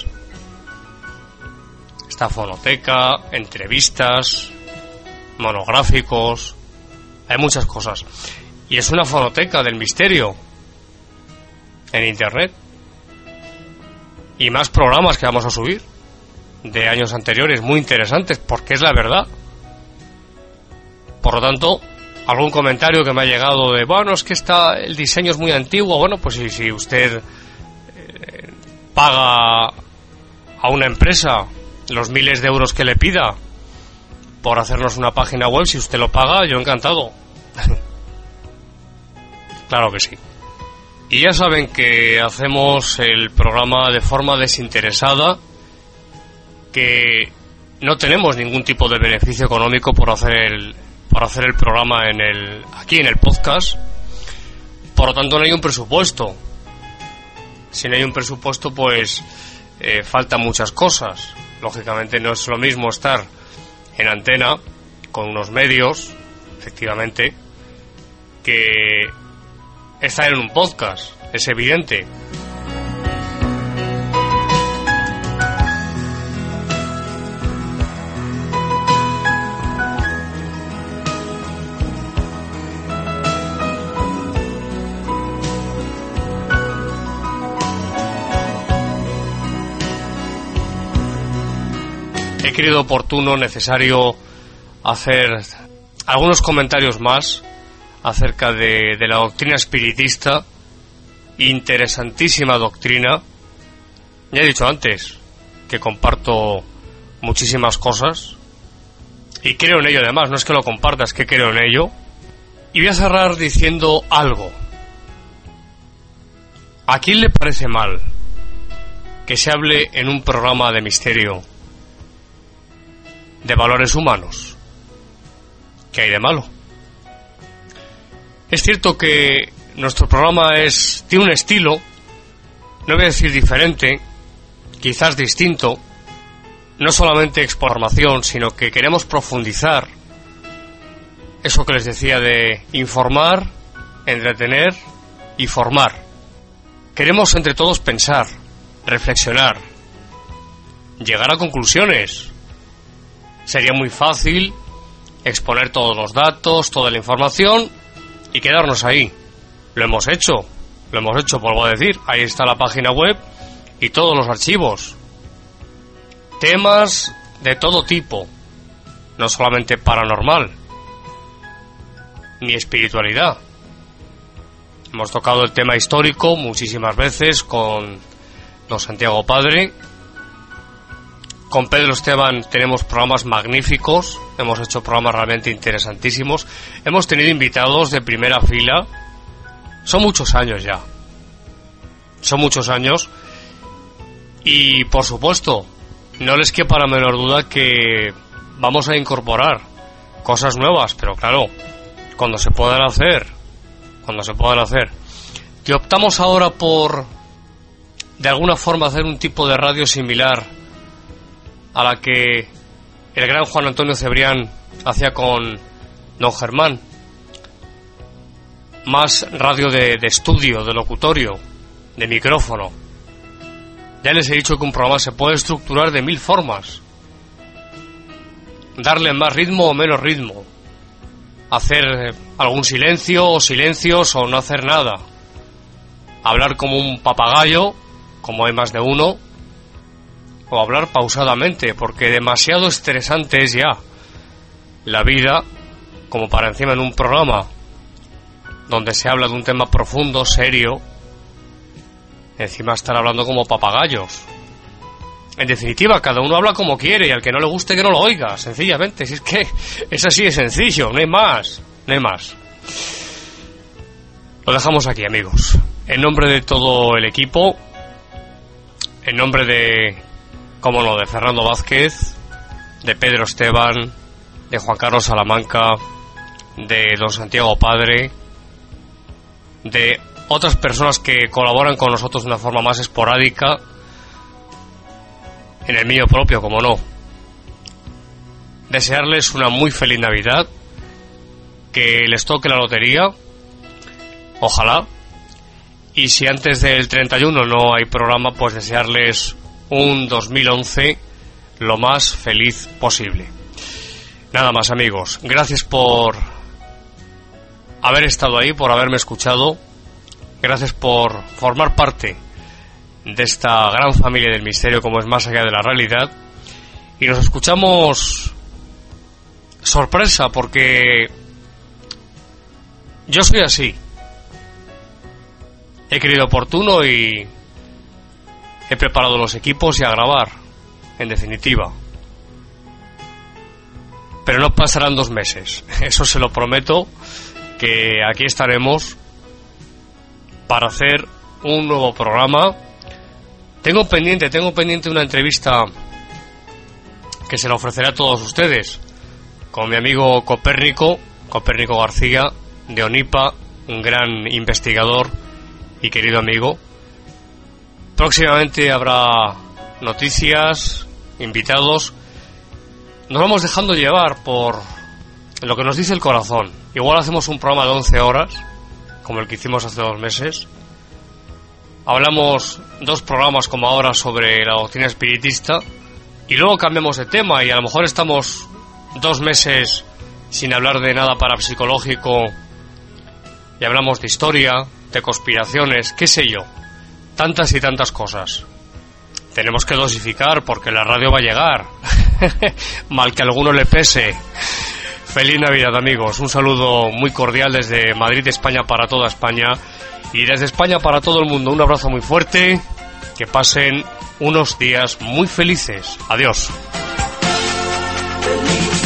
Está fonoteca, entrevistas, monográficos, hay muchas cosas. Y es una fonoteca del misterio en internet. Y más programas que vamos a subir de años anteriores, muy interesantes, porque es la verdad. Por lo tanto, algún comentario que me ha llegado de, bueno, es que el diseño es muy antiguo. Bueno, pues si usted paga a una empresa los miles de euros que le pida por hacernos una página web. Si usted lo paga, yo encantado. Claro que sí. Y ya saben que hacemos el programa de forma desinteresada, que no tenemos ningún tipo de beneficio económico por hacer el programa aquí en el podcast. Por lo tanto, no hay un presupuesto. Si no hay un presupuesto, pues faltan muchas cosas. Lógicamente no es lo mismo estar en antena con unos medios, efectivamente, que estar en un podcast. Es evidente. He creído oportuno, necesario hacer algunos comentarios más acerca de la doctrina espiritista. Interesantísima doctrina. Ya he dicho antes que comparto muchísimas cosas y creo en ello. Además, no es que lo comparta, es que creo en ello. Y voy a cerrar diciendo algo. ¿A quién le parece mal que se hable en un programa de misterio de valores humanos? ¿Qué hay de malo? Es cierto que nuestro programa tiene un estilo, no voy a decir diferente, quizás distinto. No solamente información, sino que queremos profundizar. Eso que les decía de informar, entretener y formar. Queremos entre todos pensar, reflexionar, llegar a conclusiones. Sería muy fácil exponer todos los datos, toda la información y quedarnos ahí. Lo hemos hecho, vuelvo a decir. Ahí está la página web y todos los archivos. Temas de todo tipo, no solamente paranormal, ni espiritualidad. Hemos tocado el tema histórico muchísimas veces con don Santiago Padre. Con Pedro Esteban tenemos programas magníficos, hemos hecho programas realmente interesantísimos, hemos tenido invitados de primera fila. Son muchos años ya, y por supuesto no les quepa la menor duda que vamos a incorporar cosas nuevas, pero claro, cuando se puedan hacer. Que optamos ahora por de alguna forma hacer un tipo de radio similar a la que el gran Juan Antonio Cebrián hacía con don Germán. Más radio de estudio, de locutorio, de micrófono. Ya les he dicho que un programa se puede estructurar de 1000 formas. Darle más ritmo o menos ritmo. Hacer algún silencio o silencios o no hacer nada. Hablar como un papagayo, como hay más de uno. O hablar pausadamente, porque demasiado estresante es ya la vida como para encima en un programa donde se habla de un tema profundo, serio, encima estar hablando como papagayos. En definitiva, cada uno habla como quiere y al que no le guste que no lo oiga, sencillamente. Si es que es así de sencillo, no hay más. Lo dejamos aquí, amigos. En nombre de todo el equipo, en nombre de, cómo no, de Fernando Vázquez, de Pedro Esteban, de Juan Carlos Salamanca, de don Santiago Padre, de otras personas que colaboran con nosotros de una forma más esporádica, en el mío propio, como no. Desearles una muy feliz Navidad, que les toque la lotería, ojalá, y si antes del 31 no hay programa, pues desearles un 2011 lo más feliz posible. Nada más, amigos, gracias por haber estado ahí, por haberme escuchado, gracias por formar parte de esta gran familia del misterio como es Más Allá de la Realidad, y nos escuchamos sorpresa, porque yo soy así, he creído oportuno y he preparado los equipos y a grabar. en definitiva. Pero no pasarán 2 meses, eso se lo prometo, que aquí estaremos para hacer un nuevo programa. Tengo pendiente una entrevista que se la ofreceré a todos ustedes con mi amigo Copérnico García de ONIPA, un gran investigador y querido amigo. Próximamente habrá noticias, invitados. Nos vamos dejando llevar por lo que nos dice el corazón. Igual hacemos un programa de 11 horas, como el que hicimos hace 2 meses. Hablamos 2 programas como ahora sobre la doctrina espiritista y luego cambiamos de tema y a lo mejor estamos 2 meses sin hablar de nada parapsicológico y hablamos de historia, de conspiraciones, qué sé yo, tantas y tantas cosas. Tenemos que dosificar porque la radio va a llegar, mal que a alguno le pese. Feliz Navidad, amigos, un saludo muy cordial desde Madrid, España, para toda España. Y desde España para todo el mundo, un abrazo muy fuerte, que pasen unos días muy felices. Adiós.